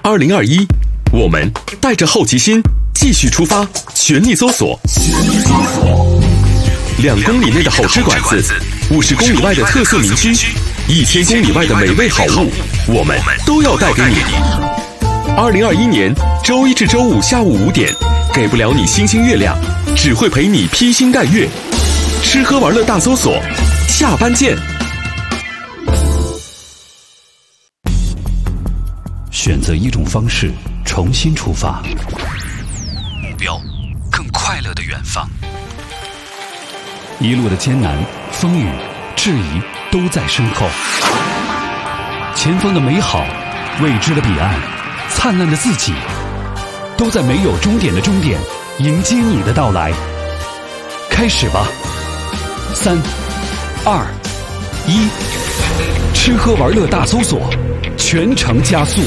2021，我们带着好奇心继续出发，全力搜索。2公里内的好吃馆子，50公里外的特色名区，1000公里外的美味好物，我们都要带给你。2021年周一至周五下午5点，给不了你星星月亮，只会陪你披星戴月。吃喝玩乐大搜索，下班见。 选择一种方式，重新出发，目标更快乐的远方。一路的艰难、风雨、质疑都在身后，前方的美好、未知的彼岸、灿烂的自己，都在没有终点的终点迎接你的到来。开始吧，3、2、1，吃喝玩乐大搜索，全程加速。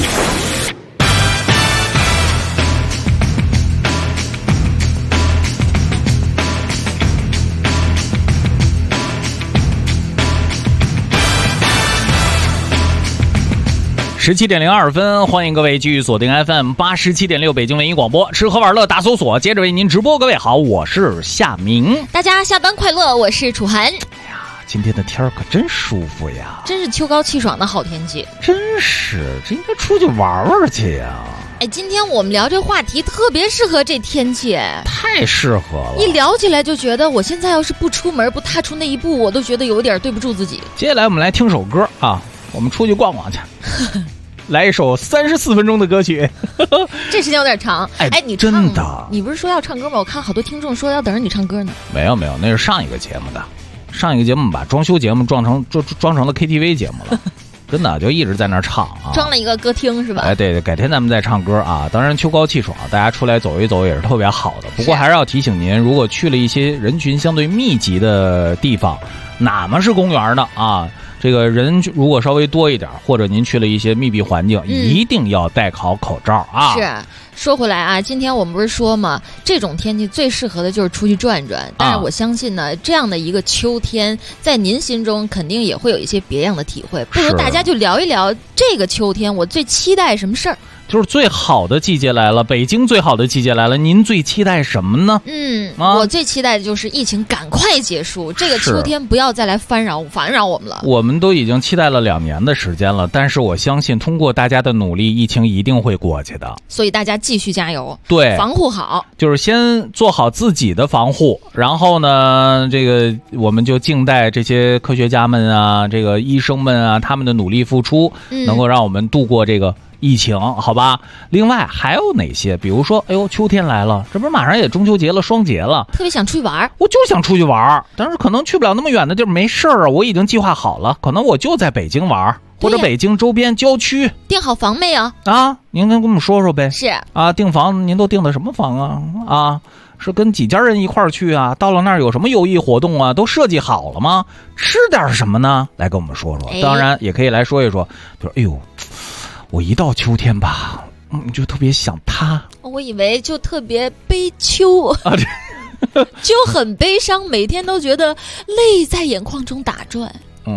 17:02，欢迎各位继续锁定 FM87.6北京文艺广播，吃喝玩乐大搜索，接着为您直播。各位好，我是夏明， 大家下班快乐，我是楚涵。 哎呀，今天的天儿可真舒服呀， 真是秋高气爽的好天气， 真是，这应该出去玩玩去呀。 哎，今天我们聊这话题特别适合这天气， 太适合了。 一聊起来就觉得，我现在要是不出门，不踏出那一步，我都觉得有点对不住自己。 接下来我们来听首歌啊，我们出去逛逛去。来一首34分钟的歌曲， 这时间有点长。哎，你唱真的？ 你不是说要唱歌吗？我看好多听众说要等着你唱歌呢。 没有，那是上一个节目的，上一个节目把装修节目装成了 KTV 节目了。真的就一直在那儿唱啊， 装了一个歌厅是吧？ 哎，对，改天咱们再唱歌啊。当然秋高气爽，大家出来走一走也是特别好的。不过还是要提醒您，如果去了一些人群相对密集的地方，哪么是公园呢啊？这个人如果稍微多一点，或者您去了一些密闭环境，一定要戴好口罩啊。 是。说回来啊，今天我们不是说嘛，这种天气最适合的就是出去转转。但是我相信呢，这样的一个秋天，在您心中肯定也会有一些别样的体会。不如大家就聊一聊这个秋天，我最期待什么事儿？ 就是最好的季节来了，北京最好的季节来了，您最期待什么呢？ 我最期待的就是疫情赶快结束，这个秋天不要再来烦扰我们了。我们都已经期待了2年的时间了，但是我相信通过大家的努力，疫情一定会过去的。 所以大家继续加油， 对， 防护好， 就是先做好自己的防护，然后呢，这个我们就静待这些科学家们啊，这个医生们啊，他们的努力付出，能够让我们度过这个疫情，好吧？另外还有哪些？比如说，哎呦，秋天来了，这不是马上也中秋节了，双节了， 特别想出去玩。 我就想出去玩，但是可能去不了那么远的地儿，没事儿啊，我已经计划好了，可能我就在北京玩，或者北京周边郊区。 订好房没有？ 啊，您跟我们说说呗。 是啊，订房您都订的什么房啊？啊，是跟几家人一块儿去啊？到了那儿有什么有益活动啊？都设计好了吗？吃点什么呢？来跟我们说说。当然也可以来说一说，比如哎呦，我一到秋天吧，就特别想他。 我以为就特别悲秋啊，就很悲伤，每天都觉得泪在眼眶中打转。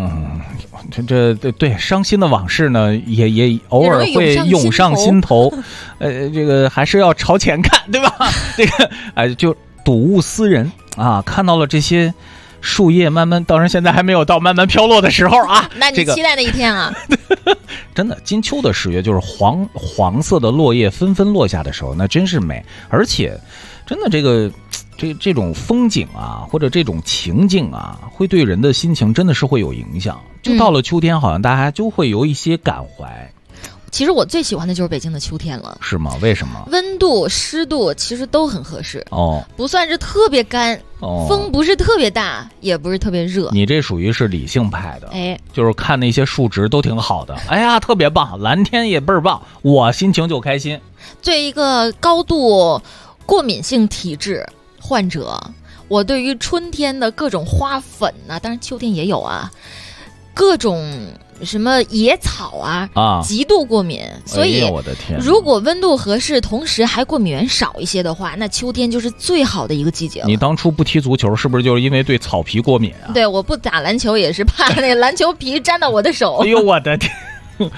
对，伤心的往事呢，也偶尔会涌上心头。这个还是要朝前看，对吧？这个就睹物思人啊，看到了这些树叶慢慢，当然现在还没有到慢慢飘落的时候啊。 那你期待那一天啊？ 真的，金秋的10月就是黄色的落叶纷纷落下的时候，那真是美。而且，真的这种风景啊，或者这种情境啊，会对人的心情真的是会有影响。就到了秋天，好像大家就会有一些感怀。 其实我最喜欢的就是北京的秋天了。 是吗？为什么？ 温度、湿度其实都很合适哦， 不算是特别干哦，风不是特别大，也不是特别热。 你这属于是理性派的， 哎， 就是看那些数值都挺好的，哎呀，特别棒，蓝天也倍儿棒，我心情就开心。 作为一个高度过敏性体质患者，我对于春天的各种花粉啊，当然秋天也有啊，各种什么野草啊极度过敏，所以我的天， 如果温度合适，同时还过敏源少一些的话，那秋天就是最好的一个季节了。 你当初不踢足球，是不是就是因为对草皮过敏啊？ 对，我不打篮球也是怕那个篮球皮沾到我的手。 哎呦我的天！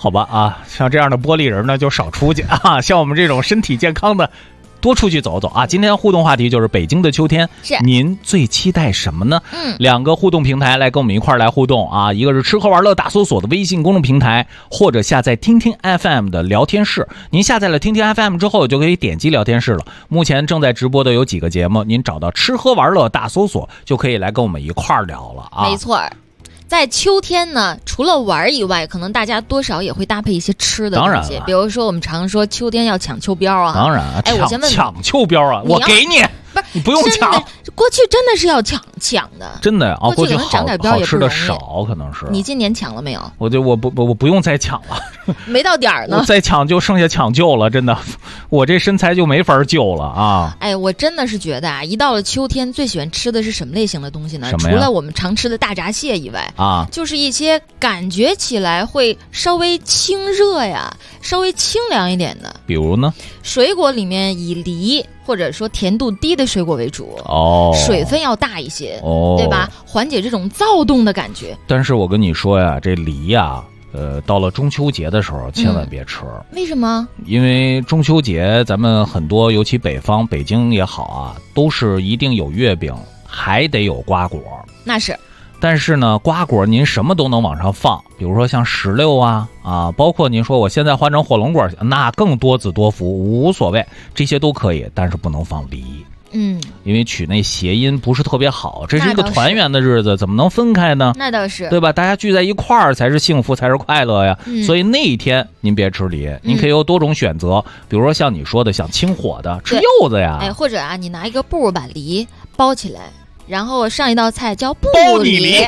好吧啊，像这样的玻璃人呢就少出去啊，像我们这种身体健康的多出去走走啊！今天互动话题就是北京的秋天，您最期待什么呢？2个互动平台来跟我们一块儿来互动啊！一个是吃喝玩乐大搜索的微信公众平台，或者下载听听 FM 的聊天室。您下载了听听 FM 之后，就可以点击聊天室了。目前正在直播的有几个节目，您找到吃喝玩乐大搜索，就可以来跟我们一块儿聊了啊！ 没错。在秋天呢，除了玩以外，可能大家多少也会搭配一些吃的东西，比如说我们常说秋天要抢秋膘啊。 当然啊，我先问抢秋膘啊，我给你， 不是你不用抢。 过去真的是要抢的， 真的啊，过去长点膘也吃的少，可能是。 你今年抢了没有？ 我不用再抢了， 没到点儿呢。 我再抢就剩下抢救了，真的，我这身材就没法救了啊！ 哎，我真的是觉得啊，一到了秋天，最喜欢吃的是什么类型的东西呢？ 什么呀？ 除了我们常吃的大闸蟹以外啊， 就是一些感觉起来会稍微清热呀、稍微清凉一点的。 比如呢？ 水果里面以梨或者说甜度低的水果为主哦， 水分要大一些哦， 对吧？缓解这种躁动的感觉。 但是我跟你说呀，这梨呀，到了中秋节的时候千万别吃。 为什么？因为中秋节咱们很多，尤其北方，北京也好啊，都是一定有月饼，还得有瓜果。 那是。 但是呢，瓜果您什么都能往上放，比如说像石榴啊，包括您说我现在换成火龙果，那更多子多福，无所谓，这些都可以，但是不能放梨。因为取那谐音不是特别好，这是一个团圆的日子，怎么能分开呢？ 那倒是， 对吧？大家聚在一块儿才是幸福，才是快乐呀。所以那一天您别吃梨，您可以有多种选择，比如说像你说的，想清火的，吃柚子呀。 哎，或者啊，你拿一个布把梨包起来。然后上一道菜叫布梨，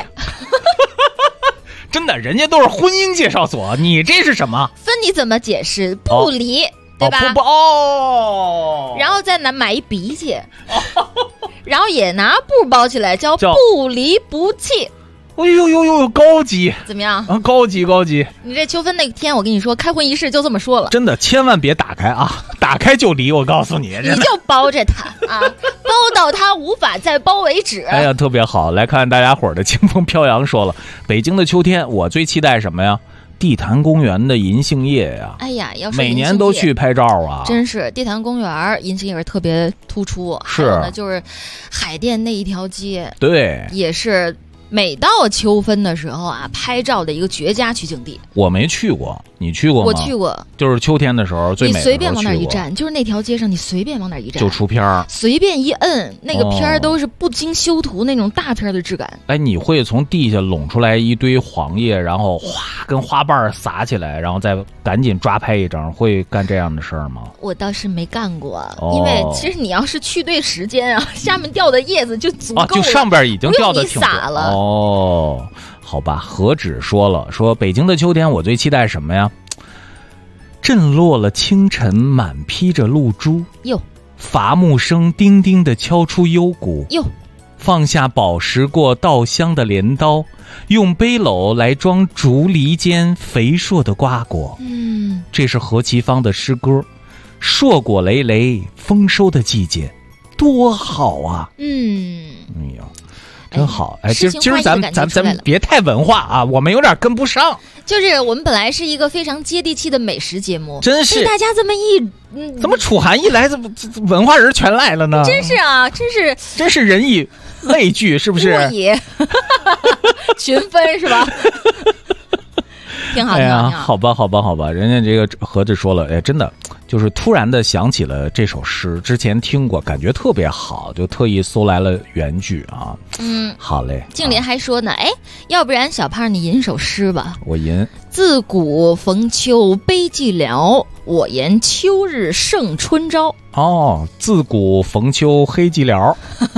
真的，人家都是婚姻介绍所，你这是什么？ 分你怎么解释？布梨，对吧？然后再买一鼻涕，然后也拿布包起来，叫不离不弃。 哎呦，高级！ 怎么样？ 高级！ 你这秋分那天，我跟你说，开荤仪式就这么说了。 真的，千万别打开啊！打开就离，我告诉你， 你就包着它啊，包到它无法再包为止。 哎呀，特别好！来看大家伙儿的清风飘扬说了，北京的秋天，我最期待什么呀？地坛公园的银杏叶呀！ 哎呀，要每年都去拍照啊！ 真是地坛公园银杏叶特别突出。 是呢，就是海淀那一条街， 对， 也是。每到秋分的时候啊，拍照的一个绝佳取景地。 我没去过，你去过吗？ 我去过， 就是秋天的时候最美的时候去过。 你随便往哪一站，就是那条街上，你随便往哪一站就出片儿， 随便一摁，那个片儿都是不经修图那种大片的质感。 哎，你会从地下拢出来一堆黄叶，然后哗跟花瓣撒起来，然后再赶紧抓拍一张，会干这样的事儿吗？ 我倒是没干过，因为其实你要是去对时间啊，下面掉的叶子就足够了， 就上边已经掉的挺多不用你撒了。 哦，好吧，何止说北京的秋天，我最期待什么呀？震落了清晨，满披着露珠。 哟， 伐木声叮叮地敲出幽谷。 哟， 放下饱食过稻香的镰刀，用背篓来装竹篱间肥硕的瓜果。这是何其芳的诗歌，硕果累累，丰收的季节，多好啊！哎呀。真好，哎，今儿咱们别太文化啊，我们有点跟不上。 就是我们本来是一个非常接地气的美食节目， 真是大家这么怎么楚涵一来，怎么文化人全来了呢？ 真是啊， 真是人以类聚，是不是？ 物以群分是吧？挺好，挺好。 好吧，人家这个盒子说了，哎，真的就是突然的想起了这首诗，之前听过，感觉特别好，就特意搜来了原句啊。好嘞。 静莲还说呢，哎，要不然小胖你吟首诗吧？ 我吟。 自古逢秋悲寂寥，我言秋日胜春朝。 哦，自古逢秋黑寂寥。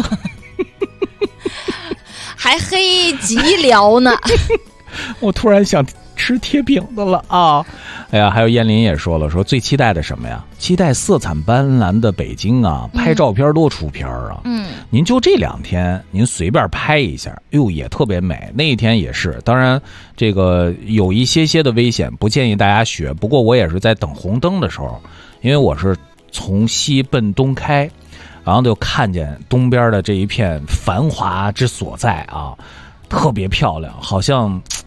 还黑寂寥呢。 我突然想吃贴饼子了啊！哎呀，还有燕林也说了，说最期待的什么呀？期待色彩斑斓的北京啊，拍照片多出片啊。您就这2天，您随便拍一下，哟，也特别美。那一天也是，当然这个有一些的危险，不建议大家学。不过我也是在等红灯的时候，因为我是从西奔东开，然后就看见东边的这一片繁华之所在啊，特别漂亮，好像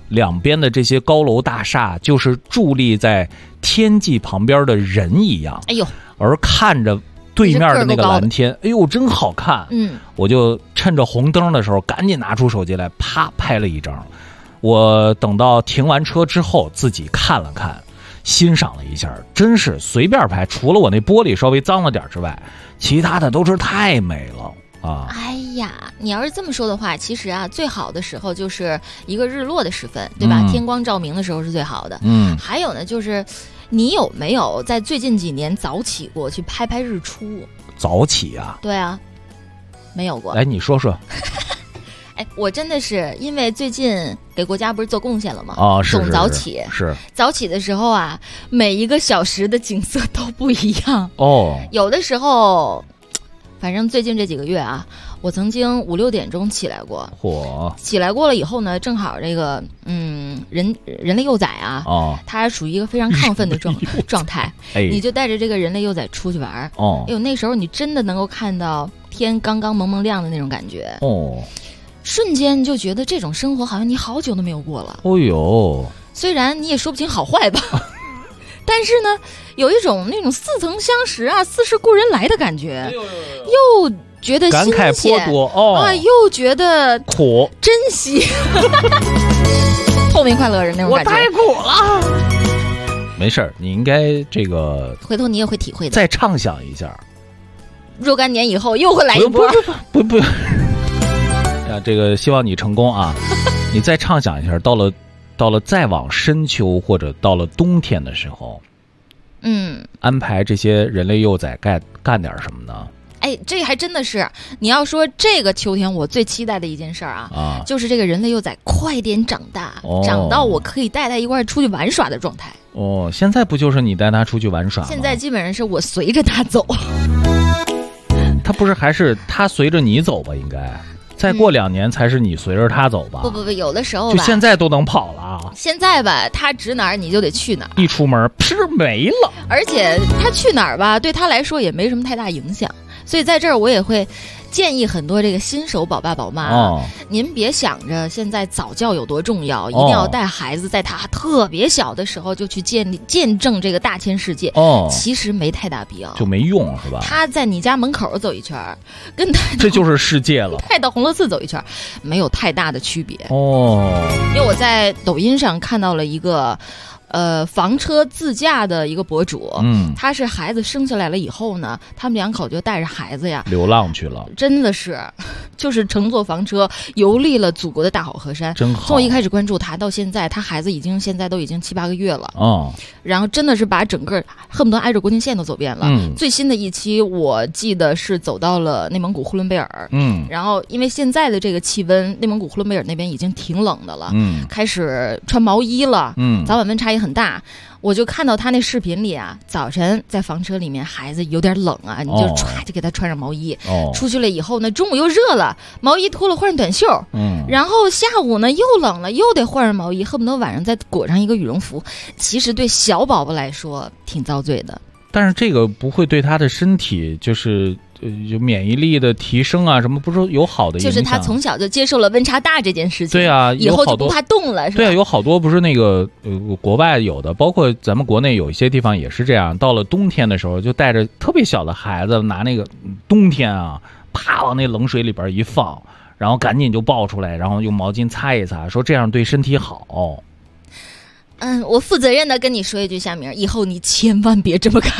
两边的这些高楼大厦就是伫立在天际旁边的人一样， 哎呦， 而看着对面的那个蓝天，哎呦，真好看。我就趁着红灯的时候赶紧拿出手机来，啪拍了一张。我等到停完车之后自己看了看，欣赏了一下，真是随便拍，除了我那玻璃稍微脏了点之外，其他的都是太美了啊！ 哎呀，你要是这么说的话，其实啊，最好的时候就是一个日落的时分，对吧？天光照明的时候是最好的。还有呢，就是你有没有在最近几年早起过去拍拍日出？ 早起啊？ 对啊，没有过。 来，你说说。 哎，我真的是因为最近给国家不是做贡献了吗？ 是总早起， 是早起的时候啊，每一个小时的景色都不一样有的时候，反正最近这几个月啊，我曾经5、6点钟起来过。起来过了以后呢，正好这个人类幼崽啊，它属于一个非常亢奋的状态。你就带着这个人类幼崽出去玩那时候你真的能够看到天刚刚蒙蒙亮的那种感觉瞬间就觉得这种生活好像你好久都没有过了。虽然你也说不清好坏吧，但是呢，有一种那种似曾相识啊，似是故人来的感觉，又觉得感慨颇多又觉得苦珍惜，透明快乐人那种感觉。 我太苦了。没事儿，你应该这个回头你也会体会的。 再畅想一下， 若干年以后又会来一波。 不。这个希望你成功啊！你再畅想一下，到了再往深秋或者到了冬天的时候，安排这些人类幼崽干点什么呢？ 哎，这还真的是，你要说这个秋天我最期待的一件事啊，就是这个人类幼崽快点长大，长到我可以带他一块出去玩耍的状态。 现在不就是你带他出去玩耍吗？ 现在基本上是我随着他走。 他不是还是他随着你走吧？应该。再过2年才是你随着他走吧？ 不，有的时候吧， 就现在都能跑了啊！ 现在吧，他指哪儿你就得去哪儿， 一出门没了。 而且他去哪儿吧，对他来说也没什么太大影响。所以在这儿我也会建议很多这个新手宝爸宝妈您别想着现在早教有多重要，一定要带孩子在他特别小的时候就去见证这个大千世界其实没太大必要， 就没用是吧？ 他在你家门口走一圈，跟他这就是世界了， 带到红螺寺走一圈没有太大的区别因为我在抖音上看到了一个房车自驾的一个博主，他是孩子生下来了以后呢，他们2口就带着孩子呀流浪去了， 真的是就是乘坐房车游历了祖国的大好河山， 真好。 从我一开始关注他到现在，他孩子现在都已经7、8个月了然后真的是把整个恨不得挨着国境线都走遍了最新的一期我记得是走到了内蒙古呼伦贝尔然后因为现在的这个气温，内蒙古呼伦贝尔那边已经挺冷的了开始穿毛衣了早晚温差也很大，我就看到他那视频里啊，早晨在房车里面孩子有点冷啊，你就唰就给他穿上毛衣出去了以后呢，中午又热了，毛衣脱了换上短袖然后下午呢又冷了，又得换上毛衣，恨不得晚上再裹上一个羽绒服。其实对小宝宝来说挺遭罪的， 但是这个不会对他的身体就是就免疫力的提升啊什么，不是有好的影响？ 就是他从小就接受了温差大这件事情， 对啊， 以后就不怕冻了，是吧？ 对啊，有好多不是那个国外有的，包括咱们国内有一些地方也是这样，到了冬天的时候就带着特别小的孩子，拿那个冬天啊，啪往那冷水里边一放，然后赶紧就抱出来，然后用毛巾擦一擦，说这样对身体好。 我负责任的跟你说一句，夏明，以后你千万别这么干。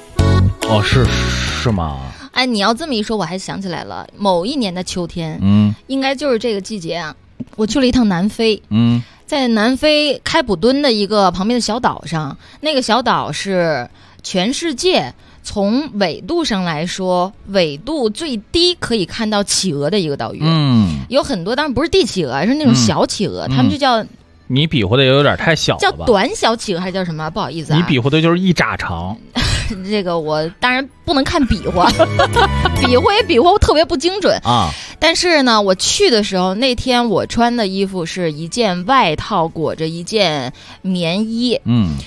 是吗？ 哎，你要这么一说，我还想起来了，某一年的秋天，应该就是这个季节啊，我去了一趟南非，在南非开普敦的一个旁边的小岛上，那个小岛是全世界从纬度上来说，纬度最低可以看到企鹅的一个岛屿，有很多，当然不是帝企鹅，是那种小企鹅，他们就叫。 你比划的也有点太小了吧？ 叫短小企鹅还是叫什么？不好意思啊， 你比划的就是1拃长。 这个我当然不能看比划，比划也比划特别不精准啊。但是呢，我去的时候那天我穿的衣服是一件外套裹着一件棉衣，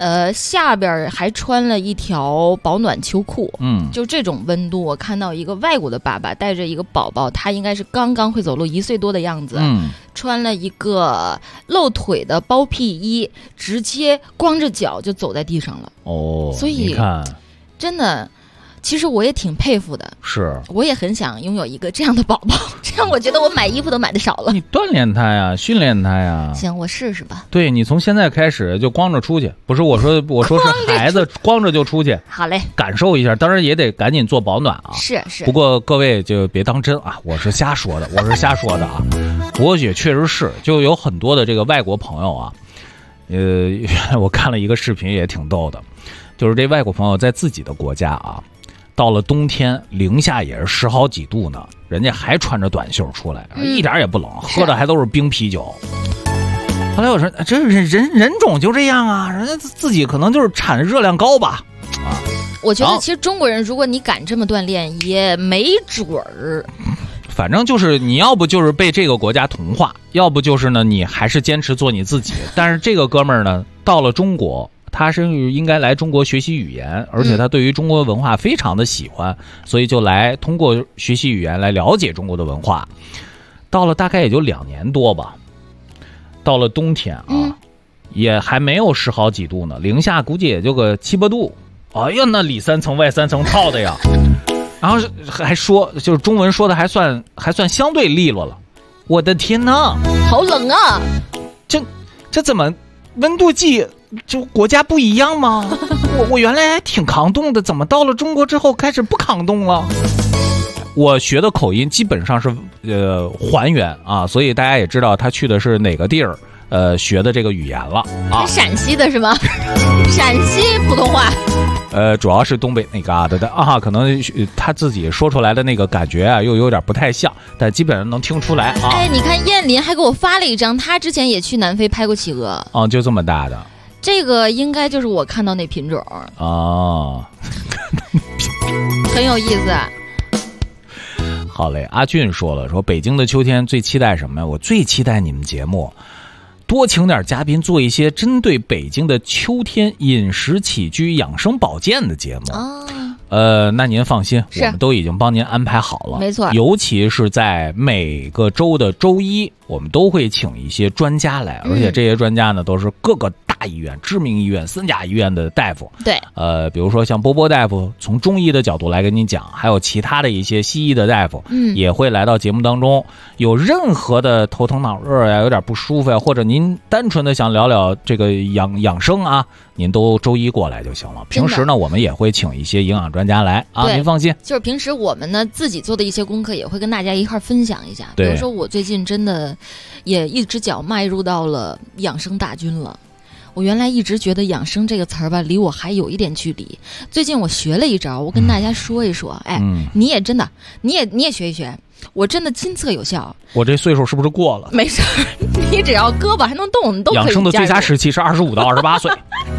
下边还穿了一条保暖秋裤，就这种温度，我看到一个外国的爸爸带着一个宝宝，他应该是刚刚会走路1岁多的样子，穿了一个露腿的包屁衣，直接光着脚就走在地上了。所以你看， 真的。其实我也挺佩服的， 是， 我也很想拥有一个这样的宝宝，这样我觉得我买衣服都买的少了。 你锻炼他呀，训练他呀。 行，我试试吧。 对，你从现在开始就光着出去，不是我说是孩子光着就出去。 好嘞， 感受一下，当然也得赶紧做保暖啊。 是。 不过各位就别当真啊，我是瞎说的啊。不过也确实是，就有很多的这个外国朋友啊，我看了一个视频也挺逗的，就是这外国朋友在自己的国家啊。到了冬天，零下也是10好几度呢，人家还穿着短袖出来，一点也不冷，喝的还都是冰啤酒。后来我说，这人种就这样啊，人家自己可能就是产热量高吧。 我觉得其实中国人，如果你敢这么锻炼，也没准儿。 反正就是你要不就是被这个国家同化，要不就是呢你还是坚持做你自己。但是这个哥们儿呢，到了中国。他是应该来中国学习语言，而且他对于中国文化非常的喜欢，所以就来通过学习语言来了解中国的文化。到了大概也就2年多吧，到了冬天啊，也还没有10好几度呢，零下估计也就个7、8度。哎呀，那里3层外3层套的呀，然后还说就是中文说的还算相对利落了。我的天哪， 好冷啊！ 这怎么温度计？就国家不一样吗？我原来还挺抗冻的，怎么到了中国之后开始不抗冻了？我学的口音基本上是还原啊，所以大家也知道他去的是哪个地儿，学的这个语言了啊。 陕西的是吗？陕西普通话。 主要是东北那嘎达的啊，可能他自己说出来的那个感觉啊，又有点不太像，但基本上能听出来啊。 哎，你看燕林还给我发了一张，他之前也去南非拍过企鹅。 哦，就这么大的。 这个应该就是我看到那品种哦， 很有意思。 好嘞，阿俊说了，说北京的秋天最期待什么呀？我最期待你们节目多请点嘉宾，做一些针对北京的秋天饮食起居、养生保健的节目。那您放心，我们都已经帮您安排好了， 没错。 尤其是在每个周的周一，我们都会请一些专家来，而且这些专家呢，都是各个大医院、知名医院、3甲医院的大夫。 对， 比如说像波波大夫，从中医的角度来跟你讲，还有其他的一些西医的大夫，也会来到节目当中。有任何的头疼脑热呀，有点不舒服呀，或者您单纯的想聊聊这个养生啊，您都周一过来就行了。平时呢，我们也会请一些营养专家来啊，您放心。 就是平时我们呢自己做的一些功课，也会跟大家一块分享一下。比如说我最近真的也一只脚迈入到了养生大军了。我原来一直觉得养生这个词儿吧，离我还有一点距离。最近我学了一招，我跟大家说一说。你也真的，你也学一学。我真的亲测有效。 我这岁数是不是过了？ 没事儿，你只要胳膊还能动，你都可以。 养生的最佳时期是25到28岁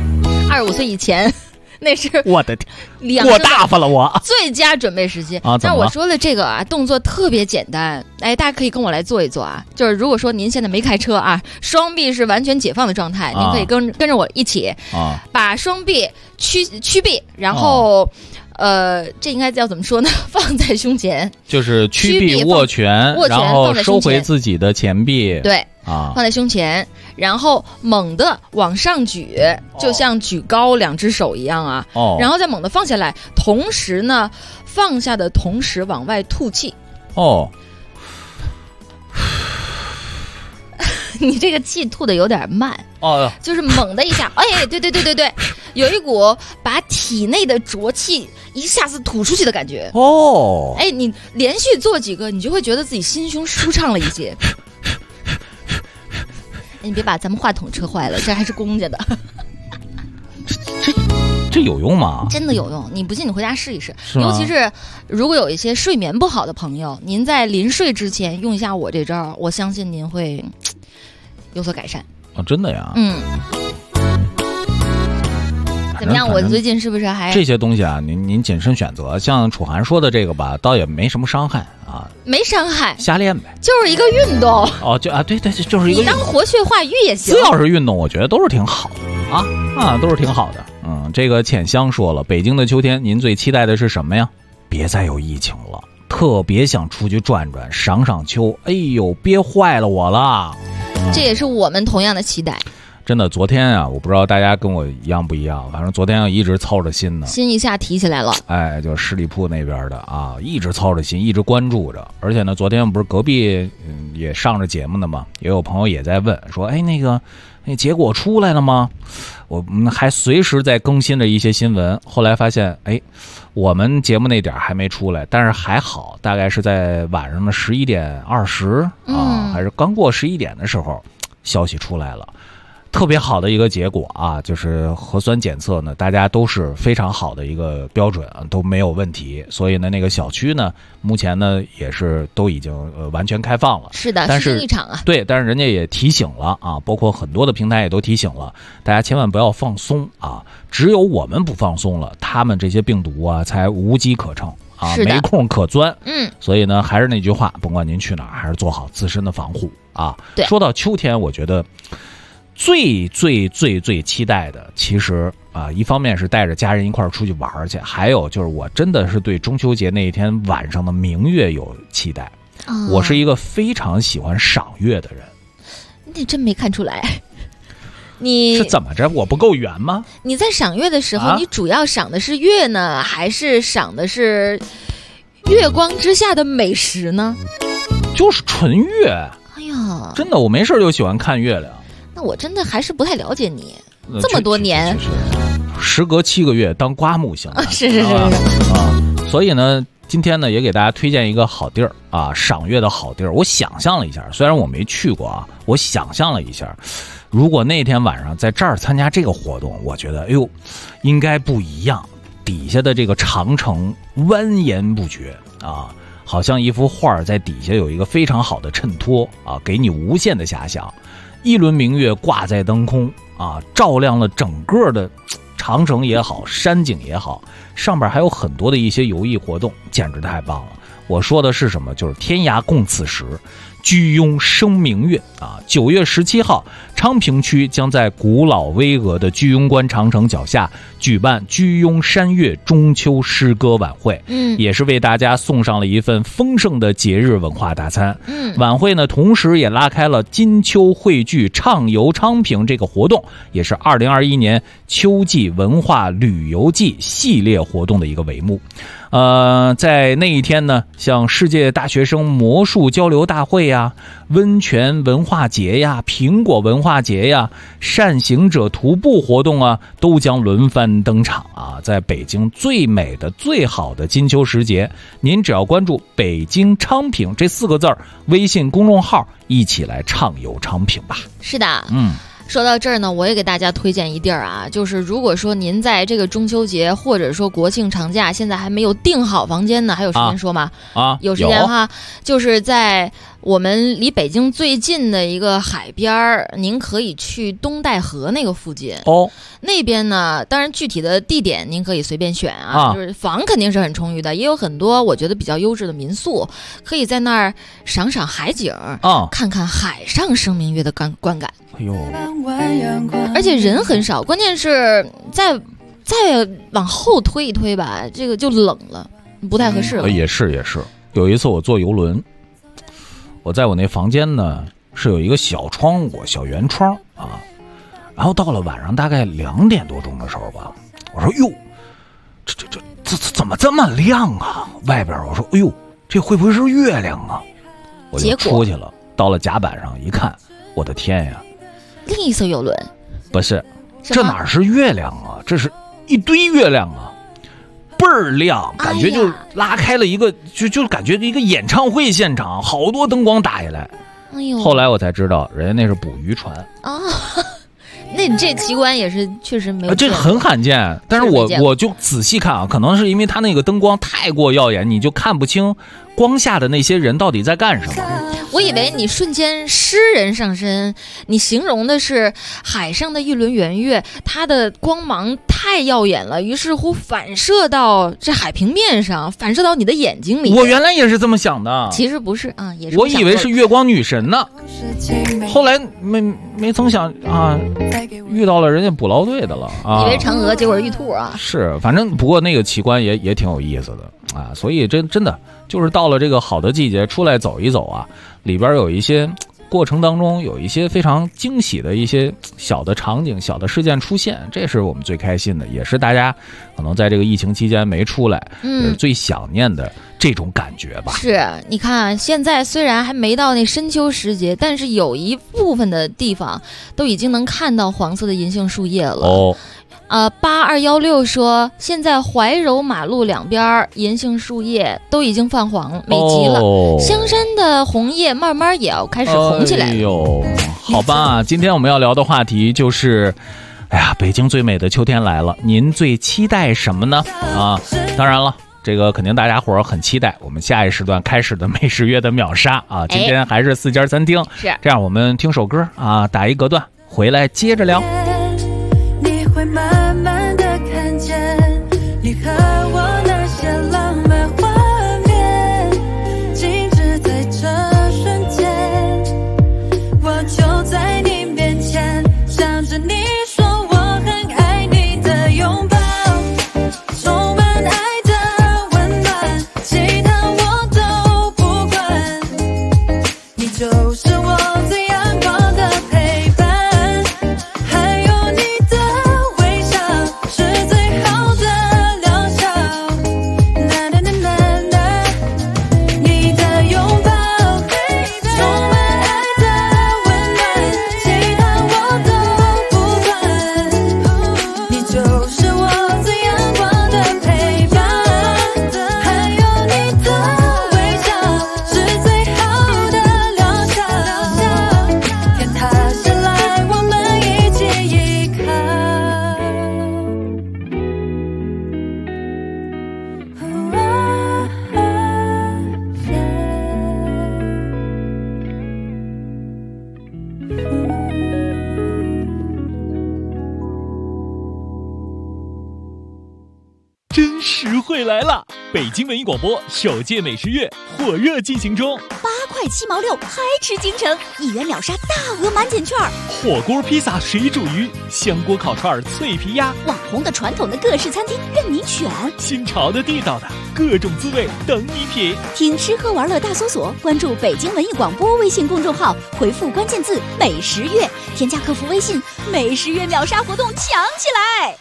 ，25岁以前。那是我的天，过大发了我最佳准备时期啊！ 但我说的这个啊，动作特别简单，哎，大家可以跟我来做一做啊。就是如果说您现在没开车啊，双臂是完全解放的状态，您可以跟着我一起啊，把双臂屈臂，然后这应该叫怎么说呢？放在胸前， 就是屈臂握拳，然后收回自己的前臂， 对啊，放在胸前。然后猛地往上举，就像举高2只手一样啊，然后再猛地放下来，同时呢，放下的同时往外吐气。你这个气吐的有点慢就是猛的一下，哎，对，有一股把体内的浊气一下子吐出去的感觉哎，你连续做几个，你就会觉得自己心胸舒畅了一些。你别把咱们话筒车坏了，这还是公家的。 这有用吗？ 真的有用，你不信你回家试一试。尤其是如果有一些睡眠不好的朋友，您在临睡之前用一下我这招，我相信您会有所改善。 真的呀？ 怎么样？我最近是不是还这些东西啊？您谨慎选择。像楚涵说的这个吧，倒也没什么伤害啊， 没伤害， 瞎练呗， 就是一个运动。 对，就是一个。 你当活血化瘀也行。 只要是运动，我觉得都是挺好的啊。 啊，都是挺好的。这个浅香说了，北京的秋天您最期待的是什么呀？别再有疫情了，特别想出去转转，赏赏秋。哎呦，憋坏了我了。 这也是我们同样的期待。 真的，昨天啊，我不知道大家跟我一样不一样，反正昨天一直操着心呢， 心一下提起来了。 哎，就十里铺那边的啊，一直操着心，一直关注着。而且呢，昨天不是隔壁也上着节目呢嘛，也有朋友也在问说，哎，那结果出来了吗？我们还随时在更新着一些新闻。后来发现，哎，我们节目那点还没出来，但是还好，大概是在晚上的11点20啊，还是刚过11点的时候，消息出来了。特别好的一个结果啊，就是核酸检测呢，大家都是非常好的一个标准啊，都没有问题。所以呢，那个小区呢，目前呢也是都已经完全开放了。 是的， 但是是一场啊。 对，但是人家也提醒了啊，包括很多的平台也都提醒了，大家千万不要放松啊！只有我们不放松了，他们这些病毒啊才无机可乘啊，没空可钻。所以呢，还是那句话，甭管您去哪儿，还是做好自身的防护啊。 对， 说到秋天，我觉得最期待的，其实啊，一方面是带着家人一块儿出去玩去，还有就是我真的是对中秋节那一天晚上的明月有期待。我是一个非常喜欢赏月的人。 你真没看出来。你是怎么着？我不够圆吗？ 你在赏月的时候，你主要赏的是月呢，还是赏的是月光之下的美食呢？ 就是纯月。 哎呀， 真的，我没事就喜欢看月亮。 那我真的还是不太了解你，这么多年， 时隔7个月当刮目相看。 是啊。所以呢，今天呢也给大家推荐一个好地儿啊，赏月的好地儿。我想象了一下，虽然我没去过啊，我想象了一下，如果那天晚上在这儿参加这个活动，我觉得哎呦，应该不一样。底下的这个长城蜿蜒不绝啊，好像一幅画在底下有一个非常好的衬托啊，给你无限的遐想。一轮明月挂在登空啊，照亮了整个的长城也好，山景也好，上边还有很多的一些游艺活动，简直太棒了。我说的是什么？就是天涯共此时，居庸生明月啊！9月17号，昌平区将在古老巍峨的居庸关长城脚下举办居庸山月中秋诗歌晚会，也是为大家送上了一份丰盛的节日文化大餐。晚会呢，同时也拉开了金秋汇聚畅游昌平这个活动，也是2021年秋季文化旅游季系列活动的一个帷幕。在那一天呢，像世界大学生魔术交流大会呀、温泉文化节呀、苹果文化节呀、善行者徒步活动啊，都将轮番登场啊！在北京最美的、最好的金秋时节，您只要关注“北京昌平”这4个字微信公众号，一起来畅游昌平吧。 是的，说到这儿呢，我也给大家推荐一地儿啊，就是如果说您在这个中秋节或者说国庆长假，现在还没有订好房间呢，还有时间说吗？有时间哈，就是在我们离北京最近的一个海边儿，您可以去东戴河那个附近哦。那边呢，当然具体的地点您可以随便选啊，就是房肯定是很充裕的，也有很多我觉得比较优质的民宿，可以在那儿赏赏海景看看海上生明月的观感。哎呦，而且人很少，关键是再往后推一推吧，这个就冷了，不太合适了。 也是，有一次我坐游轮，我在我那房间呢是有一个小窗户、小圆窗啊，然后到了晚上大概2点多钟的时候吧，我说哟，这怎么这么亮啊？外边我说哎呦，这会不会是月亮啊？我就出去了，到了甲板上一看，我的天呀！ 另一艘游轮， 不是，这哪是月亮啊？这是一堆月亮啊，倍儿亮，感觉就拉开了一个，就感觉一个演唱会现场，好多灯光打下来。哎呦！后来我才知道，人家那是捕鱼船啊。 那你这奇观也是确实没有， 这个很罕见。但是我就仔细看啊，可能是因为它那个灯光太过耀眼，你就看不清光下的那些人到底在干什么。 我以为你瞬间诗人上身，你形容的是海上的一轮圆月，它的光芒太耀眼了，于是乎反射到这海平面上，反射到你的眼睛里。 我原来也是这么想的， 其实不是啊，也是我以为是月光女神呢，后来没曾想啊，遇到了人家捕捞队的了啊， 以为嫦娥，结果是玉兔啊。 是，反正不过那个奇观也挺有意思的啊，所以真的就是到了这个好的季节出来走一走啊，里边有一些过程当中有一些非常惊喜的一些小的场景、小的事件出现，这是我们最开心的，也是大家可能在这个疫情期间没出来，也是最想念的这种感觉吧。 是，你看现在虽然还没到那深秋时节，但是有一部分的地方都已经能看到黄色的银杏树叶了。哦。8216说，现在怀柔马路两边银杏树叶都已经泛黄美极了，香山的红叶慢慢也要开始红起来了。哎呦， 好吧，今天我们要聊的话题就是，哎呀，北京最美的秋天来了，您最期待什么呢？啊，当然了，这个肯定大家伙很期待我们下一时段开始的美食月的秒杀啊！今天还是4家餐厅， 是这样，我们听首歌啊，打一隔断，回来接着聊。 你会慢慢的看见你和我那些浪漫画面，静止在这瞬间，我就在你面前，想着你说我很爱你的拥抱，充满爱的温暖，其他我都不管，你就是我最阳光的陪伴，还有你的微笑是最好的疗效，啦啦啦啦啦，你的拥抱充满爱的温暖，其他我都不管，你就是我最阳光的陪伴，还有你的微笑是最好的疗效，天塌下来我们一起依靠。 真实惠来了！北京文艺广播首届美食月火热进行中 ，8块7毛6，嗨吃京城，1元秒杀大额满减券， 火锅、披萨、水煮鱼、香锅、烤串、脆皮鸭， 网红的、传统的各式餐厅任你选， 新潮的、地道的，各种滋味等你品。 听吃喝玩乐大搜索，关注北京文艺广播微信公众号，回复关键字“美食月”，添加客服微信，美食月秒杀活动抢起来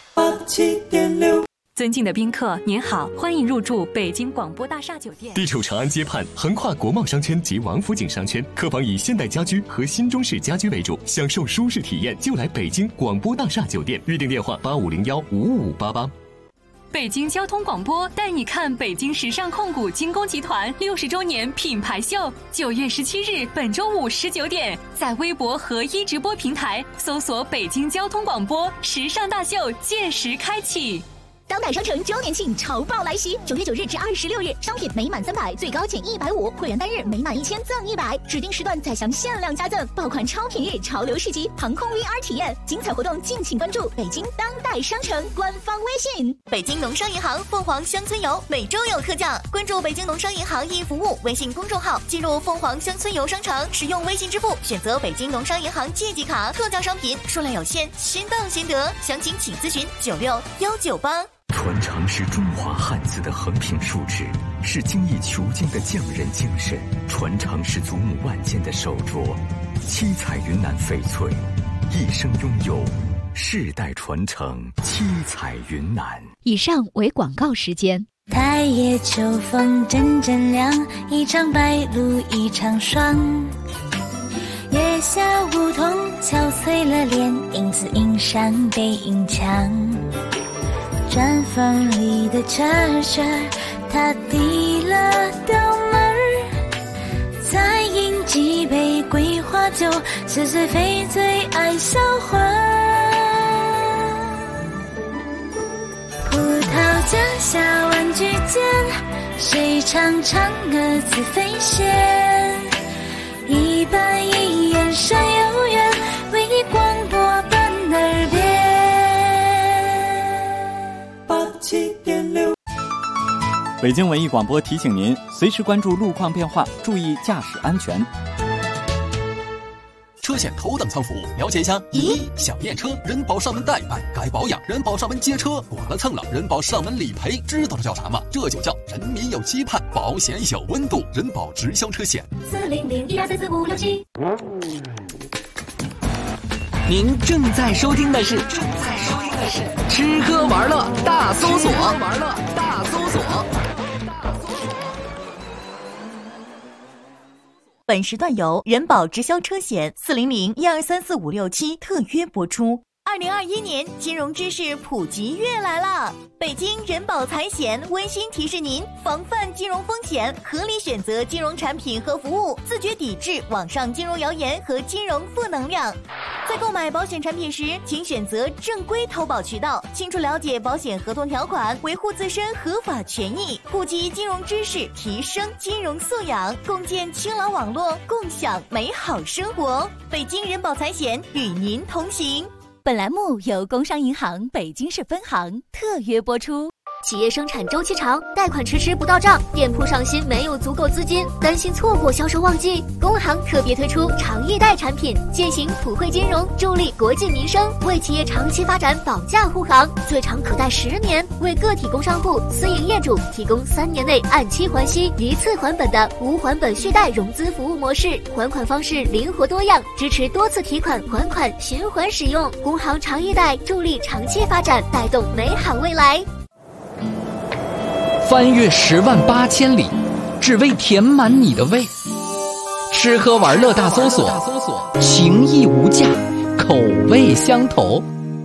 87.6。 尊敬的宾客，您好，欢迎入住北京广播大厦酒店。 地处长安街畔，横跨国贸商圈及王府井商圈，客房以现代家居和新中式家居为主，享受舒适体验就来北京广播大厦酒店。预订电话85015588。 北京交通广播带你看北京时尚控股精工集团60周年品牌秀，9月17日本周五19点，在微博和一直播平台搜索北京交通广播，时尚大秀届时开启。 当代商城周年庆潮爆来袭，9月9日至26日，商品每满300最高减150，会员单日每满1000赠100，指定时段再享限量加赠，爆款超品日、潮流市集、航空 VR 体验，精彩活动敬请关注北京当代商城官方微信。 北京农商银行凤凰乡村游每周有特价，关注北京农商银行易服务微信公众号，进入凤凰乡村游商城，使用微信支付，选择北京农商银行借记卡，特价商品数量有限，先到先得，详情请咨询96198。 传承是中华汉字的横平竖直，是精益求精的匠人精神；传承是祖母万件的手镯，七彩云南翡翠，一生拥有，世代传承，七彩云南。 以上为广告时间。 太夜秋风阵阵凉，一场白露一场霜，月下梧桐憔悴了脸，影子映上背影墙。毡房里的车车，他递了刀门儿，再饮几杯桂花酒，是谁非最爱笑话。葡萄架下玩具间，谁唱嫦娥自飞仙？一板一眼山有缘，为你广播伴耳边。87.6。 北京文艺广播提醒您，随时关注路况变化，注意驾驶安全。 车险头等舱服务，了解一下。咦，想验车，人保上门代办，该保养，人保上门接车，剐了蹭了，人保上门理赔，知道这叫啥吗？这就叫人民有期盼，保险有温度，人保直销车险。 40012344567。 您正在收听的是吃喝玩乐大搜索。 本时段由人保直销车险40012344567特约播出。2021年金融知识普及月来了，北京人保财险温馨提示您防范金融风险，合理选择金融产品和服务，自觉抵制网上金融谣言和金融负能量。在购买保险产品时，请选择正规投保渠道，清楚了解保险合同条款，维护自身合法权益，普及金融知识，提升金融素养，共建清朗网络，共享美好生活。北京人保财险与您同行。 本栏目由工商银行北京市分行特约播出。企业生产周期长，贷款迟不到账，店铺上新没有足够资金，担心错过销售旺季，工行特别推出长业贷产品，践行普惠金融，助力国计民生，为企业长期发展保驾护航，最长可贷10年，为个体工商户、私营业主提供3年内按期还息、一次还本的无还本续贷融资服务模式，还款方式灵活多样，支持多次提款还款循环使用。工行长业贷助力长期发展，带动美好未来。 翻越108000里，只为填满你的胃。吃喝玩乐大搜索，情义无价，口味相投。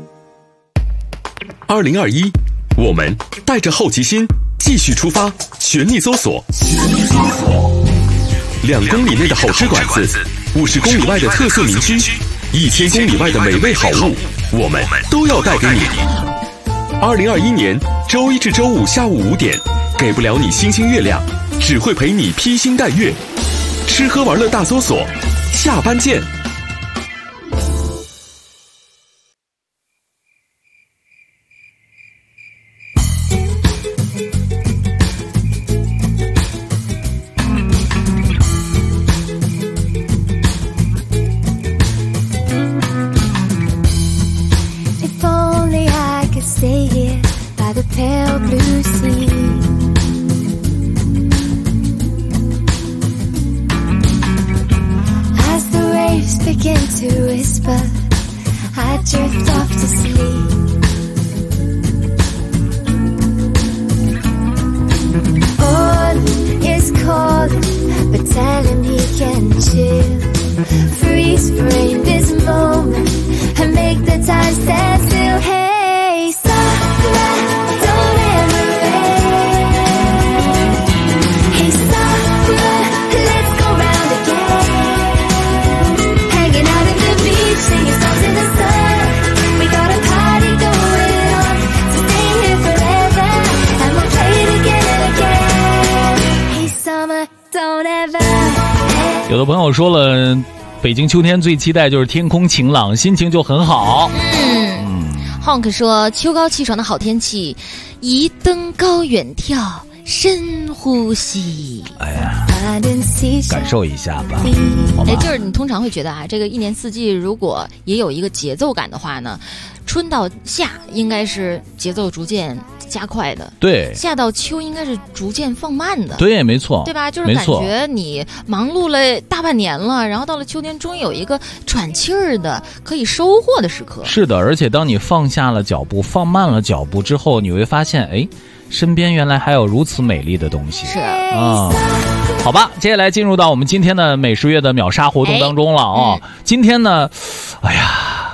2021，我们带着好奇心继续出发，全力搜索。2公里内的好吃馆子，50公里外的特色民居，1000公里外的美味好物，我们都要带给你。2021年周一至周五下午5点，给不了你星星月亮，只会陪你披星戴月。吃喝玩乐大搜索，下班见。 pale blue sea. As the waves begin to whisper, I drift off to sleep. All is cold, but telling he can chill. Freeze frame this moment and make the time stand still. Hey, summer, don't ever end. Hey, summer, let's go round again. Hanging out at the beach, singing songs in the sun. We got a party going on, so stay here forever, and we'll play it again and again. Hey, summer, don't ever end. 有的朋友说了，北京秋天最期待就是天空晴朗，心情就很好。 Honk 说，秋高气爽的好天气，宜登高远眺，深呼吸。 哎呀，感受一下吧。 哎，就是你通常会觉得啊，这个一年四季如果也有一个节奏感的话呢，春到夏应该是节奏逐渐加快的， 对， 夏到秋应该是逐渐放慢的， 对，没错， 对吧？就是感觉你忙碌了大半年了，然后到了秋天，终于有一个喘气儿的可以收获的时刻。 是的，而且当你放下了脚步，放慢了脚步之后，你会发现，哎，身边原来还有如此美丽的东西。 是啊。好吧，接下来进入到我们今天的美食月的秒杀活动当中了啊！今天呢，哎呀，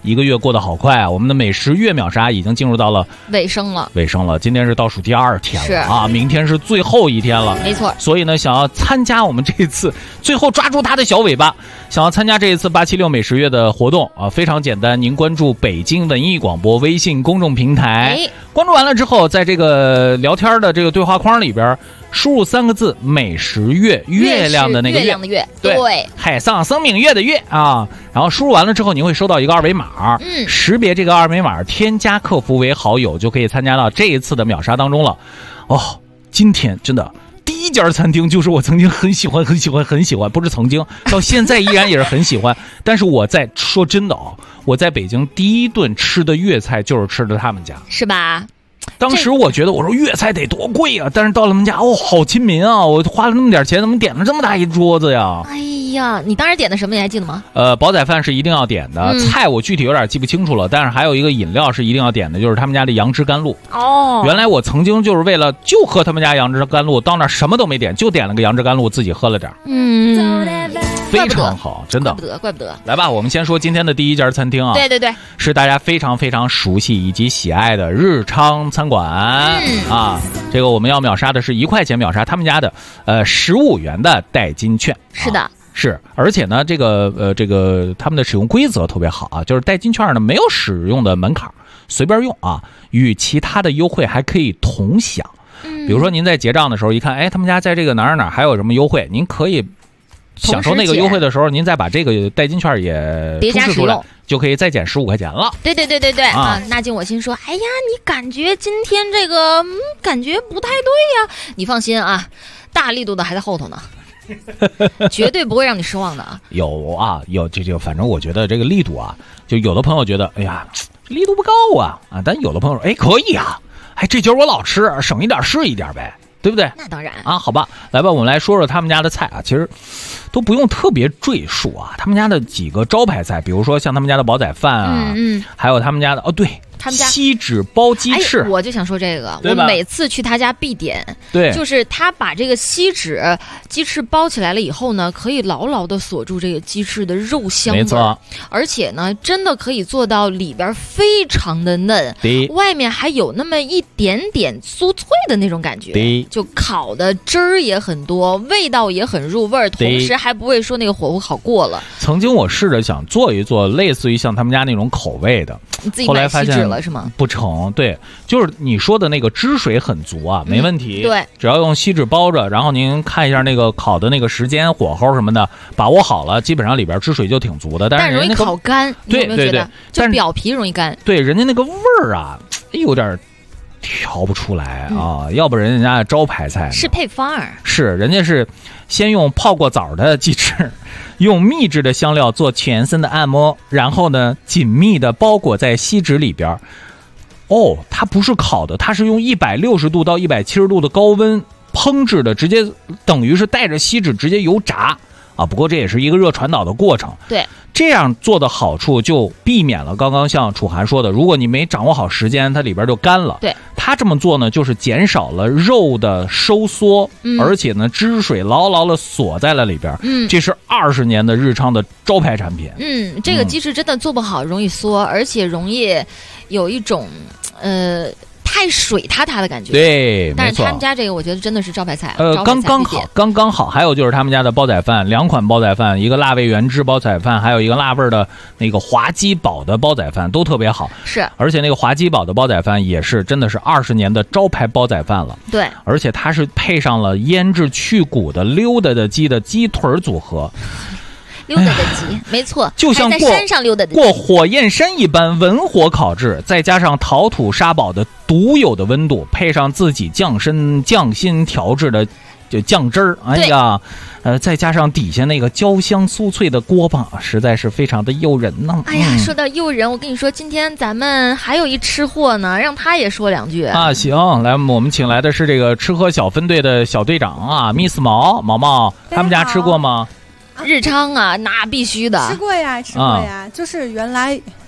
一个月过得好快啊！我们的美食月秒杀已经进入到了尾声了， 今天是倒数第2天是了啊，明天是最后一天了， 没错。 所以呢，想要参加我们这次，最后抓住它的小尾巴，想要参加这一次876美食月的活动啊，非常简单，您关注北京文艺广播微信公众平台，关注完了之后，在这个聊天的这个对话框里边，输入3个字“美食月”，月亮的那个月亮的月， 对，海上生命月的月啊。然后输入完了之后，您会收到一个二维码，识别这个二维码，添加客服为好友，就可以参加到这一次的秒杀当中了。哦，今天真的第一家餐厅就是我曾经很喜欢，不是曾经，到现在依然也是很喜欢。但是我在说真的啊，我在北京第一顿吃的粤菜就是吃的他们家， 是吧？ 当时我觉得我说粤菜得多贵啊，但是到了他们家好亲民啊，我花了那么点钱，怎么点了这么大一桌子呀？ 哎呀，你当时点的什么你还记得吗？ 煲仔饭是一定要点的，菜我具体有点记不清楚了，但是还有一个饮料是一定要点的，就是他们家的杨枝甘露。 哦， 原来我曾经就是为了就喝他们家杨枝甘露，到那什么都没点，就点了个杨枝甘露，自己喝了点。非常好，真的， 怪不得。 来吧，我们先说今天的第一家餐厅啊。 对， 是大家非常非常熟悉以及喜爱的日昌餐馆啊。这个我们要秒杀的是1块钱秒杀他们家的15元的代金券。 是的。 是，而且呢，这个他们的使用规则特别好啊，就是代金券呢没有使用的门槛，随便用啊，与其他的优惠还可以同享。比如说您在结账的时候一看，哎，他们家在这个哪儿还有什么优惠，您可以享受那个优惠的时候，您再把这个代金券也叠加使用， 就可以再减15块钱了。 对啊！那进我心说，哎呀，你感觉今天这个感觉不太对呀？你放心啊，大力度的还在后头呢。绝对不会让你失望的啊！有这反正我觉得这个力度啊，就有的朋友觉得，哎呀，这力度不高啊，但有的朋友说，哎，可以啊，哎，这今儿我老吃，省一点是一点呗，对不对？ 那当然啊，好吧，来吧，我们来说说他们家的菜啊，其实都不用特别赘述啊，他们家的几个招牌菜，比如说像他们家的煲仔饭啊，还有他们家的对。 他们家锡纸包鸡翅， 我就想说这个，我每次去他家必点， 对， 就是他把这个锡纸鸡翅包起来了以后呢，可以牢牢的锁住这个鸡翅的肉香味， 没错， 而且呢，真的可以做到里边非常的嫩，外面还有那么一点点酥脆的那种感觉，就烤的汁儿也很多，味道也很入味，同时还不会说那个火候好过了。 曾经我试着想做一做类似于像他们家那种口味的， 你自己买锡纸了是吗？ 不成，对，就是你说的那个汁水很足啊，没问题。 对， 只要用锡纸包着，然后您看一下那个烤的那个时间、火候什么的，把握好了，基本上里边汁水就挺足的。但是容易烤干， 对对对， 就表皮容易干。 对，人家那个味儿啊，有点调不出来啊，要不人家的招牌菜是配方儿， 是人家是先用泡过澡的鸡翅。用秘制的香料做全身的按摩，然后呢，紧密的包裹在锡纸里边。哦，它不是烤的，它是用160度到170度的高温烹制的，直接等于是带着锡纸直接油炸啊。不过这也是一个热传导的过程。 对， 这样做的好处就避免了刚刚像楚涵说的，如果你没掌握好时间，它里边就干了。 对， 它这么做呢，就是减少了肉的收缩，而且呢，汁水牢牢的锁在了里边。这是20年的日昌的招牌产品。 这个鸡翅真的做不好，容易缩，而且容易有一种太水塌塌的感觉。 对， 但是他们家这个我觉得真的是招牌菜。 刚刚好。还有就是他们家的煲仔饭，2款煲仔饭，一个辣味原汁煲仔饭，还有一个辣味的那个华鸡煲的煲仔饭，都特别好。 是， 而且那个华鸡煲的煲仔饭也是真的是20年的招牌煲仔饭了。 对， 而且它是配上了腌制去骨的溜达的鸡的鸡腿组合。 溜达的鸡，没错， 就像在山上溜达的过火焰山一般文火烤制，再加上陶土沙堡的独有的温度，配上自己匠心调制的就酱汁儿，哎呀，再加上底下那个焦香酥脆的锅巴，实在是非常的诱人呢。 哎呀，说到诱人，我跟你说，今天咱们还有一吃货呢，让他也说2句啊。行，来，我们请来的是这个吃喝小分队的小队长啊，Miss 毛，他们家吃过吗？ 日昌啊，那必须的。 吃过呀，就是原来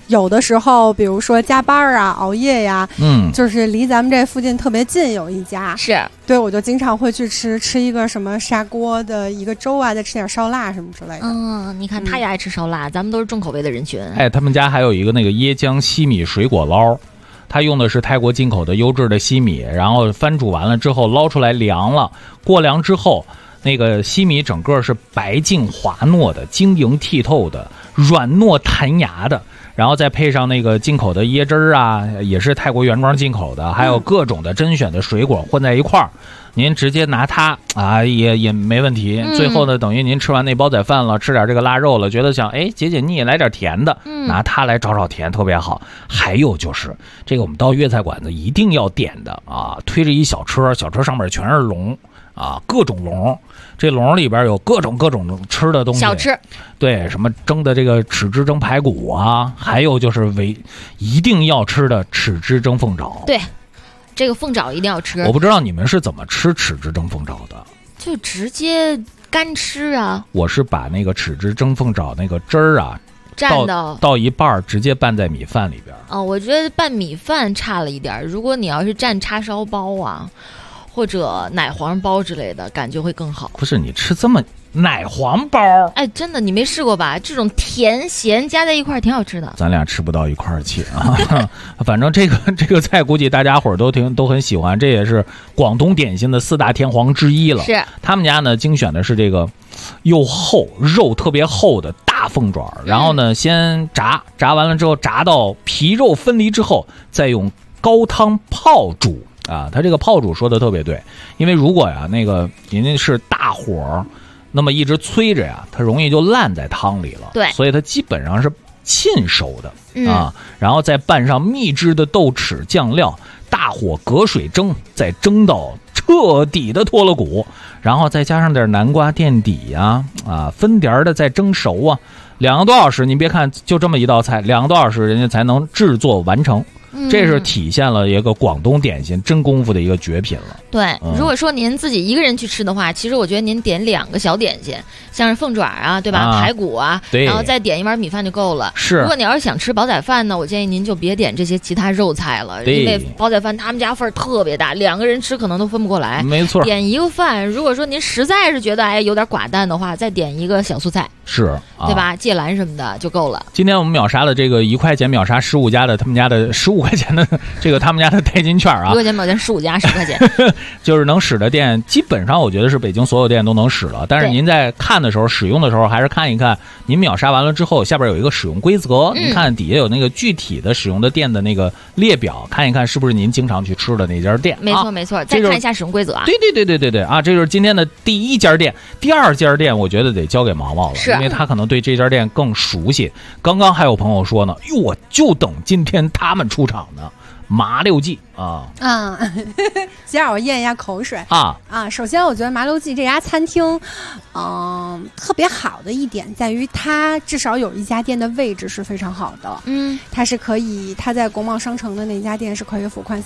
有的时候，比如说加班啊、熬夜呀，就是离咱们这附近特别近有一家， 是对，我就经常会去吃一个什么砂锅的一个粥啊，再吃点烧腊什么之类的。 你看他也爱吃烧腊，咱们都是重口味的人群。 哎，他们家还有一个那个椰浆西米水果捞，他用的是泰国进口的优质的西米，然后翻煮完了之后捞出来凉了，过凉之后。那个西米整个是白净滑糯的，晶莹剔透的，软糯弹牙的，然后再配上那个进口的椰汁儿啊，也是泰国原装进口的，还有各种的甄选的水果混在一块儿，您直接拿它啊也没问题。最后呢，等于您吃完那煲仔饭了，吃点这个腊肉了，觉得想解解腻，来点甜的，拿它来找甜特别好。还有就是这个我们到粤菜馆子一定要点的啊，推着一小车，小车上面全是笼。啊，各种笼，这笼里边有各种吃的东西， 小吃， 对，什么蒸的这个豉汁蒸排骨啊，还有就是一定要吃的豉汁蒸凤爪。 对，这个凤爪一定要吃。 我不知道你们是怎么吃豉汁蒸凤爪的？ 就直接干吃啊。 我是把那个豉汁蒸凤爪那个汁儿啊， 蘸到一半直接拌在米饭里边。 我觉得拌米饭差了一点，如果你要是蘸叉烧包啊。或者奶黄包之类的，感觉会更好。 不是你吃这么奶黄包？ 哎，真的你没试过吧？这种甜咸加在一块儿挺好吃的。 咱俩吃不到一块儿去啊！反正这个菜估计大家伙儿都很喜欢，这也是广东点心的4大天皇之一了。 是他们家呢精选的是这个又厚肉特别厚的大凤爪，然后呢先炸完了之后炸到皮肉分离之后，再用高汤泡煮。啊，他这个泡煮说的特别对，因为如果呀那个人家是大火，那么一直催着呀，它容易就烂在汤里了。 对， 所以它基本上是浸熟的啊，然后再拌上秘制的豆豉酱料，大火隔水蒸，再蒸到彻底的脱了骨，然后再加上点南瓜垫底呀，分点的再蒸熟啊，2个多小时，你别看就这么一道菜，2个多小时人家才能制作完成。这是体现了一个广东点心真功夫的一个绝品了。 对，如果说您自己一个人去吃的话，其实我觉得您点2个小点心，像是凤爪啊，对吧？排骨啊， 对， 然后再点一碗米饭就够了。 是， 如果你要是想吃煲仔饭呢，我建议您就别点这些其他肉菜了，因为煲仔饭他们家份儿特别大，2个人吃可能都分不过来。 没错， 点一个饭，如果说您实在是觉得有点寡淡的话，再点一个小素菜。 是， 对吧？芥蓝什么的就够了。 今天我们秒杀的这个1块钱秒杀15家的他们家的15块钱的这个他们家的代金券啊，1 块钱秒钱15家10块钱， 就是能使的店，基本上我觉得是北京所有店都能使了。但是您在看的时候、使用的时候，还是看一看您秒杀完了之后，下边有一个使用规则，您看底下有那个具体的使用的店的那个列表，看一看是不是您经常去吃的那家店。 没错没错，再看一下使用规则啊。 对啊，这就是今天的第1家店。第2家店，我觉得得交给毛毛了，因为他可能对这家店更熟悉。刚刚还有朋友说呢，我就等今天他们出场呢。麻六记啊， 先让我咽一下口水啊！首先，我觉得麻六记这家餐厅，特别好的一点在于它至少有一家店的位置是非常好的。它是可以，它在国贸商城的那家店是可以俯瞰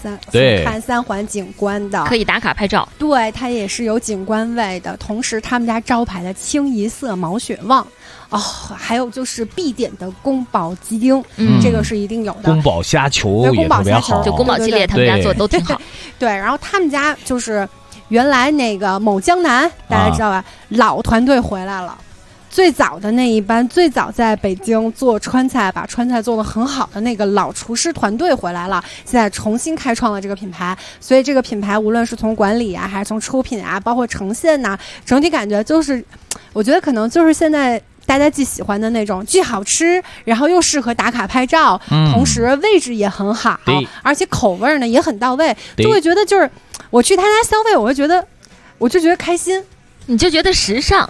3环景观的， 可以打卡拍照。 对，它也是有景观位的，同时他们家招牌的清一色毛血旺。还有就是必点的宫保鸡丁，这个是一定有的。 宫保虾球也特别好， 就宫保系列他们家做的都挺好。 对，然后他们家就是原来那个某江南，大家知道吧？老团队回来了。最早的那一班，最早在北京做川菜，把川菜做得很好的那个老厨师团队回来了，现在重新开创了这个品牌。所以这个品牌无论是从管理啊，还是从出品啊，包括呈现呐，整体感觉就是，我觉得可能就是现在大家既喜欢的那种，既好吃，然后又适合打卡拍照，同时位置也很好，而且口味呢也很到位，就会觉得就是我去他家消费，我就觉得开心。 你就觉得时尚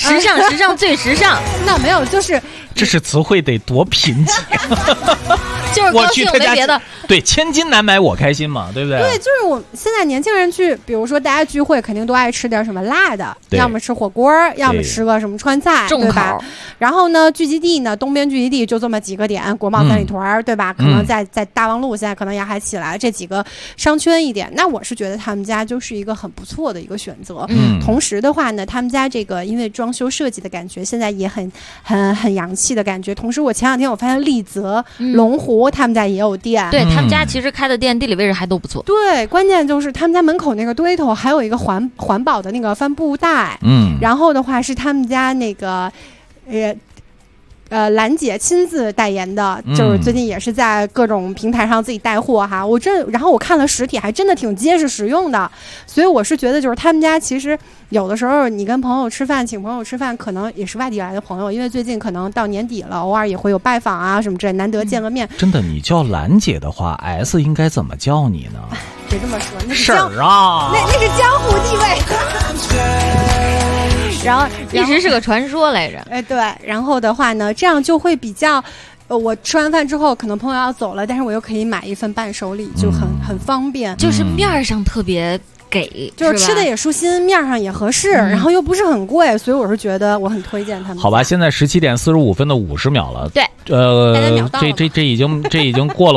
最时尚。 那没有，就是这是词汇得多贫瘠。 就是高兴没别的。 对，千金难买我开心嘛，对不对？ 对，就是我现在年轻人去，比如说大家聚会，肯定都爱吃点什么辣的，要么吃火锅，要么吃个什么川菜，对吧？然后呢，聚集地呢，东边聚集地就这么几个点，国贸三里屯，对吧？可能在大望路现在可能也还起来这几个商圈一点。那我是觉得他们家就是一个很不错的一个选择。同时的话呢，他们家这个因为装修设计的感觉，现在也很洋气的感觉。同时，我前两天我发现丽泽、龙湖他们家也有店， 对他们家其实开的店地理位置还都不错。 对，关键就是他们家门口那个堆头还有一个环保的那个帆布袋，然后的话是他们家那个兰姐亲自代言的，就是最近也是在各种平台上自己带货哈。然后我看了实体，还真的挺结实实用的，所以我是觉得就是他们家其实有的时候你跟朋友吃饭，请朋友吃饭，可能也是外地来的朋友，因为最近可能到年底了，偶尔也会有拜访啊什么之类，难得见个面。 真的，你叫兰姐的话 ，S 应该怎么叫你呢？ 别这么说，那是婶儿啊， 那是江湖地位。然后一直是个传说来着。 对，然后的话呢，这样就会比较，我吃完饭之后，可能朋友要走了，但是我又可以买一份伴手礼，就很方便， 就是面上特别给， 就是吃的也舒心，面上也合适，然后又不是很贵，所以我是觉得我很推荐他们。 好吧，现在17点45分的50秒了。 对， 这已经过了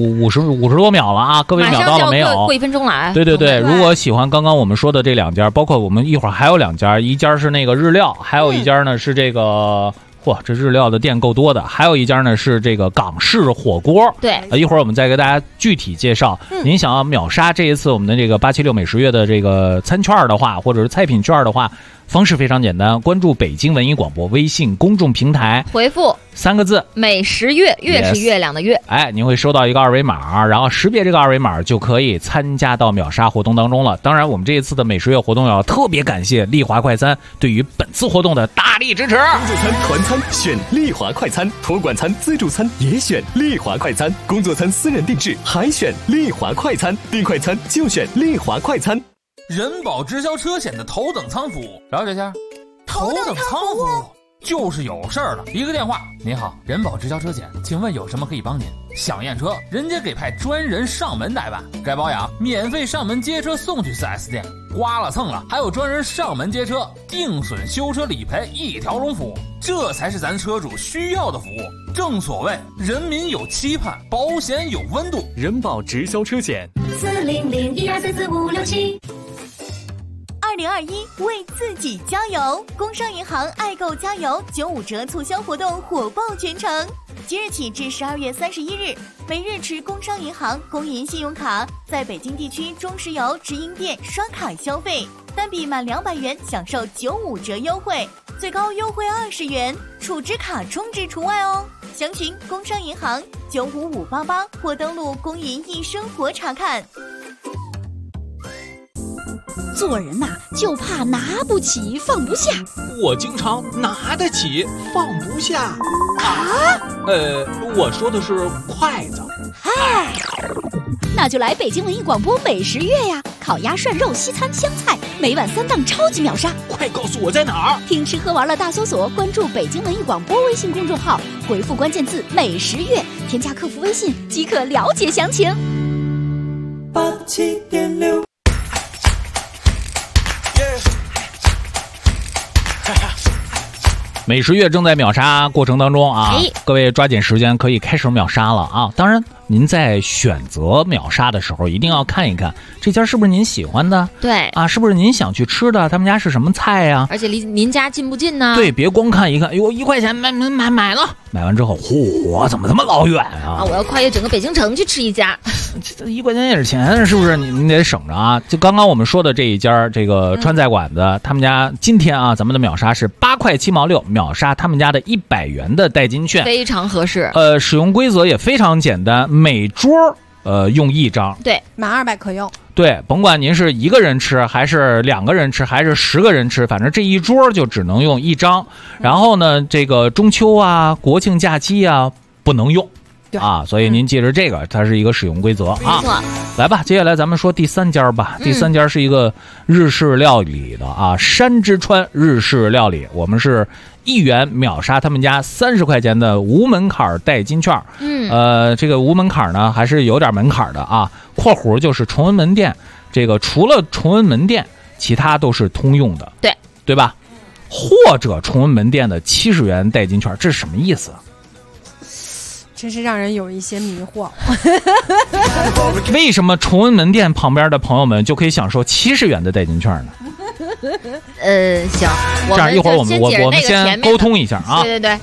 50多秒了啊！各位秒到了没有？ 过1分钟了啊！ 对，如果喜欢刚刚我们说的这两家，包括我们一会儿还有2家，一家是那个日料，还有一家呢是这个。嚯，这日料的店够多的，还有一家呢是这个港式火锅。 对， 一会儿我们再给大家具体介绍。您想要秒杀这一次我们的这个876美食月的这个餐券的话，或者是菜品券的话，方式非常简单，关注北京文艺广播微信公众平台， 回复 3个字“ 美食月”，月是月亮的月。 您会收到一个二维码，然后识别这个二维码就可以参加到秒杀活动当中了。当然，我们这一次的美食月活动要特别感谢丽华快餐对于本次活动的大力支持。 工作餐、团餐选丽华快餐，托管餐、自助餐也选丽华快餐，工作餐私人定制还选丽华快餐，订快餐就选丽华快餐。 人保直销车险的头等舱服务，了解下。头等舱服务就是有事儿了，一个电话，您好，人保直销车险，请问有什么可以帮您？想验车，人家给派专人上门代办，该保养免费上门接车送去 4S 店，刮了蹭了还有专人上门接车，定损修车理赔一条龙服务，这才是咱车主需要的服务。正所谓人民有期盼，保险有温度。 人保直销车险 40012344567。2021为自己加油！工商银行爱购加油95折促销活动火爆全城，即日起至12月31日，每日持工商银行公银信用卡在北京地区中石油直营店刷卡消费，单笔满200元享受95折优惠，最高优惠20元，储值卡充值除外哦。详询工商银行95588或登录公银易生活查看。 做人呐，就怕拿不起放不下。 我经常拿得起放不下啊。 我说的是筷子。 嗨，那就来北京文艺广播美食月呀！烤鸭、涮肉、西餐、湘菜，每晚3档超级秒杀。 快告诉我在哪儿？ 听吃喝玩乐大搜索，关注北京文艺广播微信公众号，回复关键字“美食月”，添加客服微信即可了解详情。 87.6。 美食月正在秒杀过程当中啊，各位抓紧时间可以开始秒杀了啊！当然，您在选择秒杀的时候，一定要看一看这家是不是您喜欢的， 对啊，是不是您想去吃的？他们家是什么菜呀？ 而且离您家近不近呢？ 对，别光看一看，哟，1块钱买了，买完之后，嚯，怎么这么老远啊？ 我要跨越整个北京城去吃一家， 这1块钱也是钱，是不是？你得省着啊！就刚刚我们说的这一家这个川菜馆子，他们家今天啊，咱们的秒杀是8块7毛6，秒杀他们家的100元的代金券， 非常合适。 使用规则也非常简单，每桌用1张， 对， 满200可用。 对，甭管您是1个人吃，还是2个人吃，还是10个人吃，反正这一桌就只能用1张。然后呢，这个中秋啊、国庆假期啊不能用。 啊，所以您记着这个，它是一个使用规则啊。来吧，接下来咱们说第3家吧。第3家是一个日式料理的啊，山之川日式料理，我们是1元秒杀他们家30块钱的无门槛代金券。这个无门槛呢还是有点门槛的啊，括弧就是崇文门店，这个除了崇文门店，其他都是通用的，对吧？或者崇文门店的70元代金券，这是什么意思？ 真是让人有一些迷惑。 为什么崇文门店旁边的朋友们就可以享受70元的代金券呢？ 行， 这样一会儿我们先沟通一下啊。 对，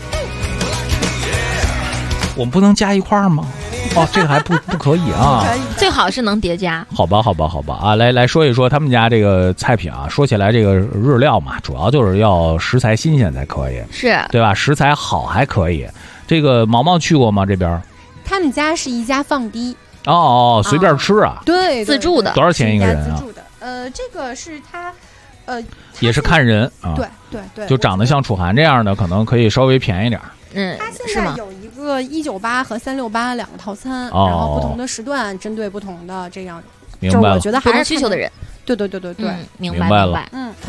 我们不能加一块吗？哦，这个还不可以啊， 最好是能叠加。 好吧啊，来说一说他们家这个菜品啊。说起来，这个日料嘛，主要就是要食材新鲜才可以， 是对吧？食材好还可以。这个毛毛去过吗？这边？ 他们家是一家放低随便吃啊？ 对， 自助的。 多少钱一个人啊？ 自助的，这个是他， 也是看人啊。 对， 就长得像楚涵这样的，可能可以稍微便宜点。 他现在有一个198和3682个套餐，然后不同的时段针对不同的这样， 明白了， 我觉得还是需求的人。 对， 明白了。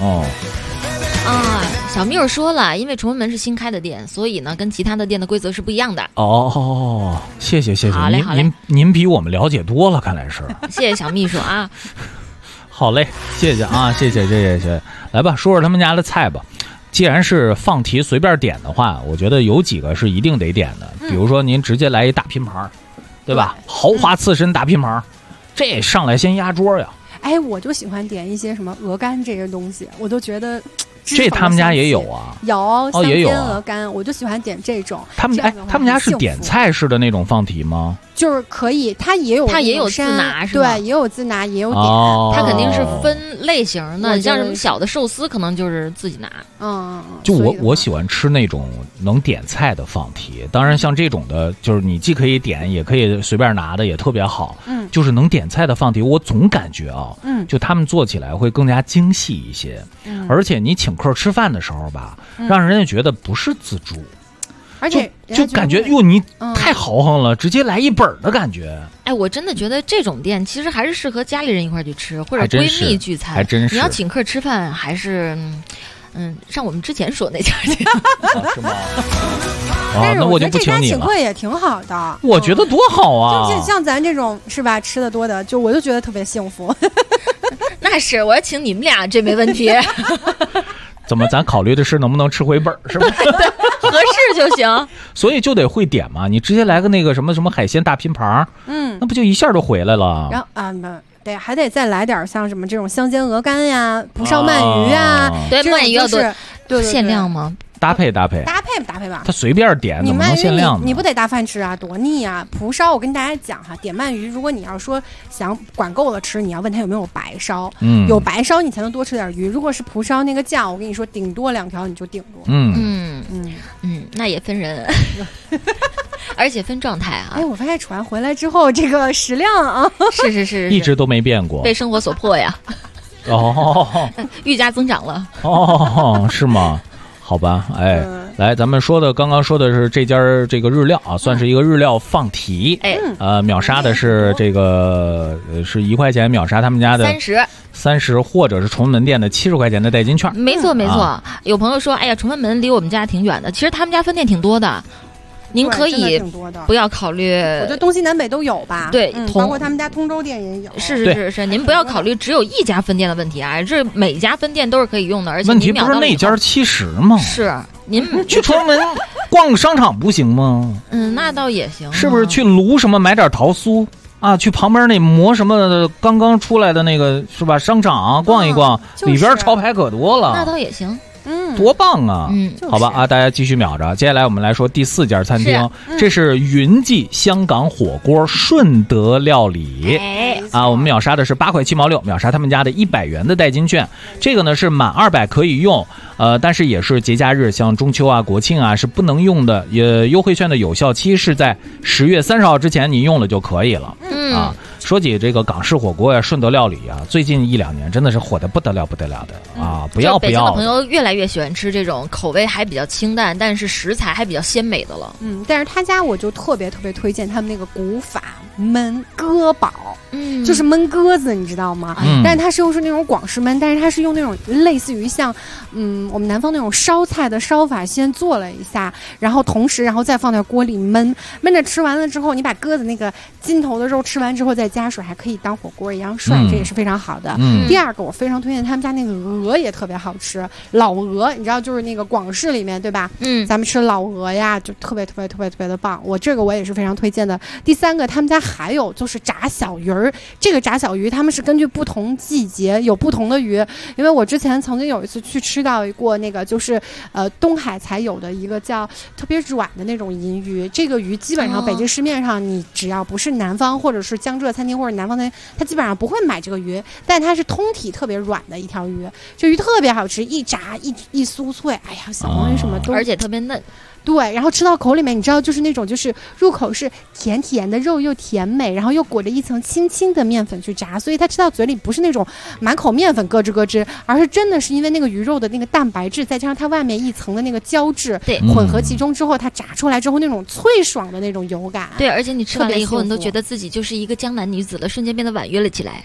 小蜜儿说了，因为崇文门是新开的店，所以呢跟其他的店的规则是不一样的。 谢谢。 好嘞。 您比我们了解多了，看来是。 谢谢小秘书啊。 好嘞，谢谢啊，谢谢。来吧，说说他们家的菜吧。既然是放题随便点的话，我觉得有几个是一定得点的，比如说您直接来一大拼盘，对吧？豪华刺身大拼盘，这上来先压桌呀。 哎，我就喜欢点一些什么鹅肝这些东西，我都觉得这他们家也有啊， 也有鹅肝，我就喜欢点这种。 他们家是点菜式的那种放题吗？ 就是可以，它也有自拿，是吧？ 对，也有自拿，也有点。 它肯定是分类型的，像什么小的寿司，可能就是自己拿。 就我喜欢吃那种能点菜的放题，当然像这种的，就是你既可以点，也可以随便拿的，也特别好。就是能点菜的放题，我总感觉啊，就他们做起来会更加精细一些。而且你请客吃饭的时候吧，让人家觉得不是自助。 而且就感觉哟，你太豪横了，直接来一本的感觉。 哎，我真的觉得这种店其实还是适合家里人一块去吃，或者闺蜜聚餐。 还真是。 你要请客吃饭，还是像我们之前说那家店。 是吗？ 那我就不请你了。 请客也挺好的， 我觉得多好啊！ 就像咱这种是吧，吃的多的，我就觉得特别幸福。 那是，我要请你们俩，这没问题。 怎么？咱考虑的是能不能吃回本，是吧？ 合适就行。 所以就得会点嘛，你直接来个那个什么海鲜大拼盘，那不就一下就回来了？ 然后对，还得再来点像什么这种香煎鹅肝呀、蒲烧鳗鱼啊， 对，鳗鱼要多， 对， 限量吗？ 搭配吧，他随便点，怎么能限量呢？ 你不得大饭吃啊，多腻啊！蒲烧，我跟大家讲哈，点鳗鱼，如果你要说想管够了吃，你要问他有没有白烧，有白烧你才能多吃点鱼。如果是蒲烧那个酱，我跟你说，顶多2条你就顶住。 那也分人，而且分状态啊。 哎，我发现楚涵回来之后，这个食量啊， 是一直都没变过， 被生活所迫呀。愈加增长了。 是吗？好吧，来，咱们刚刚说的是这家这个日料啊，算是一个日料放题。秒杀的是这个是1块钱秒杀他们家的30，或者是崇文门店的70块钱的代金券。 没错。有朋友说，哎呀，崇文门离我们家挺远的，其实他们家分店挺多的。您可以不要考虑， 我觉得东西南北都有吧。 对， 包括他们家通州店也有。 是，您不要考虑只有一家分店的问题啊，这每家分店都是可以用的，而且问题不是那家70吗？ 是，您去崇文门逛个商场不行吗？ 那倒也行。 是不是去卢什么买点桃酥啊？去旁边那磨什么刚刚出来的那个是吧？商场逛一逛，里边潮牌可多了。 那倒也行。 多棒啊！好吧啊，大家继续秒着。接下来我们来说第4家餐厅，这是云记香港火锅顺德料理。我们秒杀的是8块7毛6，秒杀他们家的100元的代金券。这个呢是满200可以用，但是也是节假日，像中秋啊、国庆啊是不能用的。优惠券的有效期是在10月30号之前，你用了就可以了。 说起这个港式火锅呀、顺德料理啊，最近1-2年真的是火得不得了的啊！不要。 北京的朋友越来越喜欢吃这种口味还比较清淡，但是食材还比较鲜美的了。 但是他家我就特别推荐他们那个古法焖鸽煲，就是焖鸽子，你知道吗？但是它是那种广式焖，但是它是用那种类似于像我们南方那种烧菜的烧法，先做了一下，然后同时再放在锅里焖着吃完了之后，你把鸽子那个筋头的肉吃完之后再加水，还可以当火锅一样涮，这也是非常好的。第二个我非常推荐他们家那个鹅也特别好吃，老鹅你知道就是那个广式里面对吧？咱们吃老鹅呀就特别的棒，我也是非常推荐的。第三个他们家还有就是炸小鱼儿，这个炸小鱼他们是根据不同季节有不同的鱼，因为我之前曾经有一次去吃到过那个就是东海才有的一个叫特别软的那种银鱼，这个鱼基本上北京市面上你只要不是南方或者是江浙餐厅或者南方餐厅，它基本上不会买这个鱼，但它是通体特别软的一条鱼，这鱼特别好吃，一炸一酥脆，哎呀小黄鱼什么都， 而且特别嫩。 对，然后吃到口里面，你知道就是那种就是入口是甜甜的，肉又甜美，然后又裹着一层轻轻的面粉去炸，所以它吃到嘴里不是那种满口面粉咯吱咯吱，而是真的是因为那个鱼肉的那个蛋白质，再加上它外面一层的那个胶质混合其中之后，它炸出来之后那种脆爽的那种油感。 对，而且你吃完了以后，你都觉得自己就是一个江南女子了，瞬间变得婉约了起来。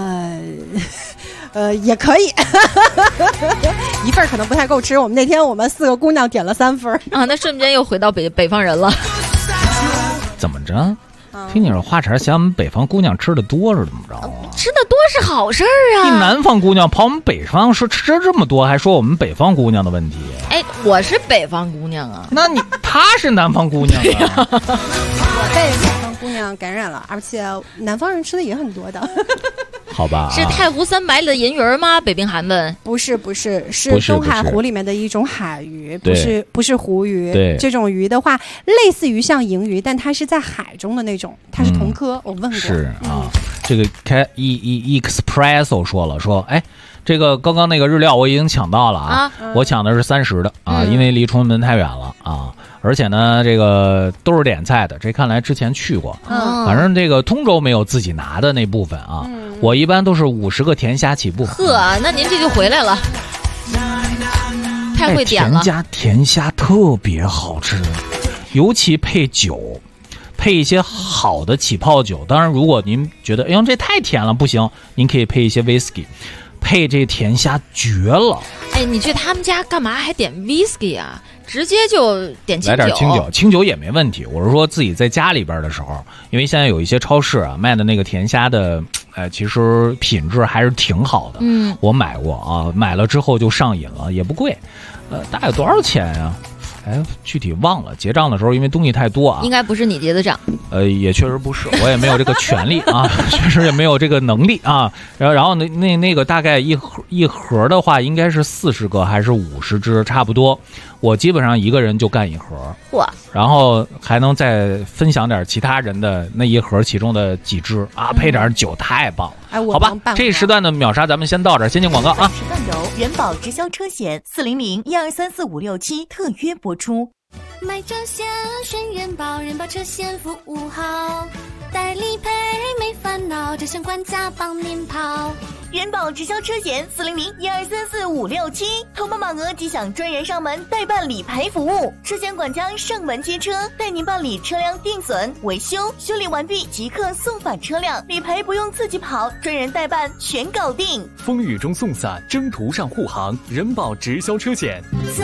也可以一份可能不太够吃，我们那天我们4个姑娘点了3份啊，那瞬间又回到北方人了。 怎么着？听你这话茬，嫌我们北方姑娘吃的多是怎么着？ 吃的多是好事儿啊！ 你南方姑娘跑我们北方说吃这么多，还说我们北方姑娘的问题？ 哎，我是北方姑娘啊， 那她是南方姑娘啊。 我被北方姑娘感染了，而且南方人吃的也很多的。 好吧， 是太湖300里的银鱼吗？北冰寒问， 不是，是东海湖里面的一种海鱼，不是湖鱼。 对， 这种鱼的话，类似于像银鱼，但它是在海中的那种，它是同科。我问过。 是啊，这个Expresso 说，哎，这个刚刚那个日料我已经抢到了啊，我抢的是30的啊，因为离崇文门太远了啊。而且呢，这个都是点菜的，这看来之前去过。反正这个通州没有自己拿的那部分啊。我一般都是50个甜虾起步。 呵，那您这就回来了，太会点了。 田家甜虾特别好吃，尤其配酒，配一些好的起泡酒。当然，如果您觉得哎呦这太甜了不行，您可以配一些 whisky， 配这甜虾绝了。 哎，你去他们家干嘛还点 whisky 啊？直接就点清酒， 来点清酒，清酒也没问题。我是说自己在家里边的时候，因为现在有一些超市啊卖的那个甜虾的，其实品质还是挺好的。我买过啊，买了之后就上瘾了，也不贵，大概多少钱呀？哎，具体忘了。结账的时候，因为东西太多啊， 应该不是你结的账。 也确实不是，我也没有这个权利啊，确实也没有这个能力啊。然后那个大概一盒的话，应该是40个还是50只，差不多。我基本上一个人就干一盒， 哇！ 然后还能再分享点其他人的那一盒其中的几只啊，配点酒，太棒了。 哎， 好吧，这一时段的秒杀咱们先到这儿，先进广告啊。 时段由人保直销车险400-1234567特约播出。 买车险选人保，人保车险服务好，代理赔没烦恼，这险管家帮您跑。 人保直销车险400-1234567，投保满额即享专人上门代办理赔服务，车险管家上门接车，带您办理车辆定损、维修，修理完毕即刻送返车辆，理赔不用自己跑，专人代办全搞定。 风雨中送伞，征途上护航，人保直销车险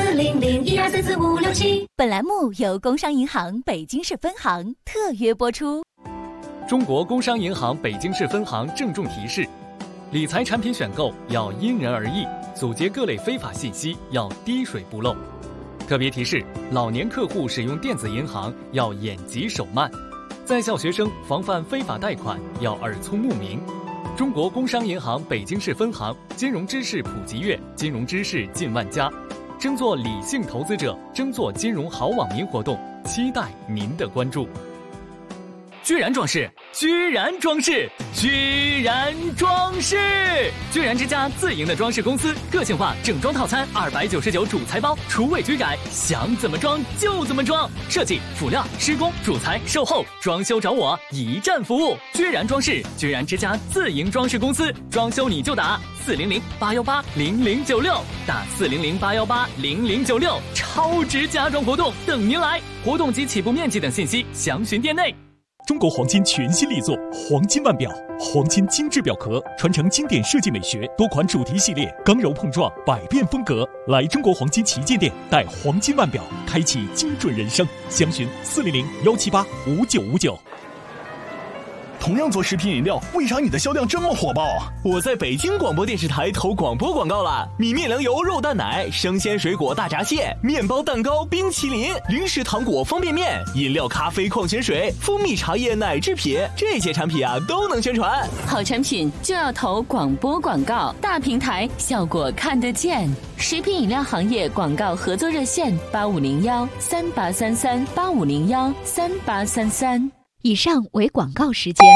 400-1234567。 本栏目由工商银行北京市分行特约播出。 中国工商银行北京市分行郑重提示：理财产品选购要因人而异，阻截各类非法信息要滴水不漏。特别提示：老年客户使用电子银行要眼疾手慢，在校学生防范非法贷款要耳聪目明。中国工商银行北京市分行金融知识普及月，金融知识进万家，争做理性投资者，争做金融好网民活动，期待您的关注。 居然装饰，居然装饰，居然装饰！居然之家自营的装饰公司，个性化整装套餐299主材包，厨卫居然，想怎么装就怎么装。设计、辅料、施工、主材、售后、装修找我，一站服务。居然装饰，居然之家自营装饰公司，装修你就打400-818-0096，打400-818-0096，超值家装活动等您来，活动及起步面积等信息详询店内。 中国黄金全新力作黄金腕表，黄金精致表壳，传承经典设计美学，多款主题系列，刚柔碰撞，百变风格。来中国黄金旗舰店，带黄金腕表，开启精准人生。详询400-178-5959。 同样做食品饮料，为啥你的销量这么火爆？ 我在北京广播电视台投广播广告了，米面粮油肉蛋奶，生鲜水果大闸蟹，面包蛋糕冰淇淋，零食糖果方便面，饮料咖啡矿泉水，蜂蜜茶叶奶制品，这些产品啊都能宣传。 好产品就要投广播广告，大平台效果看得见。食品饮料行业广告合作热线8501-3833-8501-3833。 以上为广告时间。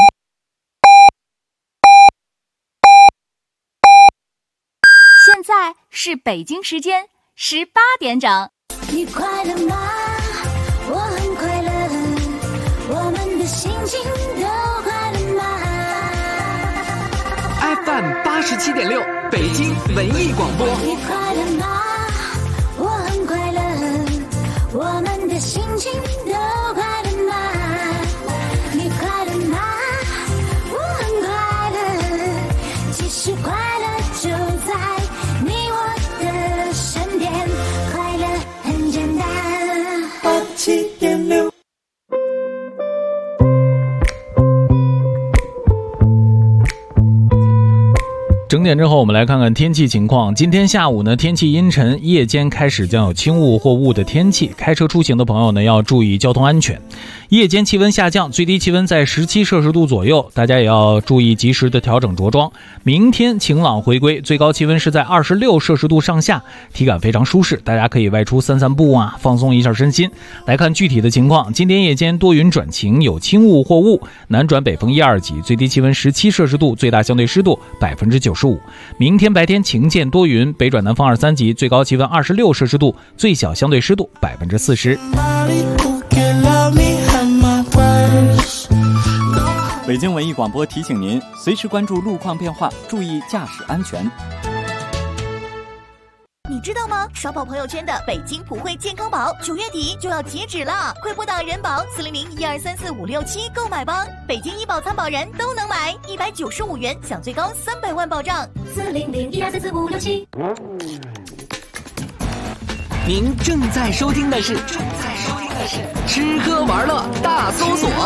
现在是北京时间18点整。 你快乐吗？我很快乐，我们的心情都快乐吗 ？FM 87.6，北京文艺广播。 你快乐吗？我很快乐，我们的心情都快乐吗？你快乐吗？我很快乐，其实快乐就在你我的身边，快乐很简单。87.6。 整点之后，我们来看看天气情况。今天下午呢，天气阴沉，夜间开始将有轻雾或雾的天气。开车出行的朋友呢，要注意交通安全。夜间气温下降，最低气温在17摄氏度左右，大家也要注意及时的调整着装。明天晴朗回归，最高气温是在26摄氏度上下，体感非常舒适，大家可以外出散散步啊，放松一下身心。来看具体的情况，今天夜间多云转晴，有轻雾或雾，南转北风1-2级，最低气温17摄氏度，最大相对湿度95%。明天白天晴间多云，北转南风2-3级，最高气温26摄氏度，最小相对湿度40%。 北京文艺广播提醒您，随时关注路况变化，注意驾驶安全。 你知道吗？刷爆朋友圈的北京普惠健康宝9月底就要截止了，快拨打人保400-1234567购买吧！北京医保参保人都能买，195元享最高300万保障。 400-1234567。 您正在收听的是吃喝玩乐大搜索。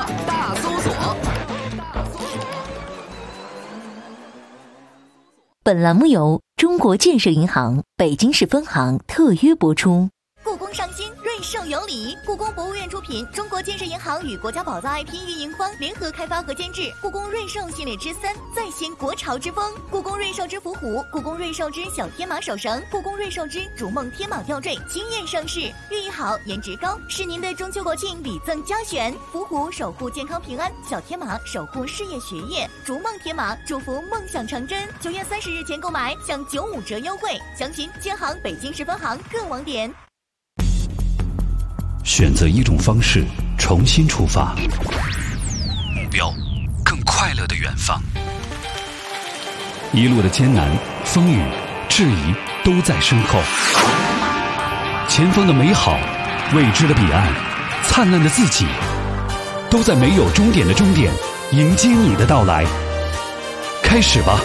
本栏目由中国建设银行北京市分行特约播出。 故宫上新，瑞兽有礼。故宫博物院出品，中国建设银行与国家宝藏 IP 运营方联合开发和监制故宫瑞兽系列之3，再现国潮之风。故宫瑞兽之伏虎，故宫瑞兽之小天马手绳，故宫瑞兽之逐梦天马吊坠，惊艳上市，寓意好，颜值高，是您的中秋国庆礼赠佳选。伏虎守护健康平安，小天马守护事业学业，逐梦天马祝福梦想成真。9月30日前购买享95折优惠，详询建行北京市分行各网点。 选择一种方式，重新出发，目标更快乐的远方。一路的艰难、风雨、质疑都在身后，前方的美好、未知的彼岸、灿烂的自己，都在没有终点的终点迎接你的到来。开始吧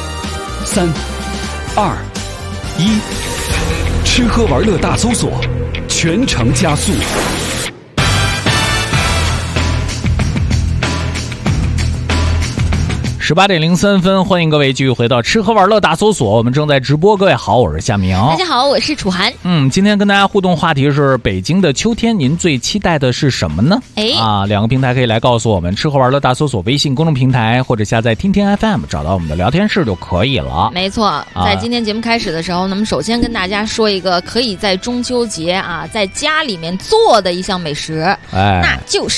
，3、2、1，吃喝玩乐大搜索，全程加速。 18点03分，欢迎各位继续回到吃喝玩乐大搜索，我们正在直播。各位好，我是夏明。 大家好，我是楚涵。 今天跟大家互动话题是北京的秋天，您最期待的是什么呢？两个平台可以来告诉我们，吃喝玩乐大搜索微信公众平台或者下载听听 FM 找到我们的聊天室就可以了。 没错，在今天节目开始的时候，那么首先跟大家说一个可以在中秋节在家里面做的一项美食，那就是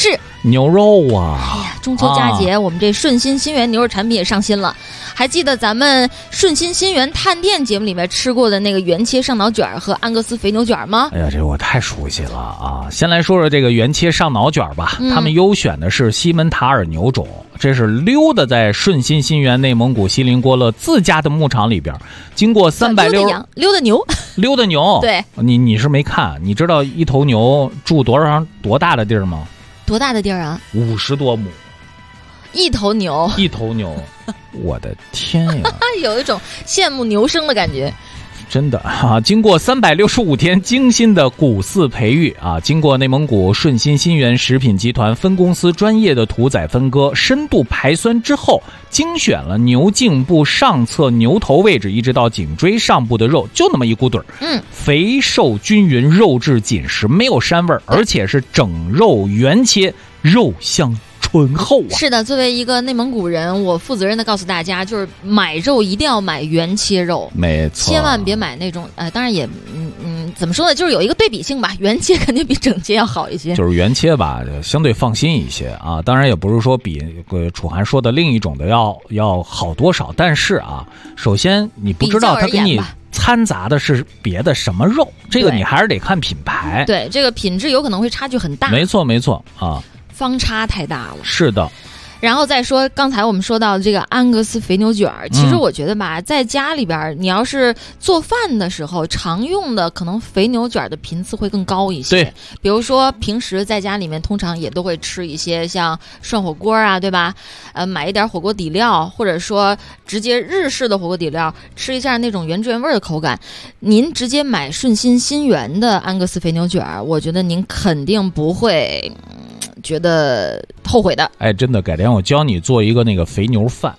牛肉啊！ 哎呀，中秋佳节，我们这顺心新源牛肉产品也上新了。还记得咱们顺心新源探店节目里面吃过的那个原切上脑卷和安格斯肥牛卷吗？ 哎呀，这我太熟悉了啊！先来说说这个原切上脑卷吧，他们优选的是西门塔尔牛种，这是溜达在顺心新源内蒙古锡林郭勒自家的牧场里边，经过360 溜达牛， 溜达牛。 对， 你是没看，你知道一头牛住多大的地儿吗？ 多大的地儿啊 ？50多亩。 一头牛， 我的天呀！ 有一种羡慕牛生的感觉。 真的啊！经过365天精心的骨饲培育啊，经过内蒙古顺心新源食品集团分公司专业的屠宰分割、深度排酸之后，精选了牛颈部上侧牛头位置一直到颈椎上部的肉，就那么一股墩儿。肥瘦均匀，肉质紧实，没有膻味儿，而且是整肉原切，肉香醇厚啊！ 是的，作为一个内蒙古人，我负责任的告诉大家，就是买肉一定要买原切肉， 没错， 千万别买那种当然也怎么说呢，就是有一个对比性吧，原切肯定比整切要好一些。 就是原切吧，相对放心一些啊。当然也不是说比楚涵说的另一种的要好多少，但是啊，首先你不知道他给你掺杂的是别的什么肉，这个你还是得看品牌。 对，这个品质有可能会差距很大。 没错啊。 方差太大了。 是的。 然后再说刚才我们说到的这个安格斯肥牛卷，其实我觉得吧，在家里边你要是做饭的时候常用的可能肥牛卷的频次会更高一些。 对， 比如说平时在家里面通常也都会吃一些像涮火锅啊，对吧？买一点火锅底料，或者说直接日式的火锅底料，吃一下那种原汁原味的口感。您直接买顺心新源的安格斯肥牛卷，我觉得您肯定不会觉得后悔的。 哎，真的，改天我教你做一个那个肥牛饭，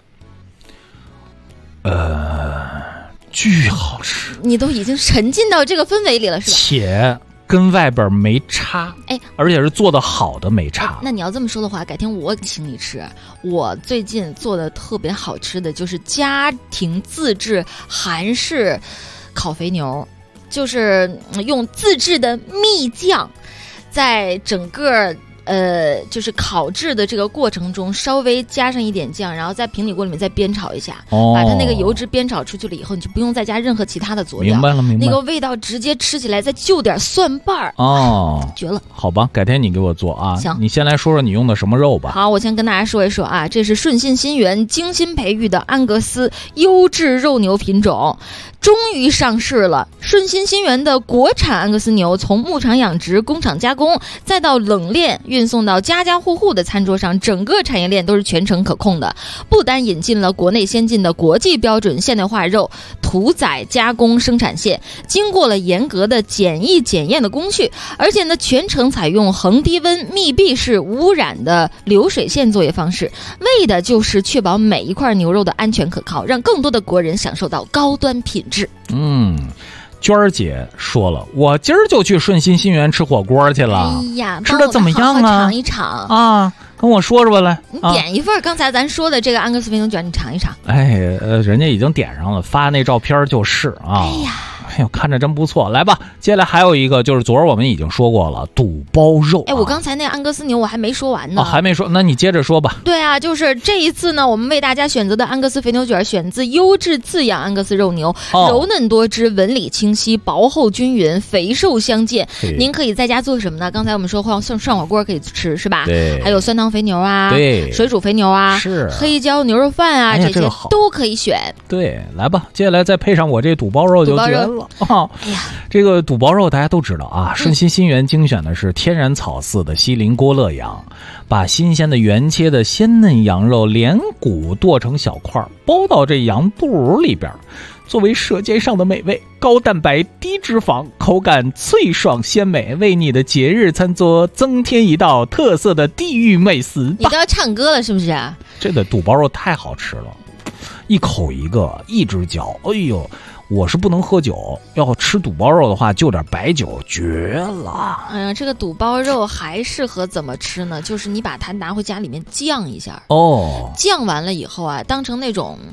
巨好吃。 你都已经沉浸到这个氛围里了，是吧？ 且跟外边没差，而且是做的好的没差。 那你要这么说的话，改天我请你吃。我最近做的特别好吃的就是家庭自制韩式烤肥牛，就是用自制的蜜酱，在整个就是烤制的这个过程中稍微加上一点酱，然后在平底锅里面再煸炒一下，把它那个油脂煸炒出去了以后，你就不用再加任何其他的佐料。 明白了。 那个味道直接吃起来再就点蒜瓣儿，绝了。 好吧，改天你给我做啊。 行， 你先来说说你用的什么肉吧。 好，我先跟大家说一说啊，这是顺心新源精心培育的安格斯优质肉牛品种，终于上市了。顺心新源的国产安格斯牛，从牧场养殖、工厂加工，再到冷链运送到家家户户的餐桌上，整个产业链都是全程可控的。不单引进了国内先进的国际标准现代化肉屠宰加工生产线，经过了严格的检疫检验的工序，而且呢全程采用恒低温密闭式无污染的流水线作业方式，为的就是确保每一块牛肉的安全可靠，让更多的国人享受到高端品质。 娟儿姐说了，我今儿就去顺心新源吃火锅去了。 哎呀， 吃的怎么样啊？ 尝一尝啊，跟我说说吧来。 你点一份刚才咱说的这个安格斯肥牛卷，你尝一尝。 人家已经点上了，发那照片就是啊。哎呦，看着真不错。来吧，接下来还有一个，就是昨儿我们已经说过了，肚包肉。 我刚才那安格斯牛我还没说完呢。 还没说，那你接着说吧。 对啊，就是这一次呢，我们为大家选择的安格斯肥牛卷选自优质自养安格斯肉牛，柔嫩多汁，纹理清晰，薄厚均匀，肥瘦相间。您可以在家做什么呢？刚才我们说涮火锅可以吃，是吧？ 对。 还有酸汤肥牛啊， 对， 水煮肥牛啊， 是黑椒牛肉饭啊，这些都可以选。 对，来吧，接下来再配上我这肚包肉就绝了。 哎呀， 这个肚包肉大家都知道啊，顺心新源精选的是天然草饲的锡林郭勒羊，把新鲜的原切的鲜嫩羊肉连骨剁成小块，包到这羊肚里边，作为舌尖上的美味，高蛋白低脂肪，口感脆爽鲜美，为你的节日餐桌增添一道特色的地狱美食吧。 你都要唱歌了是不是啊？ 这个肚包肉太好吃了，一口一个，一直嚼。哎呦，我是不能喝酒，要吃肚包肉的话就点白酒，绝了。 哎呀，这个肚包肉还适合怎么吃呢？就是你把它拿回家里面酱一下，酱完了以后啊，当成那种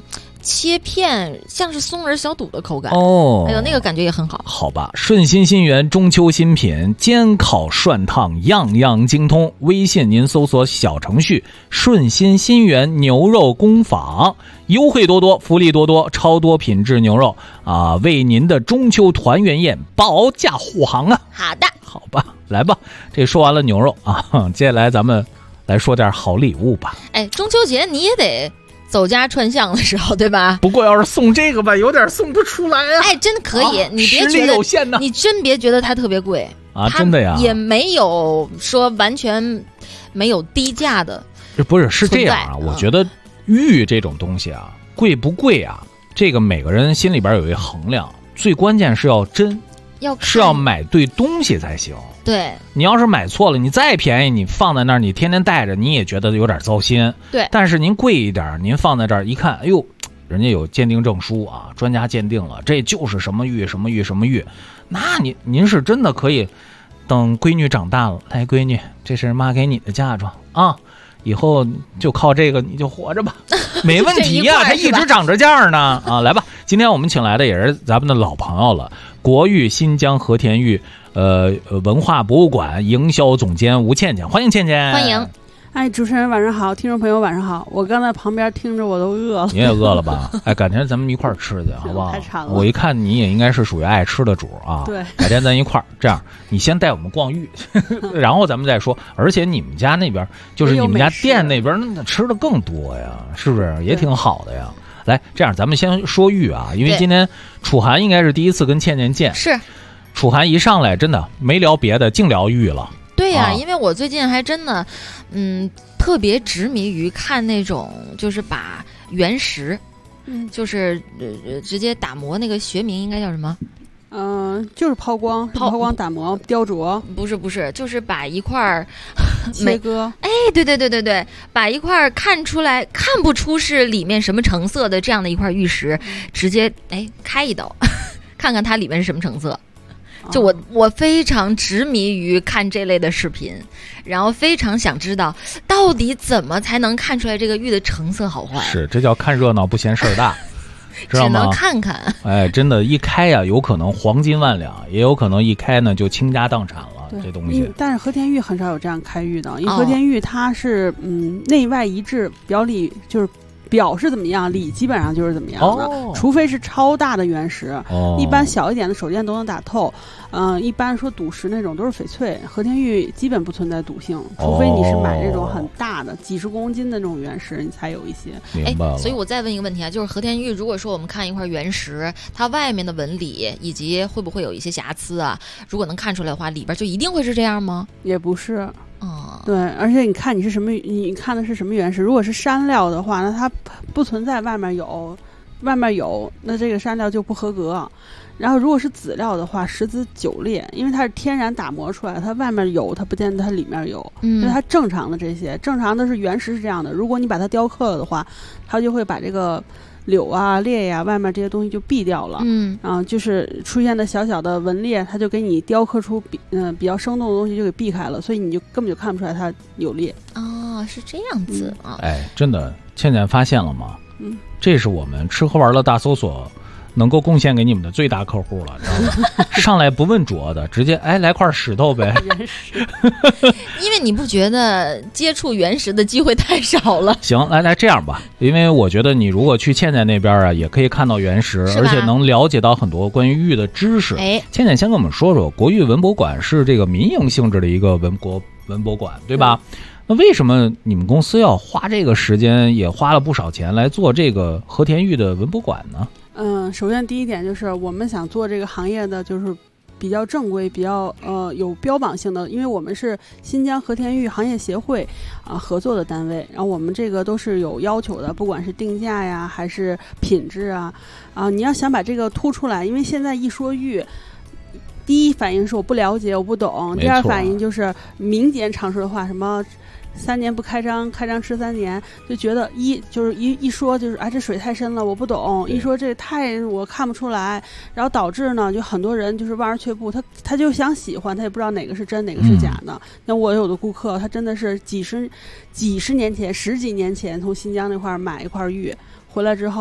切片，像是松仁小肚的口感哦。 哎呦，那个感觉也很好。 好吧，顺心新源中秋新品，煎烤涮烫样样精通。微信您搜索小程序顺心新源牛肉工坊，优惠多多，福利多多，超多品质牛肉啊，为您的中秋团圆宴保驾护航啊！ 好的， 好吧，来吧，这说完了牛肉啊，接下来咱们来说点好礼物吧。 哎，中秋节你也得走家串巷的时候，对吧？ 不过要是送这个吧，有点送不出来啊。 哎，真的可以，你别实力觉得有限呢， 你真别觉得它特别贵啊，真的呀， 也没有说完全没有低价的。 不是，是这样啊，我觉得玉这种东西啊，贵不贵啊，这个每个人心里边有一衡量，最关键是要真，是要买对东西才行。 对， 你要是买错了，你再便宜，你放在那儿，你天天带着，你也觉得有点糟心。 对， 但是您贵一点，您放在这儿一看，哎呦，人家有鉴定证书啊，专家鉴定了，这就是什么玉什么玉什么玉，那您是真的可以，等闺女长大了，来，闺女，这是妈给你的嫁妆啊，以后就靠这个你就活着吧，没问题呀，它一直涨着价呢啊！来吧，今天我们请来的也是咱们的老朋友了，国玉新疆和田玉文化博物馆营销总监吴倩倩，欢迎倩倩。 欢迎。 哎，主持人晚上好，听众朋友晚上好，我刚在旁边听着我都饿了。 你也饿了吧？哎，改天咱们一块儿吃去，好不好？ 太馋了。 我一看你也应该是属于爱吃的主啊。 对。 改天咱一块儿，这样你先带我们逛玉，然后咱们再说。而且你们家那边就是你们家店那边那吃的更多呀，是不是？也挺好的呀。来，这样咱们先说玉啊，因为今天楚涵应该是第一次跟倩倩见。 是。 楚涵一上来真的没聊别的，净聊玉了。 对呀，因为我最近还真的，特别执迷于看那种，就是把原石，就是直接打磨，那个学名应该叫什么？ 就是抛光打磨雕琢。 不是，就是把一块切割。 哎，对，把一块看不出是里面什么成色的这样的一块玉石，直接开一刀，看看它里面是什么成色。就我非常执迷于看这类的视频，然后非常想知道到底怎么才能看出来这个玉的成色好坏。 是，这叫看热闹不嫌事儿大，知道吗？ 只能看看。 哎，真的，一开呀，有可能黄金万两，也有可能一开呢就倾家荡产了。这东西。 但是和田玉很少有这样开玉的，因为和田玉它是内外一致，表里就是。表是怎么样，里基本上就是怎么样的，除非是超大的原石，一般小一点的手电都能打透。一般说赌石那种都是翡翠，和田玉基本不存在赌性，除非你是买这种很大的几十公斤的那种原石，你才有一些。 明白了。 所以我再问一个问题啊，就是和田玉，如果说我们看一块原石，它外面的纹理以及会不会有一些瑕疵啊？如果能看出来的话，里边就一定会是这样吗？ 也不是。对，而且你看你看的是什么原石？如果是山料的话，那它不存在外面有，那这个山料就不合格。然后如果是籽料的话，石子久裂，因为它是天然打磨出来，它外面有，它不见得它里面有。因为它正常的正常的是原石是这样的，如果你把它雕刻了的话，它就会把这个柳啊、裂呀、外面这些东西就避掉了。就是出现的小小的纹裂，它就给你雕刻出比较生动的东西就给避开了，所以你就根本就看不出来它有裂。 哦，是这样子啊。 哎，真的，倩倩发现了吗？这是我们吃喝玩乐大搜索能够贡献给你们的最大客户了，知道吗？上来不问拙的，直接来块石头呗。 原石， 因为你不觉得接触原石的机会太少了？ 行，来这样吧，因为我觉得你如果去倩倩那边啊，也可以看到原石，而且能了解到很多关于玉的知识。倩倩先跟我们说说，国玉文博馆是这个民营性质的一个文博馆，对吧？那为什么你们公司要花这个时间，也花了不少钱来做这个和田玉的文博馆呢？ 首先第一点就是我们想做这个行业的就是比较正规、比较有标榜性的，因为我们是新疆和田玉行业协会合作的单位，然后我们这个都是有要求的，不管是定价呀还是品质你要想把这个突出来，因为现在一说玉。第一反应是我不了解，我不懂。第二反应就是民间常说的话，什么3年不开张，开张吃3年，就觉得一说就是这水太深了，我不懂。一说这我看不出来，然后导致呢，就很多人就是望而却步，他就想喜欢，他也不知道哪个是真，哪个是假的。那我有的顾客，他真的是几十年前、10几年前从新疆那块买一块玉回来之后。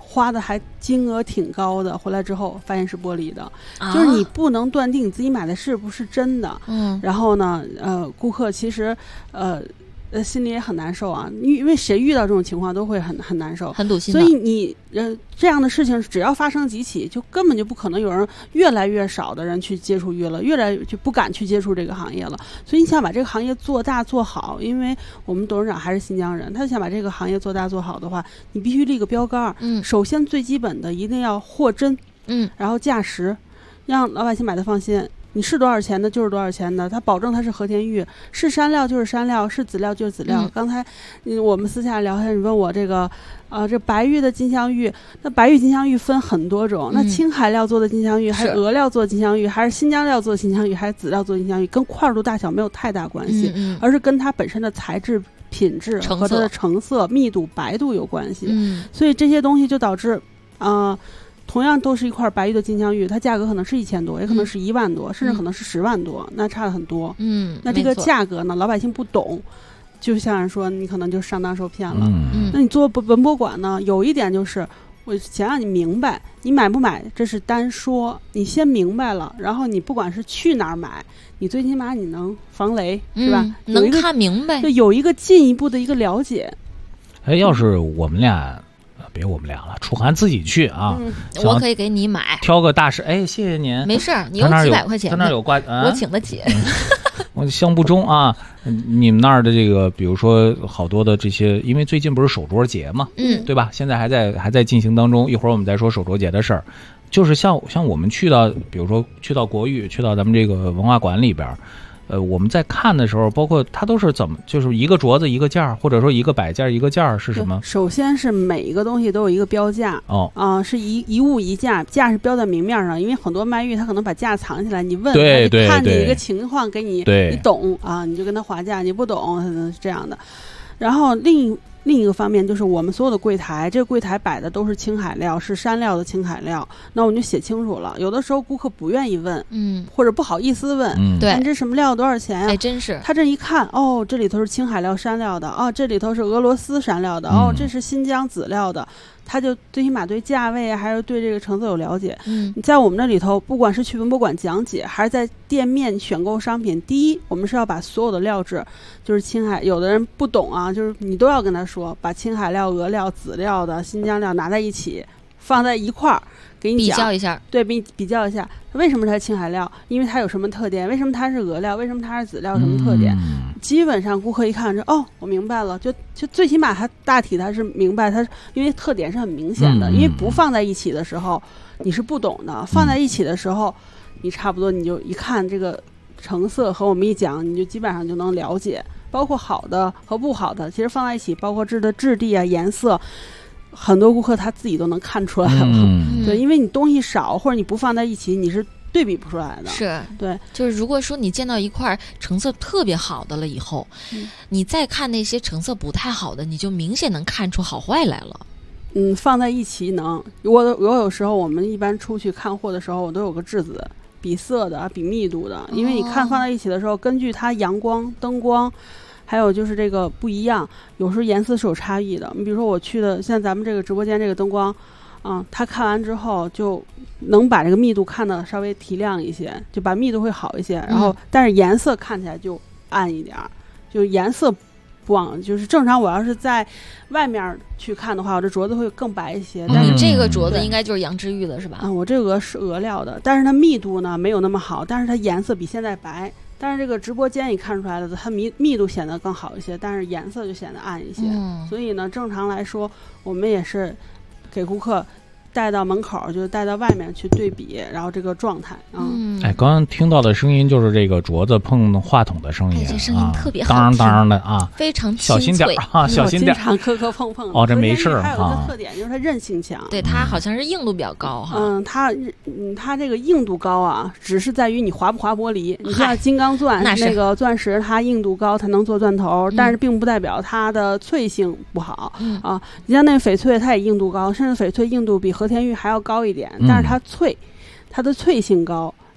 花的还金额挺高的，回来之后发现是玻璃的，就是你不能断定你自己买的是不是真的。然后呢，顾客其实心里也很难受啊，因为谁遇到这种情况都会很难受， 很堵心。 所以你这样的事情只要发生几起，就根本就不可能有人越来越少的人去接触娱乐，越来越就不敢去接触这个行业了。所以你想把这个行业做大做好，因为我们董事长还是新疆人，他想把这个行业做大做好的话，你必须立个标杆。首先最基本的一定要货真，然后价实，让老百姓买的放心。你是多少钱的就是多少钱的，它保证它是和田玉，是山料就是山料，是籽料就是籽料。刚才我们私下聊天，你问我这个这白玉的金镶玉，那白玉金镶玉分很多种，那青海料做的金镶玉，还是俄料做的金镶玉，还是新疆料做的金镶玉，还是籽料做的金镶玉，跟块度大小没有太大关系，而是跟它本身的材质品质和它的成色、密度、白度有关系。所以这些东西就导致同样都是一块白玉的金镶玉，它价格可能是1000多，也可能是1万多，甚至可能是10万多，那差了很多。那这个价格呢，老百姓不懂，就像说你可能就上当受骗了。那你做文博馆呢，有一点就是我想让你明白，你买不买这是单说，你先明白了，然后你不管是去哪儿买，你最起码你能防雷，是吧？ 能看明白， 就有一个进一步的一个了解。 要是我们俩。别我们俩了，楚涵自己去啊！ 我可以给你买， 挑个大师。谢谢您。 没事，你有几百块钱， 他那有挂， 我请得起。 我相不中啊！你们那儿的这个，比如说好多的这些，因为最近不是手镯节嘛，对吧？现在还在进行当中。一会儿我们再说手镯节的事儿。就是像我们去到，比如说去到国誉，去到咱们这个文化馆里边。我们在看的时候，包括它都是怎么，就是一个镯子一个件儿，或者说一个摆件一个件儿是什么？ 首先是每一个东西都有一个标价是一物一价，价是标在明面上，因为很多卖玉他可能把价藏起来，你问他看你一个情况给你，你懂啊，你就跟他划价，你不懂是这样的。然后另一个方面就是我们所有的柜台，这个柜台摆的都是青海料，是山料的青海料，那我们就写清楚了。有的时候顾客不愿意问，或者不好意思问， 对， 你这什么料多少钱呀？ 真是。 他这一看，这里头是青海料山料的，这里头是俄罗斯山料的，这是新疆籽料的。他就最起码对价位还是对这个成色有了解。你在我们这里头，不管是去文博馆讲解，还是在店面选购商品，第一，我们是要把所有的料质，就是青海，有的人不懂啊，就是你都要跟他说，把青海料、俄料、籽料的新疆料拿在一起，放在一块儿。给你讲比较一下， 对，比较一下，为什么它是青海料？因为它有什么特点？为什么它是俄料？为什么它是籽料？什么特点？基本上顾客一看就我明白了，就最起码他大体他是明白，他因为特点是很明显的，因为不放在一起的时候你是不懂的，放在一起的时候你差不多你就一看这个成色和我们一讲，你就基本上就能了解，包括好的和不好的，其实放在一起，包括质地啊、颜色。很多顾客他自己都能看出来了，对，因为你东西少或者你不放在一起，你是对比不出来的。 是， 对， 就是如果说你见到一块成色特别好的了以后，你再看那些成色不太好的，你就明显能看出好坏来了。 放在一起能，我有时候我们一般出去看货的时候，我都有个质子，比色的、比密度的，因为你看放在一起的时候，根据它阳光、灯光。还有就是这个不一样，有时候颜色是有差异的。你比如说我去的，像咱们这个直播间这个灯光，他看完之后就能把这个密度看得稍微提亮一些，就把密度会好一些。然后，但是颜色看起来就暗一点，就颜色不往就是正常。我要是在外面去看的话，我这镯子会更白一些。但是这个镯子应该就是羊脂玉的是吧？ 我这个是俄料的，但是它密度呢没有那么好，但是它颜色比现在白。但是这个直播间也看出来了，它密度显得更好一些，但是颜色就显得暗一些。所以呢，正常来说，我们也是给顾客带到门口，就带到外面去对比，然后这个状态。 刚刚听到的声音就是这个镯子碰话筒的声音， 这声音特别好听，当的啊， 非常小心点啊，小心点， 经常磕磕碰碰。 这没事还有一个特点就是它韧性强， 对，它好像是硬度比较高哈。 它这个硬度高啊，只是在于你划不划玻璃。你像金刚钻那个钻石，它硬度高，它能做钻头，但是并不代表它的脆性不好啊。你像那个翡翠，它也硬度高，甚至翡翠硬度比和田玉还要高一点，但是它脆，它的脆性高。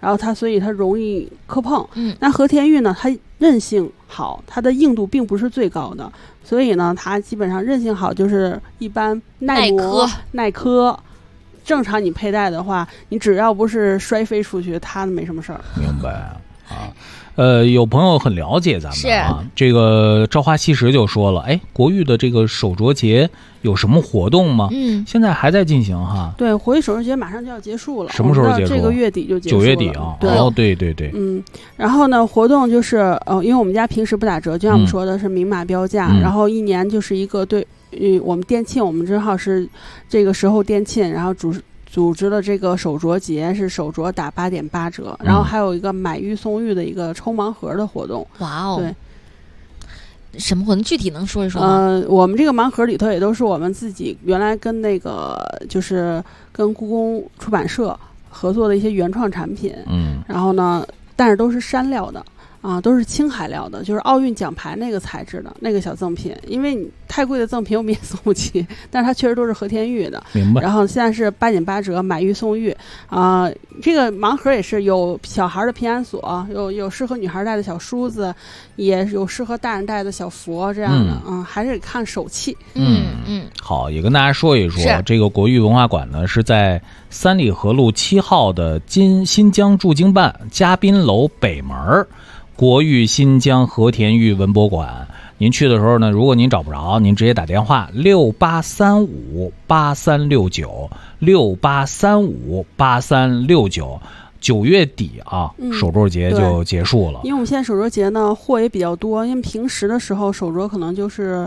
然后所以它容易磕碰。那和田玉呢，它韧性好，它的硬度并不是最高的，所以呢，它基本上韧性好，就是一般耐磨、耐磕。正常你佩戴的话，你只要不是摔飞出去，它没什么事儿。 明白啊。有朋友很了解咱们啊，这个朝花夕拾就说了，哎，国玉的这个手镯节有什么活动吗？现在还在进行哈。 对，国玉手镯节马上就要结束了， 什么时候结束？ 这个月底就结束了。 9月底啊。对。 然后呢，活动就是因为我们家平时不打折，就像我们说的是明码标价，然后一年就是一个对。我们店庆，我们正好是这个时候店庆，然后组织了这个手镯节，是手镯打8.8折，然后还有一个买玉送玉的一个抽盲盒的活动。 哇哦！ 对， 什么活动？具体能说一说吗？ 我们这个盲盒里头也都是我们自己原来跟那个就是跟故宫出版社合作的一些原创产品。然后呢，但是都是山料的。都是青海料的，就是奥运奖牌那个材质的那个小赠品，因为你太贵的赠品我们也送不起，但是它确实都是和田玉的。 明白。 然后现在是8.8折，买玉送玉这个盲盒也是有小孩的平安锁，有适合女孩戴的小梳子，也有适合大人戴的小佛这样的。还是看手气。 好，也跟大家说一说，这个国玉文化馆呢是在三里河路7号的新疆驻京办嘉宾楼北门。国玉新疆和田玉文博馆，您去的时候呢，如果您找不着，您直接打电话68358369，68358369。9月底啊，手镯节就结束了。 因为我们现在手镯节呢，货也比较多，因为平时的时候手镯可能就是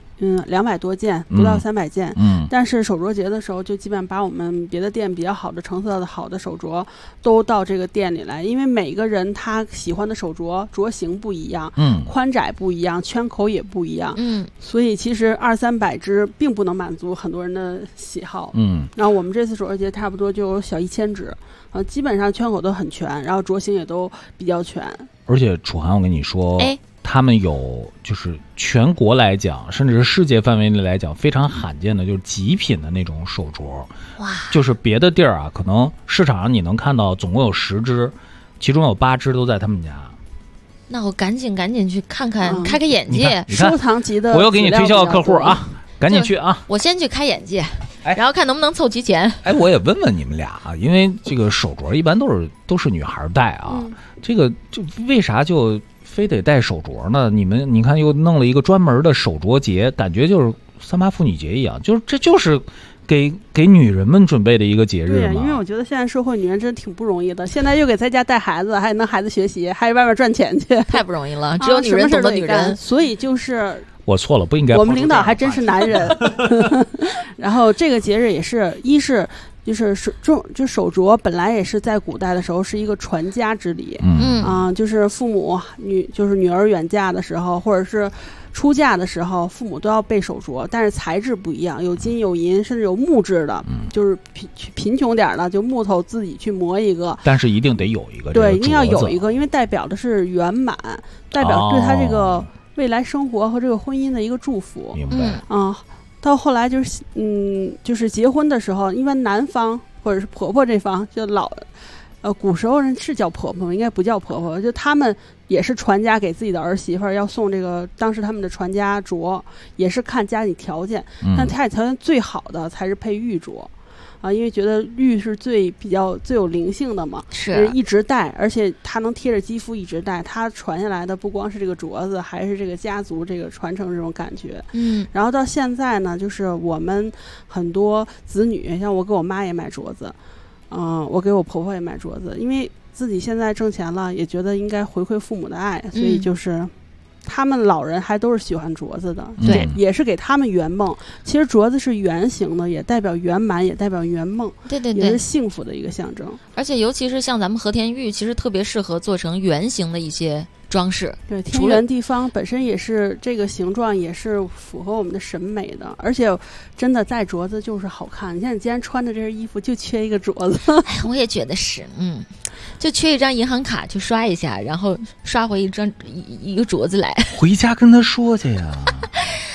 200多件，不到300件。但是手镯节的时候，就基本上把我们别的店比较好的成色的好的手镯都到这个店里来，因为每个人他喜欢的手镯镯型不一样，宽窄不一样，圈口也不一样，所以其实200-300只并不能满足很多人的喜好。然后我们这次手镯节差不多就有小1000只，基本上圈口都很全，然后镯型也都比较全。 而且楚涵，我跟你说，他们有就是全国来讲，甚至是世界范围内来讲非常罕见的，就是极品的那种手镯。 哇！ 就是别的地儿啊，可能市场上你能看到总共有10只，其中有8只都在他们家。 那我赶紧去看看，开眼界。 收藏级的， 我又给你推销个客户啊，赶紧去啊！ 我先去开眼界，然后看能不能凑齐钱。 我也问问你们俩啊，因为这个手镯一般都是女孩戴啊，这个就为啥就非得戴手镯呢？你看又弄了一个专门的手镯节，感觉就是3·8妇女节一样，这就是给女人们准备的一个节日嘛。 对，因为我觉得现在社会女人真挺不容易的，现在又给在家带孩子，还能孩子学习，还外面赚钱去， 太不容易了。只有女人懂得女人， 所以就是我错了，不应该。 我们领导还真是男人。然后这个节日也是，一是就是手镯本来也是在古代的时候是一个传家之礼，就是父母就是女儿远嫁的时候，或者是出嫁的时候，父母都要备手镯，但是材质不一样，有金有银，甚至有木质的，就是贫穷点的就木头自己去磨一个， 但是一定得有一个， 对，一定要有一个，因为代表的是圆满，代表对他这个未来生活和这个婚姻的一个祝福。 明白。 到后来就是结婚的时候，因为男方或者是婆婆这方就古时候人是叫婆婆，应该不叫婆婆，就他们也是传家给自己的儿媳妇儿，要送这个当时他们的传家镯，也是看家里条件，但家里条件最好的才是配玉镯。因为觉得玉是最有灵性的嘛， 是一直戴，而且它能贴着肌肤一直戴，它传下来的不光是这个镯子，还是这个家族这个传承这种感觉。然后到现在呢，就是我们很多子女，像我给我妈也买镯子，我给我婆婆也买镯子，因为自己现在挣钱了，也觉得应该回馈父母的爱，所以就是他们老人还都是喜欢镯子的， 对， 也是给他们圆梦。其实镯子是圆形的，也代表圆满，也代表圆梦， 对， 也是幸福的一个象征。 而且尤其是像咱们和田玉，其实特别适合做成圆形的一些装饰。 对，天圆地方本身也是这个形状，也是符合我们的审美的。而且真的戴镯子就是好看。你看你今天穿的这身衣服就缺一个镯子。 我也觉得是，就缺一张银行卡去刷一下，然后刷回一个镯子来。 回家跟他说去呀。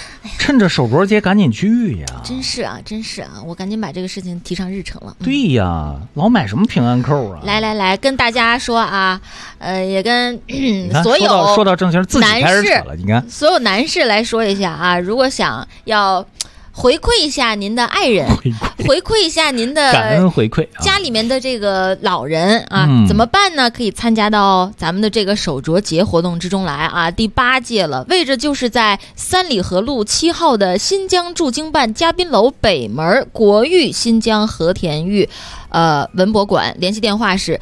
趁着手镯节赶紧去呀！ 真是啊，我赶紧把这个事情提上日程了。 对呀，老买什么平安扣啊？ 来，跟大家说啊，也跟所有说到正形，自己开始扯了。你看， 所有男士来说一下啊，如果想要回馈一下您的爱人，回馈一下您的感恩回馈家里面的这个老人啊，怎么办呢？可以参加到咱们的这个手镯节活动之中来啊！第8届了，位置就是在三里河路7号的新疆驻京办嘉宾楼北门国誉新疆和田玉文博馆，联系电话是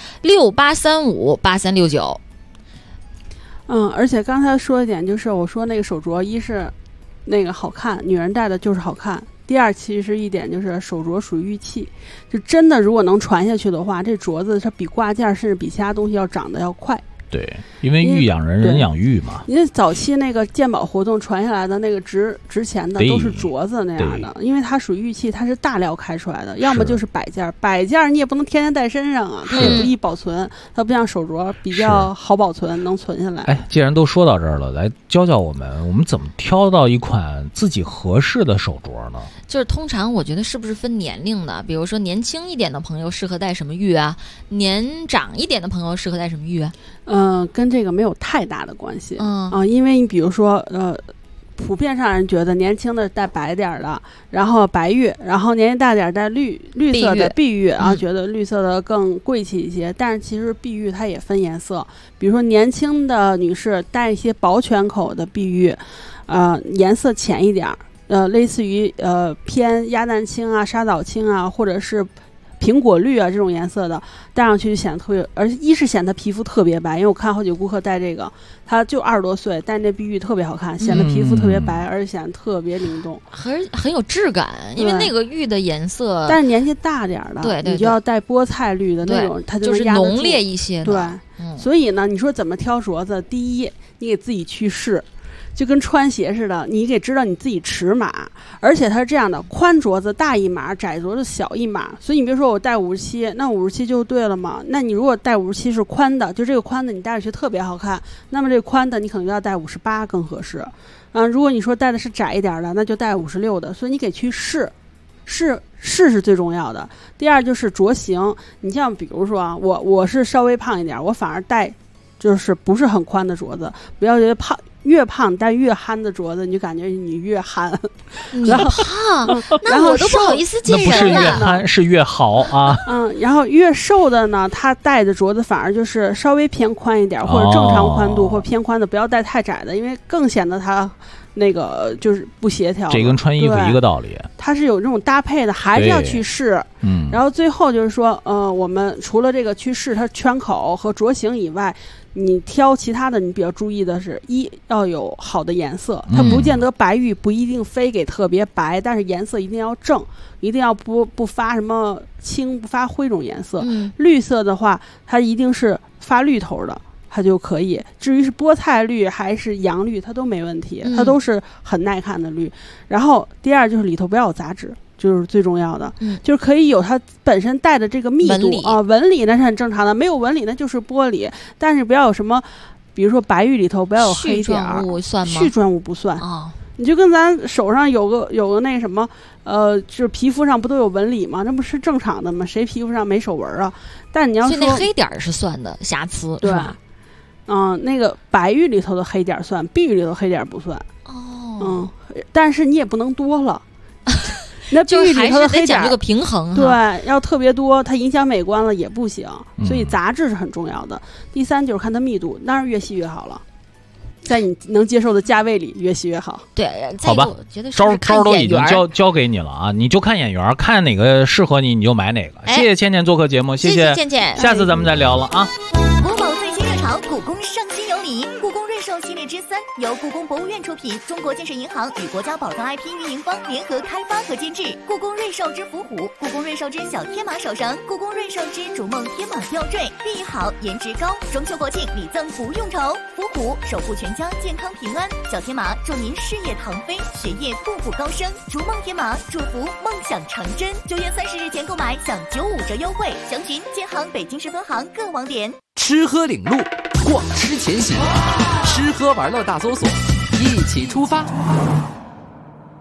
68358369。 而且刚才说一点就是，我说那个手镯，一是那个好看，女人戴的就是好看。第二，其实一点就是手镯属于玉器，就真的如果能传下去的话，这镯子它比挂件甚至比其他东西要长得要快。 对，因为玉养人，人养玉嘛。 因为早期那个鉴宝活动传下来的那个值钱的都是镯子那样的，因为它属于玉器，它是大料开出来的，要么就是摆件，摆件你也不能天天戴身上啊，它也不易保存，它不像手镯比较好保存，能存下来。 哎，既然都说到这儿了，来教教我们怎么挑到一款自己合适的手镯呢？ 就是通常我觉得是不是分年龄的？比如说年轻一点的朋友适合戴什么玉啊？年长一点的朋友适合戴什么玉啊？ 跟这个没有太大的关系。因为你比如说普遍上人觉得年轻的戴白点的，然后白玉，然后年纪大点戴绿色的碧玉，然后觉得绿色的更贵气一些。但是其实碧玉它也分颜色，比如说年轻的女士戴一些薄圈口的碧玉，颜色浅一点，类似于偏鸭蛋青啊、沙枣青啊，或者是苹果绿啊这种颜色的，戴上去就显得特别，而且一是显得皮肤特别白，因为我看好几个顾客戴这个，他就20多岁，戴这碧玉特别好看，显得皮肤特别白，而且显得特别灵动， 很有质感，因为那个玉的颜色。 但是年纪大点的，对，你就要戴菠菜绿的那种，它就是浓烈一些的。 对，所以呢，你说怎么挑镯子？第一，你给自己去试。就跟穿鞋似的，你得知道你自己尺码，而且它是这样的，宽镯子大一码，窄镯子小一码。所以你别说我戴57，那57就对了嘛。那你如果戴57是宽的，就这个宽的你戴上去特别好看，那么这个宽的你可能要戴58更合适。如果你说戴的是窄一点的，那就戴56的。所以你给去试是最重要的。第二就是镯型，你像比如说啊，我是稍微胖一点，我反而戴就是不是很宽的镯子，不要觉得胖。越胖戴越憨的镯子，你就感觉你越憨。 你胖，那我都不好意思见人了。 那不是越憨，是越好啊。 然后越瘦的呢，他戴的镯子反而就是稍微偏宽一点，或者正常宽度，或偏宽的，不要戴太窄的，因为更显得他那个就是不协调。 这跟穿衣服一个道理。 它是有这种搭配的，还是要去试。然后最后就是说，我们除了这个去试它圈口和镯型以外，你挑其他的，你比较注意的是，一要有好的颜色，它不见得白玉不一定非给特别白，但是颜色一定要正，一定要不发什么青不发灰这种颜色。绿色的话，它一定是发绿头的，它就可以。至于是菠菜绿还是洋绿，它都没问题，它都是很耐看的绿。然后第二就是里头不要有杂质。就是最重要的，就是可以有它本身带的这个密度啊，纹理那是很正常的，没有纹理那就是玻璃，但是不要有什么，比如说白玉里头不要有黑点儿，絮状物不算啊。你就跟咱手上有个那什么，就是皮肤上不都有纹理吗？那不是正常的吗？谁皮肤上没手纹啊？但你要说那黑点是算的瑕疵， 对吧？ 那个白玉里头的黑点算，碧玉里头黑点不算。但是你也不能多了。那碧玉里头的黑点讲这个平衡， 对，要特别多，它影响美观了也不行，所以杂质是很重要的。第三就是看它密度，当然越细越好了，在你能接受的价位里越细越好。 对， 好吧，招都已经交给你了啊，你就看眼缘，看哪个适合你，你就买哪个。谢谢倩倩做客节目，谢谢倩倩， 下次咱们再聊了啊。 国宝最新热潮，故宫上新有礼，故宫瑞兽系列之3由故宫博物院出品，中国建设银行与国家宝藏 IP 运营方联合开发和监制。故宫瑞兽之伏虎，故宫瑞兽之小天马手绳，故宫瑞兽之逐梦天马吊坠，寓意好，颜值高，中秋国庆礼赠不用愁。伏虎守护全家健康平安，小天马祝您事业腾飞，学业步步高升，逐梦天马祝福梦想成真。9月30日前购买享95折优惠，详询建行北京市分行各网点。 吃喝领路，逛吃前行，吃喝玩乐大搜索，一起出发。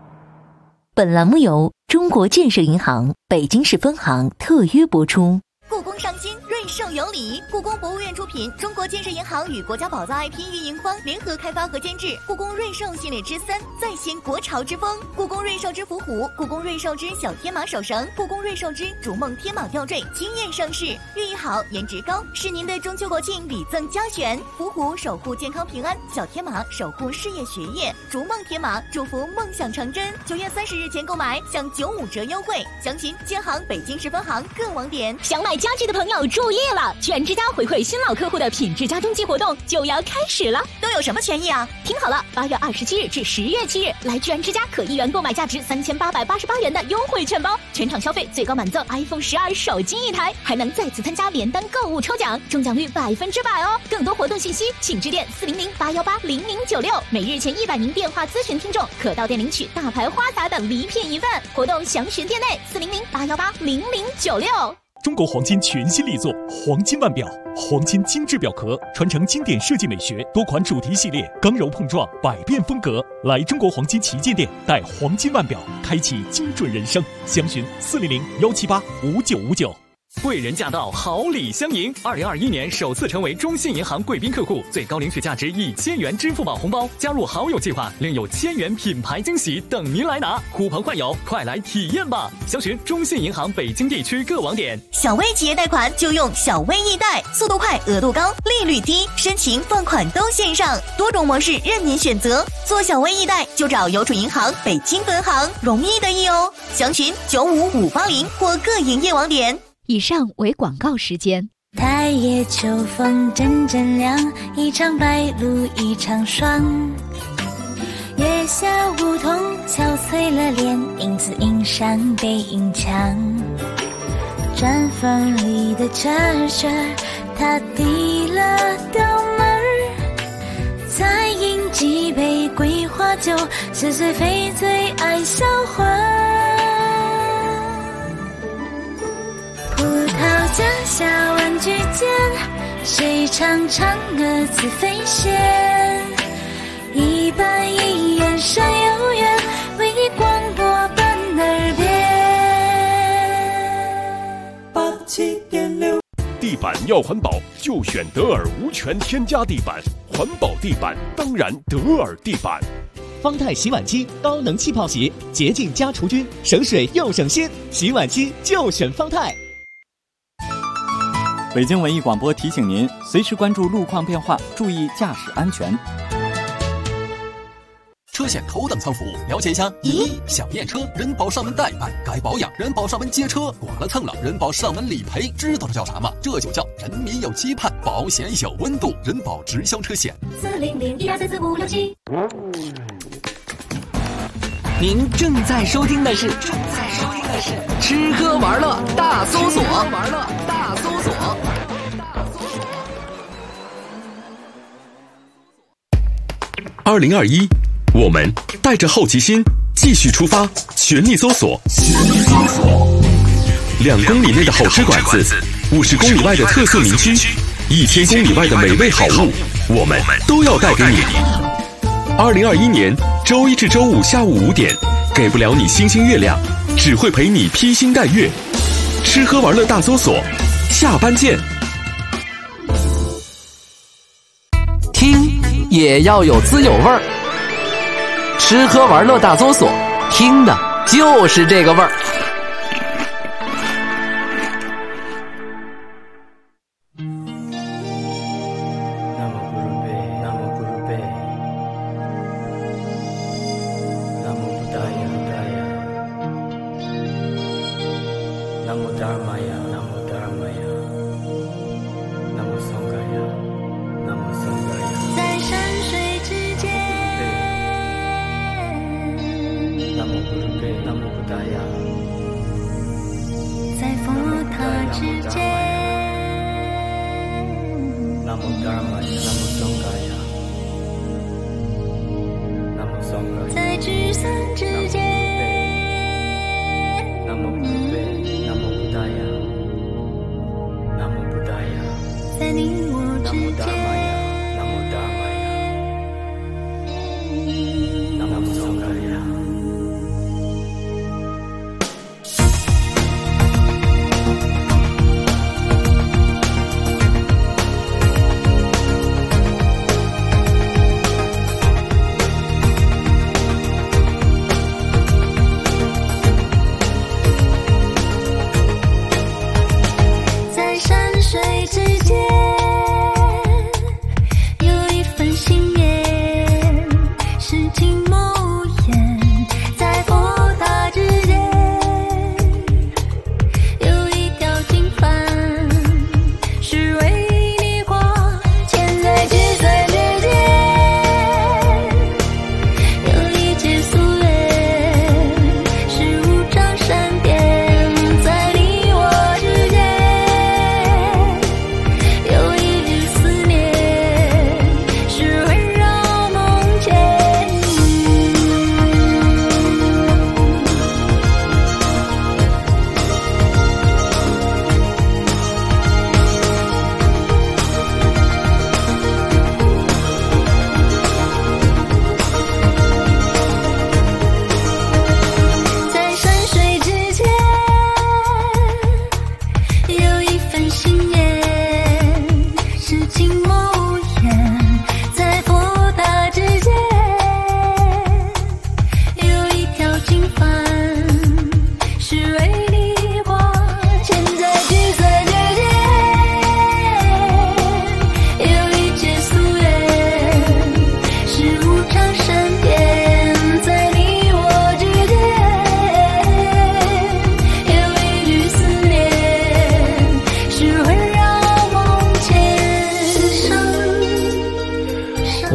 本栏目由中国建设银行北京市分行特约播出。 故宫上新，瑞兽有礼。故宫博物院出品，中国建设银行与国家宝藏 IP 运营方联合开发和监制故宫瑞兽系列之3，再现国潮之风。故宫瑞兽之伏虎，故宫瑞兽之小天马手绳，故宫瑞兽之逐梦天马吊坠惊艳上市，寓意好，颜值高，是您的中秋国庆礼赠佳选。伏虎守护健康平安，小天马守护事业学业，逐梦天马祝福梦想成真。9月30日前购买享95折优惠，详情建行北京市分行各网点。 想买家具的朋友注意了，居然之家回馈新老客户的品质家中季活动就要开始了， 都有什么权益啊？ 听好了，8月27日至10月7日，来居然之家可1元购买价值3888元的优惠券包，全场消费最高满赠 iPhone 12手机1台，还能再次参加连单购物抽奖，中奖率100%哦！更多活动信息，请致电400-818-0096，每日前100名电话咨询听众可到店领取大牌花洒等礼品1份，活动详询店内400-818-0096。 中国黄金全新力作黄金腕表，黄金精致表壳，传承经典设计美学，多款主题系列，刚柔碰撞，百变风格。来中国黄金旗舰店，戴黄金腕表，开启精准人生。详询400-178-5959。 贵人驾到，好礼相迎。2021年首次成为中信银行贵宾客户，最高领取价值1000元支付宝红包，加入好友计划，另有1000元品牌惊喜等您来拿。呼朋唤友，快来体验吧！详询中信银行北京地区各网点。 小微企业贷款就用小微易贷，速度快，额度高，利率低，申请放款都线上，多种模式任您选择。做小微易贷就找邮储银行北京分行，容易得意哦。详询95580或各营业网点。 以上为广告时间。 太夜秋风阵阵凉，一场白露一场霜。月下梧桐憔悴了脸，影子映上背影墙。毡房里的车车，他递了刀门儿，再饮几杯桂花酒，似水非醉爱销魂。葡萄架下玩具间，谁唱嫦娥自飞仙？一板一眼山有缘，为你广播奔耳边。 87.6，地板要环保就选德尔无醛添加地板，环保地板当然德尔地板。 方太洗碗机高能气泡洗，洁净加除菌，省水又省心，洗碗机就选方太。 北京文艺广播提醒您，随时关注路况变化，注意驾驶安全。 车险头等舱服务，了解一下。1. 小验车，人保上门代办，该保养，人保上门接车，剐了蹭了，人保上门理赔。知道这叫啥吗？这就叫人民有期盼，保险有温度。人保直销车险。 400-1234567。 您正在收听的是吃喝玩乐大搜索。 2021，我们带着好奇心继续出发，全力搜索。2公里内的好吃馆子，50公里外的特色民居，1000公里外的美味好物，我们都要带给你。2021年周一至周五下午5点，给不了你星星月亮，只会陪你披星戴月。吃喝玩乐大搜索，下班见。 听也要有滋有味儿，吃喝玩乐大搜索，听的就是这个味儿。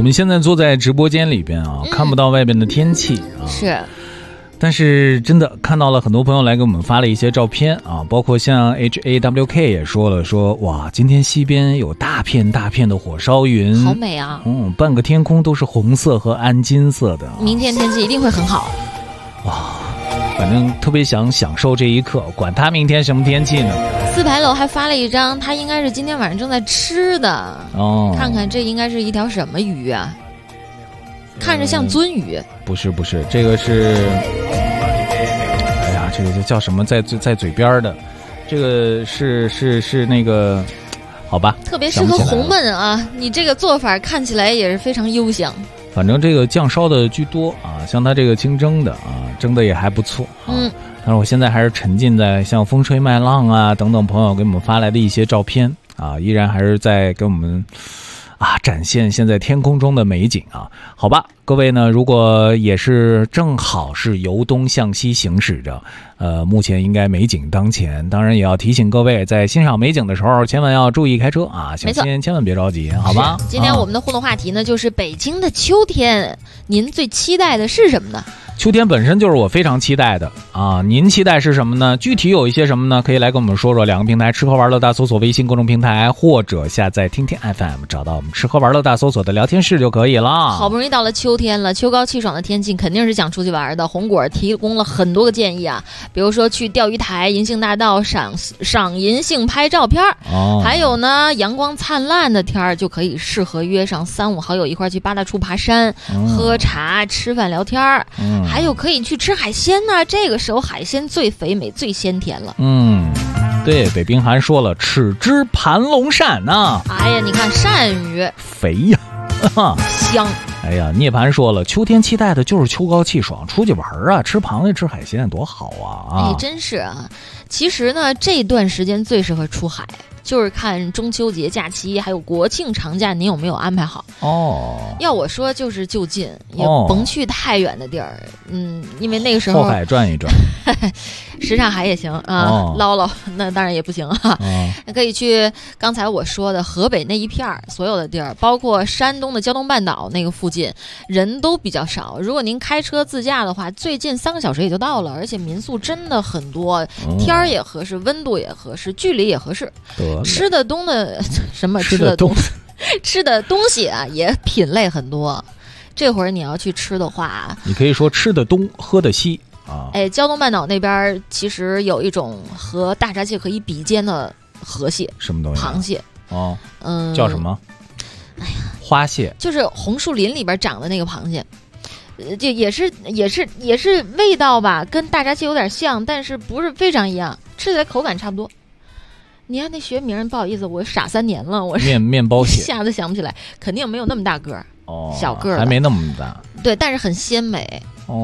们现在坐在直播间里边啊，看不到外边的天气啊。 是。 但是真的看到了很多朋友来给我们发了一些照片啊，包括像 HAWK 也说了，说哇，今天西边有大片大片的火烧云， 好美啊！ 半个天空都是红色和暗金色的。 明天天气一定会很好。 哇，反正特别想享受这一刻，管他明天什么天气呢。 四牌楼还发了一张，他应该是今天晚上正在吃的哦，看看这应该是一条什么鱼啊？看着像鳟鱼。 不是，这个是，哎呀，这个叫什么，在嘴边的，这个是那个，好吧， 特别适合红焖啊！你这个做法看起来也是非常幽香。 反正这个酱烧的居多啊，像它这个清蒸的啊，蒸的也还不错啊。但是我现在还是沉浸在像风吹麦浪啊等等朋友给我们发来的一些照片啊，依然还是在给我们展现现在天空中的美景啊。好吧，各位呢，如果也是正好是由东向西行驶着，目前应该美景当前，当然也要提醒各位在欣赏美景的时候千万要注意开车啊，小心千万别着急，好吧？ 今天我们的互动话题呢，就是北京的秋天，您最期待的是什么呢？ 秋天本身就是我非常期待的啊，您期待是什么呢？具体有一些什么呢？可以来跟我们说说。两个平台，吃喝玩乐大搜索微信公众平台，或者下载听听 FM， 找到我们吃喝玩乐大搜索的聊天室就可以了。 好不容易到了秋天了，秋高气爽的天气肯定是想出去玩的。红果提供了很多个建议啊，比如说去钓鱼台、银杏大道赏银杏拍照片还有呢，阳光灿烂的天儿就可以适合约上3-5好友一块去八大处爬山、喝茶、吃饭聊天还有可以去吃海鲜呢，这个时候海鲜最肥美最鲜甜了。 对，北冰寒说了，豉汁盘龙鳝呢。 哎呀，你看鳝鱼肥呀， 香。 哎呀，涅槃说了，秋天期待的就是秋高气爽，出去玩啊，吃螃蟹吃海鲜多好啊！ 哎，真是啊。其实呢，这段时间最适合出海，就是看中秋节假期还有国庆长假您有没有安排好要我说就是就近，也甭去太远的地儿因为那个时候后海转一转什刹海也行啊捞捞那当然也不行啊可以去刚才我说的河北那一片所有的地儿，包括山东的胶东半岛那个附近人都比较少，如果您开车自驾的话，最近3个小时也就到了，而且民宿真的很多，天儿也合适，温度也合适，距离也合适，吃的东的什么吃的东西啊也品类很多。这会儿你要去吃的话， 你可以说吃的东喝的西啊。 哎，胶东半岛那边其实有一种和大闸蟹可以比肩的河蟹， 什么东西？ 螃蟹叫什么？哎呀，花蟹， 就是红树林里边长的那个螃蟹。这也是味道吧，跟大闸蟹有点像，但是不是非常一样，吃起来口感差不多。你看那学名，不好意思，我傻3年了，我面包蟹， 一下子想不起来，肯定没有那么大个儿小个儿还没那么大， 对，但是很鲜美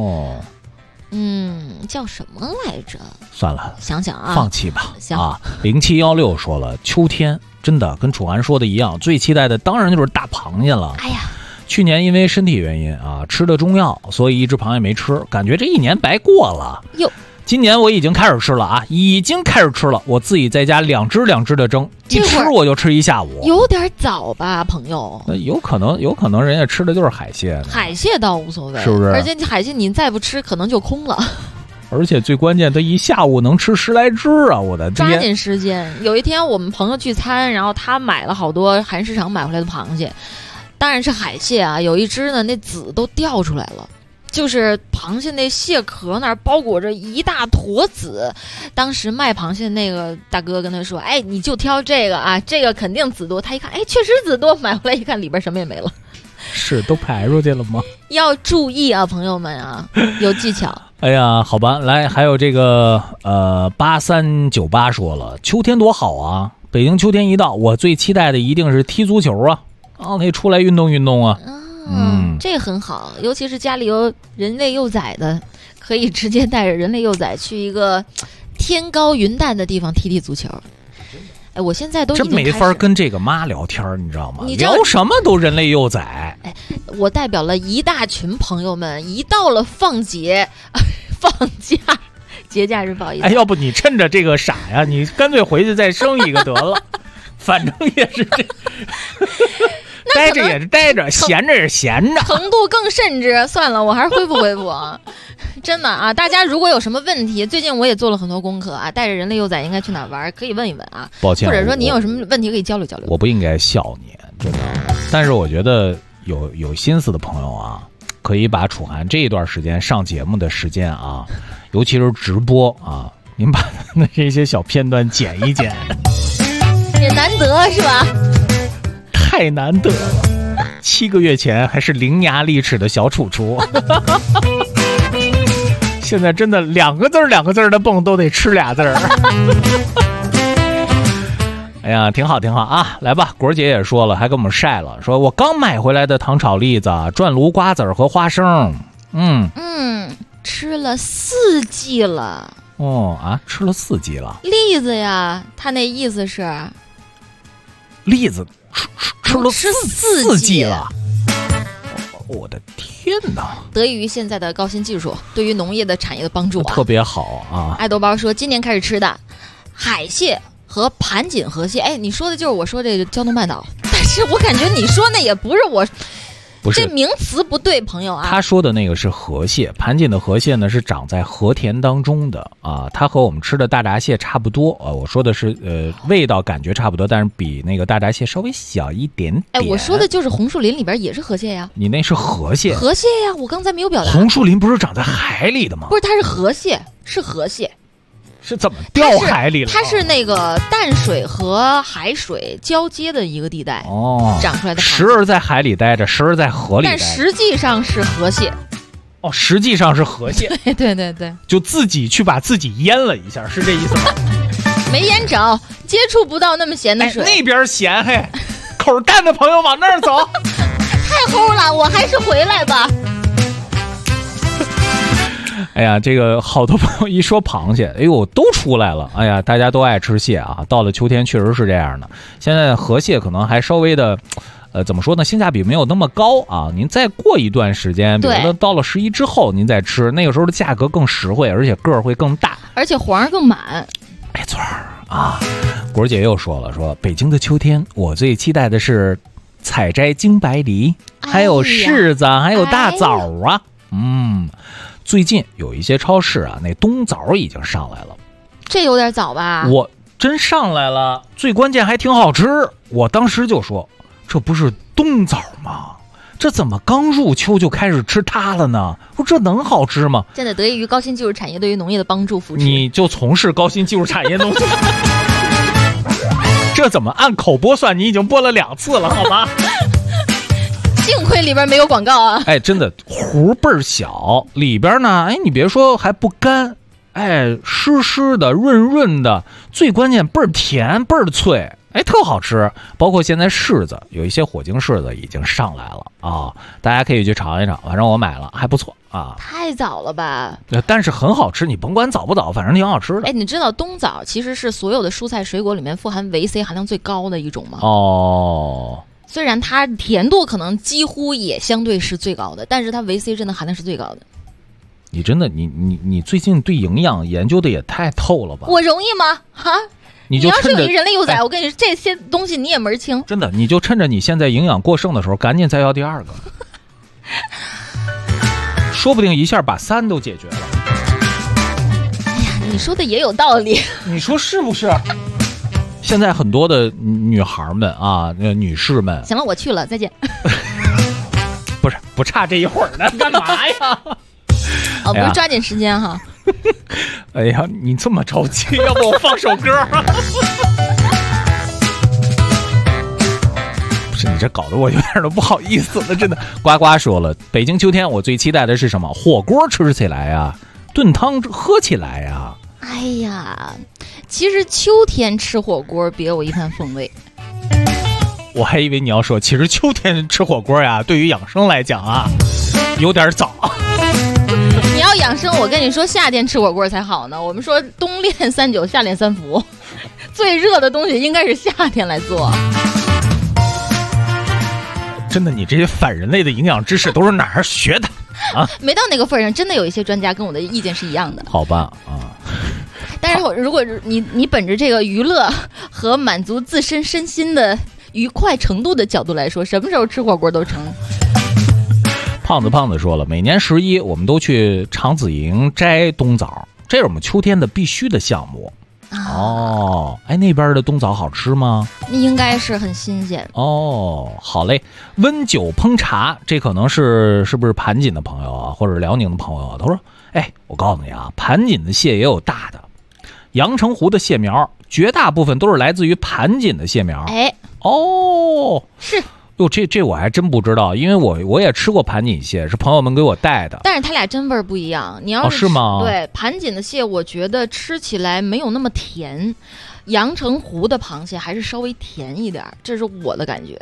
叫什么来着？ 算了， 想想啊， 放弃吧。0716说了，秋天真的跟楚涵说的一样，最期待的当然就是大螃蟹了。 哎呀， 去年因为身体原因啊，吃的中药，所以一只螃蟹没吃，感觉这1年白过了。今年我已经开始吃了啊，我自己在家2只的蒸，一吃我就吃一下午。 有点早吧，朋友？ 有可能人家吃的就是海蟹呢。 海蟹倒无所谓， 是不是？ 而且海蟹你再不吃，可能就空了。 而且最关键，他一下午能吃10来只啊！我的天， 抓紧时间。有一天我们朋友聚餐，然后他买了好多韩市场买回来的螃蟹，当然是海蟹啊。有一只呢，那籽都掉出来了。就是螃蟹那蟹壳那儿包裹着一大坨籽，当时卖螃蟹那个大哥跟他说：“哎，你就挑这个啊，这个肯定籽多。”他一看，哎，确实籽多，买回来一看里边什么也没了。 是都排出去了吗？ 要注意啊，朋友们啊，有技巧。 哎呀，好吧，来，还有这个8398说了，秋天多好啊！北京秋天一到，我最期待的一定是踢足球啊，可以出来运动运动啊。 这很好，尤其是家里有人类幼崽的，可以直接带着人类幼崽去一个天高云淡的地方踢踢足球。哎，我现在都已经真没法跟这个妈聊天，你知道吗？聊什么都人类幼崽。 哎，我代表了一大群朋友们，一到了放假节假日，不好意思。 哎，要不你趁着这个傻呀，你干脆回去再生一个得了，反正也是这。 待着也是待着，闲着也是闲着， 程度更甚至。算了，我还是恢复啊。真的啊，大家如果有什么问题，最近我也做了很多功课啊，带着人类幼崽应该去哪玩，可以问一问啊。 抱歉， 或者说你有什么问题可以交流交流。 我不应该笑你，真的。但是我觉得有心思的朋友啊，可以把楚涵这一段时间上节目的时间啊，尤其是直播啊，您把那这些小片段剪一剪。 也难得是吧？ 太难得了。7个月前还是伶牙俐齿的小楚楚，现在真的两个字的蹦都得吃俩字儿。哎呀，挺好啊！来吧，果儿姐也说了，还给我们晒了，说我刚买回来的糖炒栗子、转炉瓜子和花生， 吃了4季了。 哦啊，吃了4季了。 栗子呀，他那意思是栗子吃了4季了。我的天哪！ 得益于现在的高新技术，对于农业的产业的帮助特别好啊！ 爱豆包说，今年开始吃的海蟹和盘锦河蟹。哎，你说的就是我说这个胶东半岛，但是我感觉你说那也不是我。 不是， 这名词不对，朋友啊。 他说的那个是河蟹，盘锦的河蟹呢是长在河田当中的啊，它和我们吃的大闸蟹差不多啊。我说的是味道感觉差不多，但是比那个大闸蟹稍微小一点点。 哎，我说的就是红树林里边也是河蟹呀。 你那是河蟹？ 河蟹呀，我刚才没有表达。 红树林不是长在海里的吗？ 不是，它是河蟹，是河蟹。 是怎么掉海里了？ 它是那个淡水和海水交接的一个地带长出来的。 时而在海里待着，时而在河里待着， 但实际上是河蟹。 哦，实际上是河蟹。 对， 就自己去把自己淹了一下，是这意思吗？ 没淹着，接触不到那么咸的水。 那边咸嘿，口淡的朋友往那儿走。 太齁了，我还是回来吧。 哎呀，这个好多朋友一说螃蟹，哎呦，都出来了。哎呀，大家都爱吃蟹啊。到了秋天确实是这样的。现在河蟹可能还稍微的，怎么说呢？性价比没有那么高啊。您再过一段时间，比如说到了11之后，您再吃，那个时候的价格更实惠，而且个儿会更大， 而且黄更满。 没错啊。果儿姐又说了，说北京的秋天，我最期待的是采摘金白梨，还有柿子，还有大枣啊。最近有一些超市啊，那冬枣已经上来了。 这有点早吧？ 我真上来了，最关键还挺好吃。我当时就说，这不是冬枣吗？这怎么刚入秋就开始吃它了呢？我说这能好吃吗？ 真的得益于高新技术产业对于农业的帮助扶持。 你就从事高新技术产业农业。这怎么按口播算？你已经播了2次了，好吗？ 幸亏里边没有广告啊！ 哎，真的核倍儿小，里边呢，哎，你别说还不干，哎，湿湿的、润润的，最关键倍儿甜、倍儿脆，哎，特好吃。包括现在柿子，有一些火晶柿子已经上来了啊，大家可以去尝一尝。反正我买了，还不错啊。 太早了吧？ 但是很好吃，你甭管早不早，反正挺好吃的。 哎，你知道冬枣其实是所有的蔬菜水果里面富含维 C 含量最高的一种吗？ 哦。 虽然它甜度可能几乎也相对是最高的，但是它维 C 真的含量是最高的。 你真的你最近对营养研究的也太透了吧？ 我容易吗？哈，你要是有一人类幼崽，我跟你说这些东西你也门清。 真的，你就趁着你现在营养过剩的时候，赶紧再要第2个，说不定一下把3都解决了。 哎呀，你说的也有道理， 你说是不是？现在很多的女孩们啊，女士们， 行了，我去了，再见。 不差这一会儿呢，干嘛呀？ 哦，不是抓紧时间哈。 哎呀，你这么着急，要不我放首歌？不是你这搞得我有点都不好意思了，真的。呱呱说了，北京秋天我最期待的是什么？火锅吃起来呀，炖汤喝起来呀。 哎呀，其实秋天吃火锅别有一番风味。 我还以为你要说，其实秋天吃火锅呀，对于养生来讲啊，有点早。 你要养生，我跟你说，夏天吃火锅才好呢。我们说冬练3九，夏练3伏，最热的东西应该是夏天来做。 真的，你这些反人类的营养知识都是哪儿学的啊？ 没到那个份上，真的有一些专家跟我的意见是一样的。 好吧啊。 但是如果你本着这个娱乐和满足自身身心的愉快程度的角度来说，什么时候吃火锅都成。 胖子说了，每年11我们都去长子营摘冬枣，这是我们秋天的必须的项目。哦，哎，那边的冬枣好吃吗？ 应该是很新鲜。 哦，好嘞。温酒烹茶，这可能是不是盘锦的朋友啊，或者辽宁的朋友啊？他说，哎，我告诉你啊，盘锦的蟹也有大的，阳澄湖的蟹苗绝大部分都是来自于盘锦的蟹苗。 哎， 哦， 是。 哟，这我还真不知道，因为我也吃过盘锦蟹，是朋友们给我带的。 但是它俩真味儿不一样。你要是吗？ 对，盘锦的蟹，我觉得吃起来没有那么甜，阳澄湖的螃蟹还是稍微甜一点，这是我的感觉。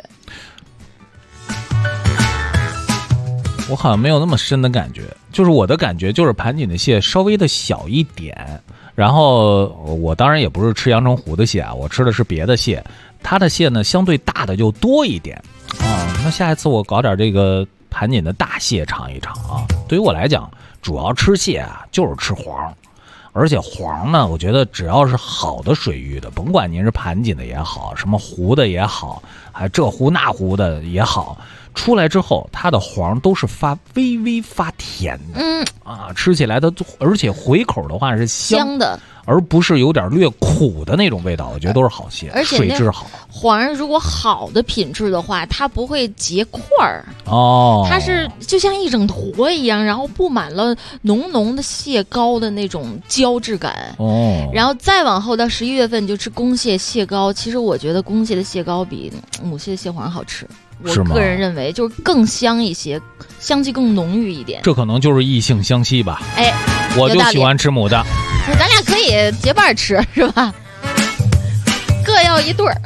我好像没有那么深的感觉，就是我的感觉就是盘锦的蟹稍微的小一点，然后我当然也不是吃阳澄湖的蟹啊，我吃的是别的蟹，它的蟹呢相对大的就多一点啊。那下一次我搞点这个盘锦的大蟹尝一尝啊。对于我来讲，主要吃蟹啊就是吃黄，而且黄呢，我觉得只要是好的水域的，甭管您是盘锦的也好，什么湖的也好，还这湖那湖的也好，出来之后它的黄都是微微发甜的，吃起来的，而且回口的话是香的， 而不是有点略苦的那种味道，我觉得都是好蟹， 而且水质好。 黄如果好的品质的话，它不会结块儿哦， 它是就像一整坨一样，然后布满了浓浓的蟹膏的那种胶质感哦。 然后再往后到11月份就吃公蟹蟹膏，其实我觉得公蟹的蟹膏比母蟹的蟹黄好吃。我个人认为就是更香一些，香气更浓郁一点。 这可能就是异性相吸吧。 哎， 我就喜欢吃母的。 咱俩可以结伴吃，是吧？各要一对儿。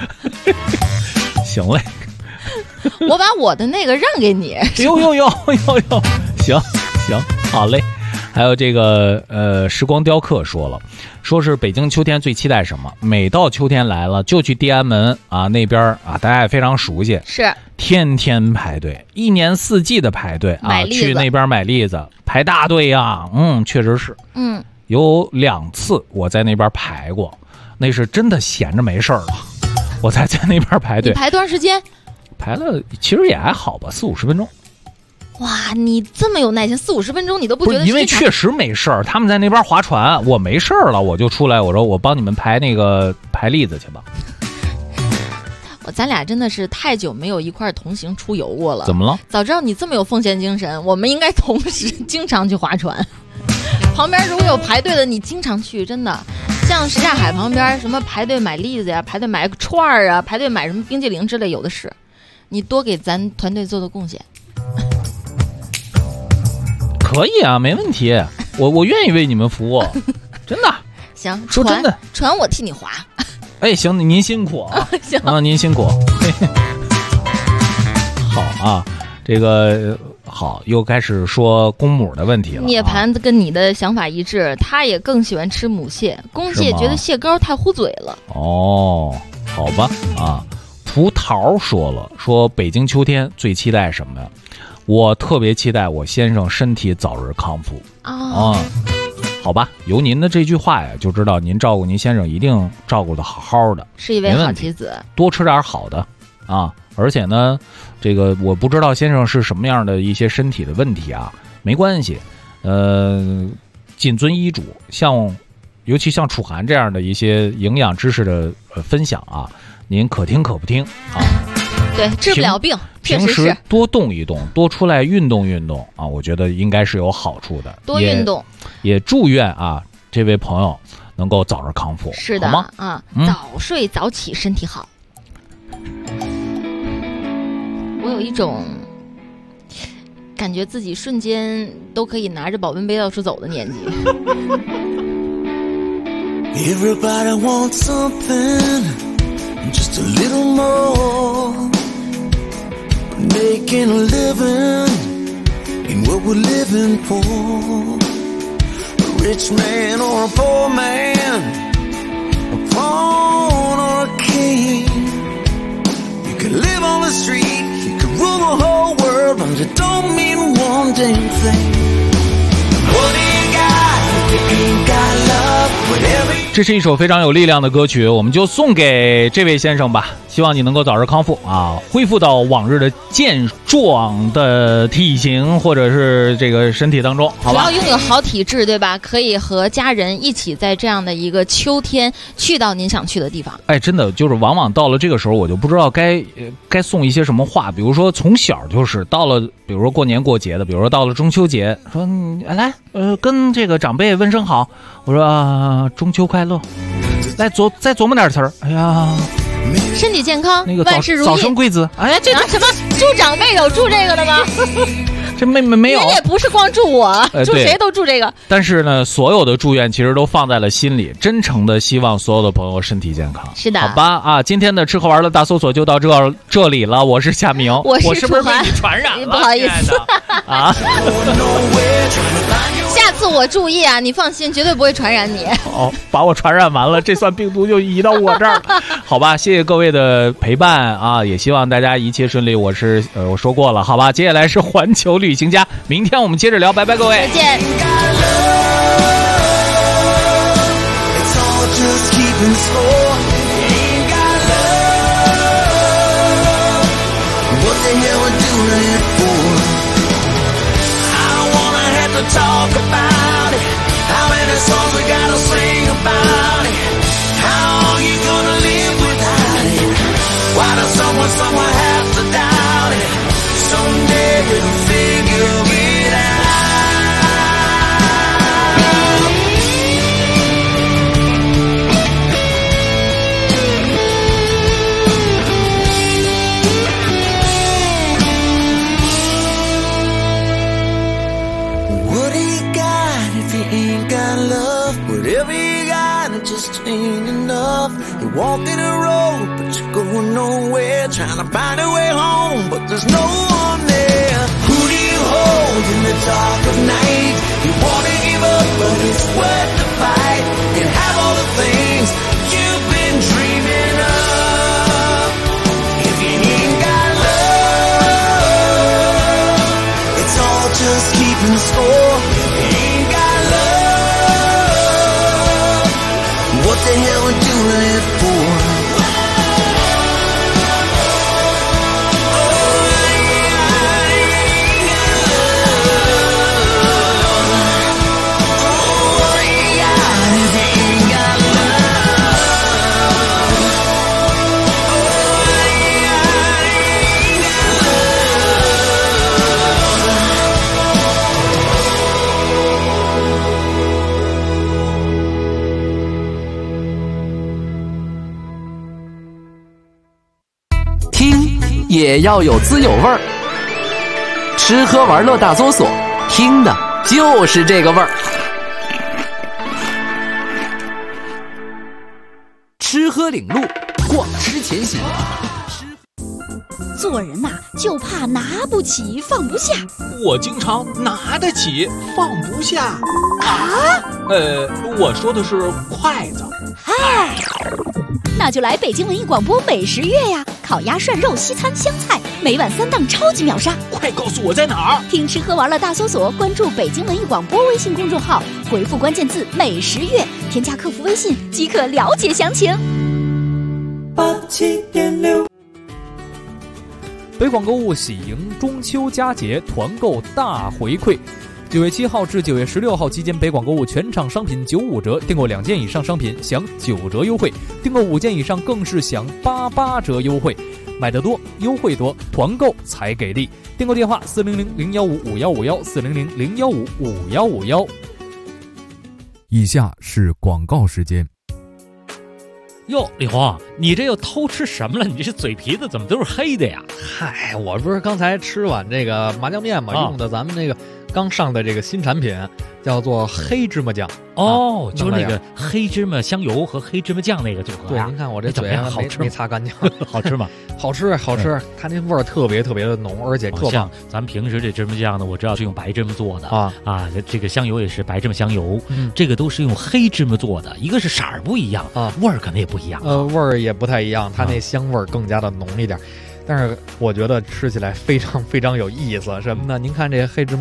行嘞， 我把我的那个让给你。 哟，行，好嘞。还有这个时光雕刻说是北京秋天最期待什么？每到秋天来了就去地安门啊那边啊，大家也非常熟悉， 是天天排队，一年四季的排队啊，去那边买栗子排大队呀，确实是，有2次我在那边排过，那是真的闲着没事儿了，我才在那边排队。 你排多长时间？ 排了其实也还好吧，40-50分钟。 哇，你这么有耐心，40-50分钟你都不觉得？ 因为确实没事儿，他们在那边划船，我没事儿了，我就出来，我说我帮你们排栗子去吧。 咱俩真的是太久没有一块同行出游过了。 怎么了？ 早知道你这么有奉献精神，我们应该同时经常去划船。旁边如果有排队的，你经常去，真的。像什刹海旁边，什么排队买栗子呀，排队买串儿啊，排队买什么冰淇淋之类，有的是。你多给咱团队做贡献。 可以啊，没问题，我愿意为你们服务，真的。 行， 说真的， 船我替你划。 哎，行，您辛苦啊， 行啊，您辛苦。好啊，这个好，又开始说公母的问题了。 涅槃跟你的想法一致，他也更喜欢吃母蟹，公蟹觉得蟹膏太糊嘴了。 哦，好吧，啊，葡萄说北京秋天最期待什么呀？我特别期待我先生身体早日康复好吧，由您的这句话呀，就知道您照顾您先生一定照顾得好好的， 是一位好妻子。 多吃点好的啊，而且呢，这个我不知道先生是什么样的一些身体的问题啊，没关系，谨遵医嘱，尤其像楚涵这样的一些营养知识的分享啊，您可听可不听啊。 对，治不了病， 平时多动一动，多出来运动运动啊，我觉得应该是有好处的。 多运动， 也祝愿啊这位朋友能够早日康复。 是的好吗？ 啊，早睡早起，身体好。我有一种感觉自己瞬间都可以拿着保温杯到处走的年纪。 Everybody wants something, just a little more. Making a living in what we're living for. A rich man or a poor man, a pawn or a king. You can live on the street, you can rule the whole world, but it don't mean one damn thing. What do you got if you ain't got love? Whatever. 这是一首非常有力量的歌曲，我们就送给这位先生吧。 希望你能够早日康复啊，恢复到往日的健壮的体型或者是这个身体当中，好吧？ 只要拥有好体质，对吧？可以和家人一起在这样的一个秋天去到您想去的地方。 哎，真的就是往往到了这个时候，我就不知道该送一些什么话。比如说从小就是到了，比如说过年过节的，比如说到了中秋节，说来跟这个长辈问声好，我说中秋快乐，再琢磨点词儿，哎呀。 身体健康， 那个万事如意， 早生贵子。哎呀， 这什么祝长辈有祝这个的吗？ 这没有， 您也不是光祝我，祝谁都祝这个。 但是呢，所有的祝愿其实都放在了心里，真诚的希望所有的朋友身体健康。 是的， 好吧啊，今天的吃喝玩乐大搜索就到这里了。我是夏明， 我是不是被你传染了？ 不好意思啊。 下次我注意啊，你放心，绝对不会传染你。 哦，把我传染完了，这算病毒就移到我这儿了。好吧，谢谢各位的陪伴啊，也希望大家一切顺利。我说过了，好吧。接下来是环球旅行家，明天我们接着聊，拜拜，各位， 再见。 Talk about it. How many songs we gotta sing about it? How long you gonna live without it? Why does someone have to doubt it? Someday we'll figure it out. Whatever you got, it just ain't enough. You're walking a road, but you're going nowhere. Trying to find a way home, but there's no one there. Who do you hold in the dark of night? You wanna give up, but it's worth the fight. And have all the things you've been dreaming of. If you ain't got love, it's all just keeping score. If you ain't got what the hell we doing it for? 也要有滋有味儿，吃喝玩乐大搜索，听的就是这个味儿。吃喝领路，逛吃前行。 做人呐，就怕拿不起放不下。 我经常拿得起放不下啊。 我说的是筷子。 嗨，那就来北京文艺广播美食月呀！烤鸭、涮肉、西餐、湘菜，每晚3档超级秒杀。 快告诉我在哪儿！ 听吃喝玩乐大搜索，关注北京文艺广播微信公众号，回复关键字“美食月”，添加客服微信即可了解详情。 87.6 北广购物喜迎中秋佳节团购大回馈，9月7号至9月16号期间，北广购物全场商品95折，订购2件以上商品享9折优惠，订购5件以上更是享88折优惠。买得多，优惠多，团购才给力。订购电话400-015-5151，400-015-5151。 以下是广告时间。 哟，李红，你这又偷吃什么了？你这嘴皮子怎么都是黑的呀？ 嗨，我不是刚才吃完这个麻酱面嘛，用的咱们那个刚上的这个新产品，叫做黑芝麻酱。 哦，就是那个黑芝麻香油和黑芝麻酱那个组合。 对，您看我这嘴好吃没擦干净， 好吃吗？ 好吃，好吃，它那味儿特别特别的浓，而且特像咱们平时这芝麻酱呢，我知道是用白芝麻做的啊， 这个香油也是白芝麻香油，这个都是用黑芝麻做的，一个是色儿不一样啊， 味儿可能也不一样， 味儿也不太一样，它那香味儿更加的浓一点，但是我觉得吃起来非常非常有意思，什么呢？您看这黑芝麻酱。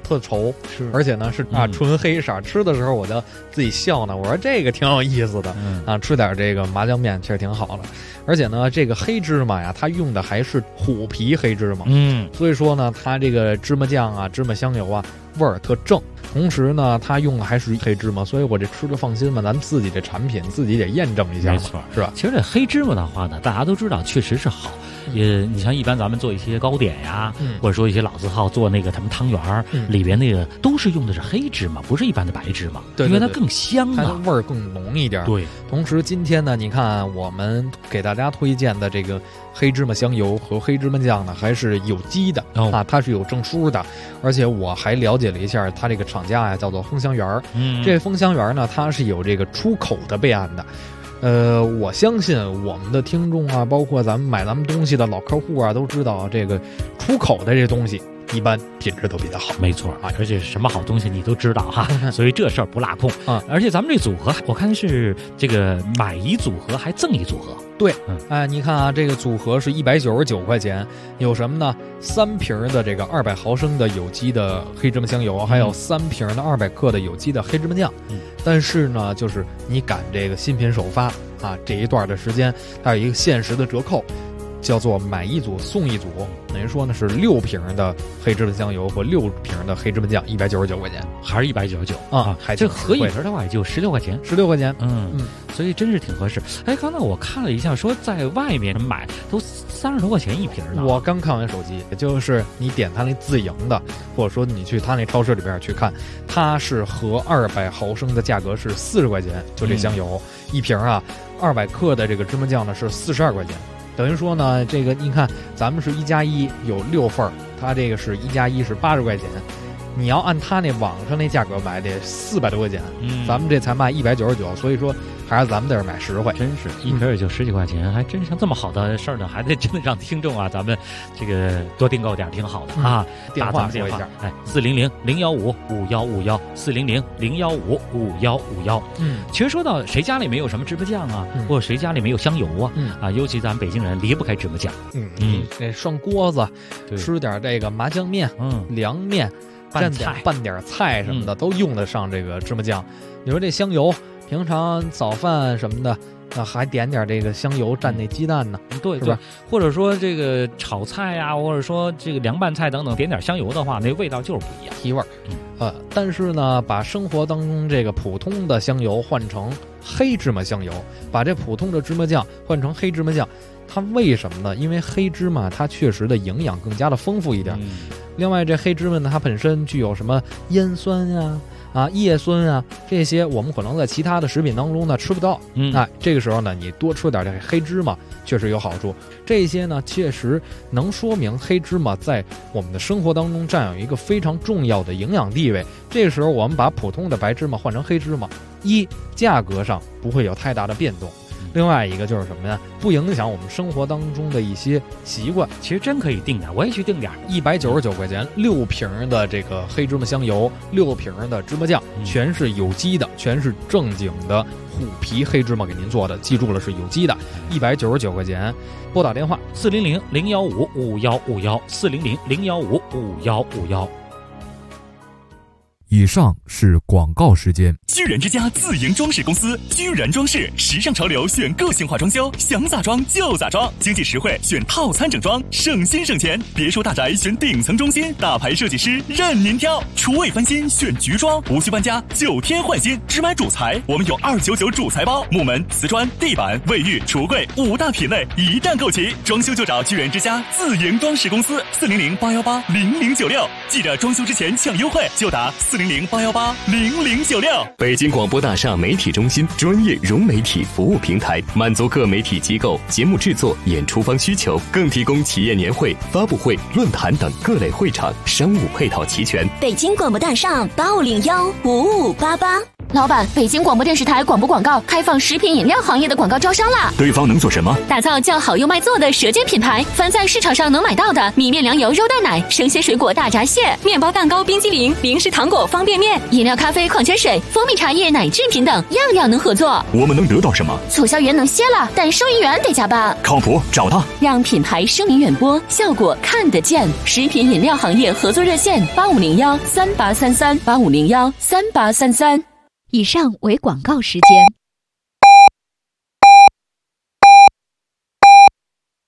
特稠，而且呢是纯黑色。吃的时候我就自己笑呢，我说这个挺有意思的吃点这个麻酱面其实挺好的。而且呢，这个黑芝麻呀，它用的还是虎皮黑芝麻，所以说呢，它这个芝麻酱啊、芝麻香油啊，味儿特正。同时呢，它用的还是黑芝麻，所以我这吃着放心嘛。咱们自己的产品自己得验证一下， 没错， 是吧？ 其实这黑芝麻的话呢，大家都知道，确实是好。你像一般咱们做一些糕点呀，或者说一些老字号做那个他们汤圆里边那个都是用的是黑芝麻，不是一般的白芝麻， 对， 因为它更香啊， 它的味儿更浓一点。 对， 同时今天呢，你看我们给大家推荐的这个黑芝麻香油和黑芝麻酱呢，还是有机的它是有证书的，而且我还了解了一下，它这个厂家呀叫做丰香园这丰香园呢，它是有这个出口的备案的。我相信我们的听众啊，包括咱们买咱们东西的老客户啊，都知道这个出口的这东西一般品质都比较好。 没错啊，而且什么好东西你都知道哈，所以这事儿不落空啊。而且咱们这组合，我看是这个买一组合还赠一组合。 对，你看啊，这个组合是199块钱，有什么呢？3瓶的这个200毫升的有机的黑芝麻香油，还有3瓶的200克的有机的黑芝麻酱。但是呢，就是你赶这个新品首发啊，这一段的时间，它有一个限时的折扣，叫做买一组送一组，等于说呢是6瓶的黑芝麻香油和6瓶的黑芝麻酱，199块钱， 还是199 啊？ 这合一瓶的话也就16块钱 ，16块钱， 所以真是挺合适。哎，刚才我看了一下，说在外面买都30多块钱一瓶呢。 我刚看完手机，也就是你点它那自营的，或者说你去它那超市里边去看，它是合200毫升的价格是40块钱，就这香油一瓶啊，200克的这个芝麻酱呢是42块钱。等于说呢，这个你看，咱们是1+1有6份，它这个是1+1是80块钱，你要按他那网上那价格买得400多块钱，咱们这才卖199，所以说还是咱们这儿买实惠， 真是一瓶也就10几块钱，还真像这么好的事儿呢，还得真的让听众啊，咱们这个多订购点，挺好的啊。 电话说一下， 哎，400-015-515，400-015-515。其实说到谁家里没有什么芝麻酱啊，或者谁家里没有香油啊，尤其咱们北京人离不开芝麻酱。 这涮锅子，吃点这个麻酱面，凉面。拌点菜什么的都用得上这个芝麻酱。你说这香油，平常早饭什么的，还点点这个香油蘸那鸡蛋呢， 对，是吧？或者说这个炒菜呀，或者说这个凉拌菜等等，点点香油的话，那味道就是不一样， 提味儿。但是呢，把生活当中这个普通的香油换成黑芝麻香油，把这普通的芝麻酱换成黑芝麻酱，它为什么呢？因为黑芝麻它确实的营养更加的丰富一点。另外，这黑芝麻呢，它本身具有什么烟酸呀、叶酸啊，这些我们可能在其他的食品当中呢吃不到。这个时候呢，你多吃点这黑芝麻确实有好处。这些呢，确实能说明黑芝麻在我们的生活当中占有一个非常重要的营养地位。这个时候，我们把普通的白芝麻换成黑芝麻，价格上不会有太大的变动。另外一个就是什么呀？不影响我们生活当中的一些习惯。 其实真可以定点，我也去定点 ，199块钱，6瓶的这个黑芝麻香油，6瓶的芝麻酱，全是有机的，全是正经的虎皮黑芝麻给您做的，记住了是有机的，199块钱。拨打电话 400-015-515，400-015-515。 以上是广告时间。 居然之家自营装饰公司，居然装饰，时尚潮流选个性化装修，想咋装就咋装，经济实惠选套餐整装，省心省钱。别墅大宅选顶层中心，大牌设计师任您挑。厨卫翻新选菊装，无需搬家，9天换新。只买主材，我们有299主材包，木门、瓷砖、地板、卫浴、橱柜5大品类一站购齐。装修就找居然之家自营装饰公司，400-818-0096。记着装修之前抢优惠，就打400-818-0096。 北京广播大厦媒体中心，专业融媒体服务平台，满足各媒体机构节目制作、演出方需求，更提供企业年会、发布会、论坛等各类会场，商务配套齐全。 北京广播大厦850-5588。 老板，北京广播电视台广播广告开放食品饮料行业的广告招商啦！ 对方能做什么？ 打造叫好又卖座的舌尖品牌，凡在市场上能买到的米面粮油肉蛋奶、生鲜水果大闸蟹、面包蛋糕、冰激凌、零食糖果、方便面、饮料咖啡、矿泉水、蜂蜜茶叶、奶制品等，样样能合作。 我们能得到什么？ 促销员能歇了，但收银员得加班。 靠谱，找他。 让品牌声名远播，效果看得见。食品饮料行业合作热线：85013833，85013833。 以上为广告时间。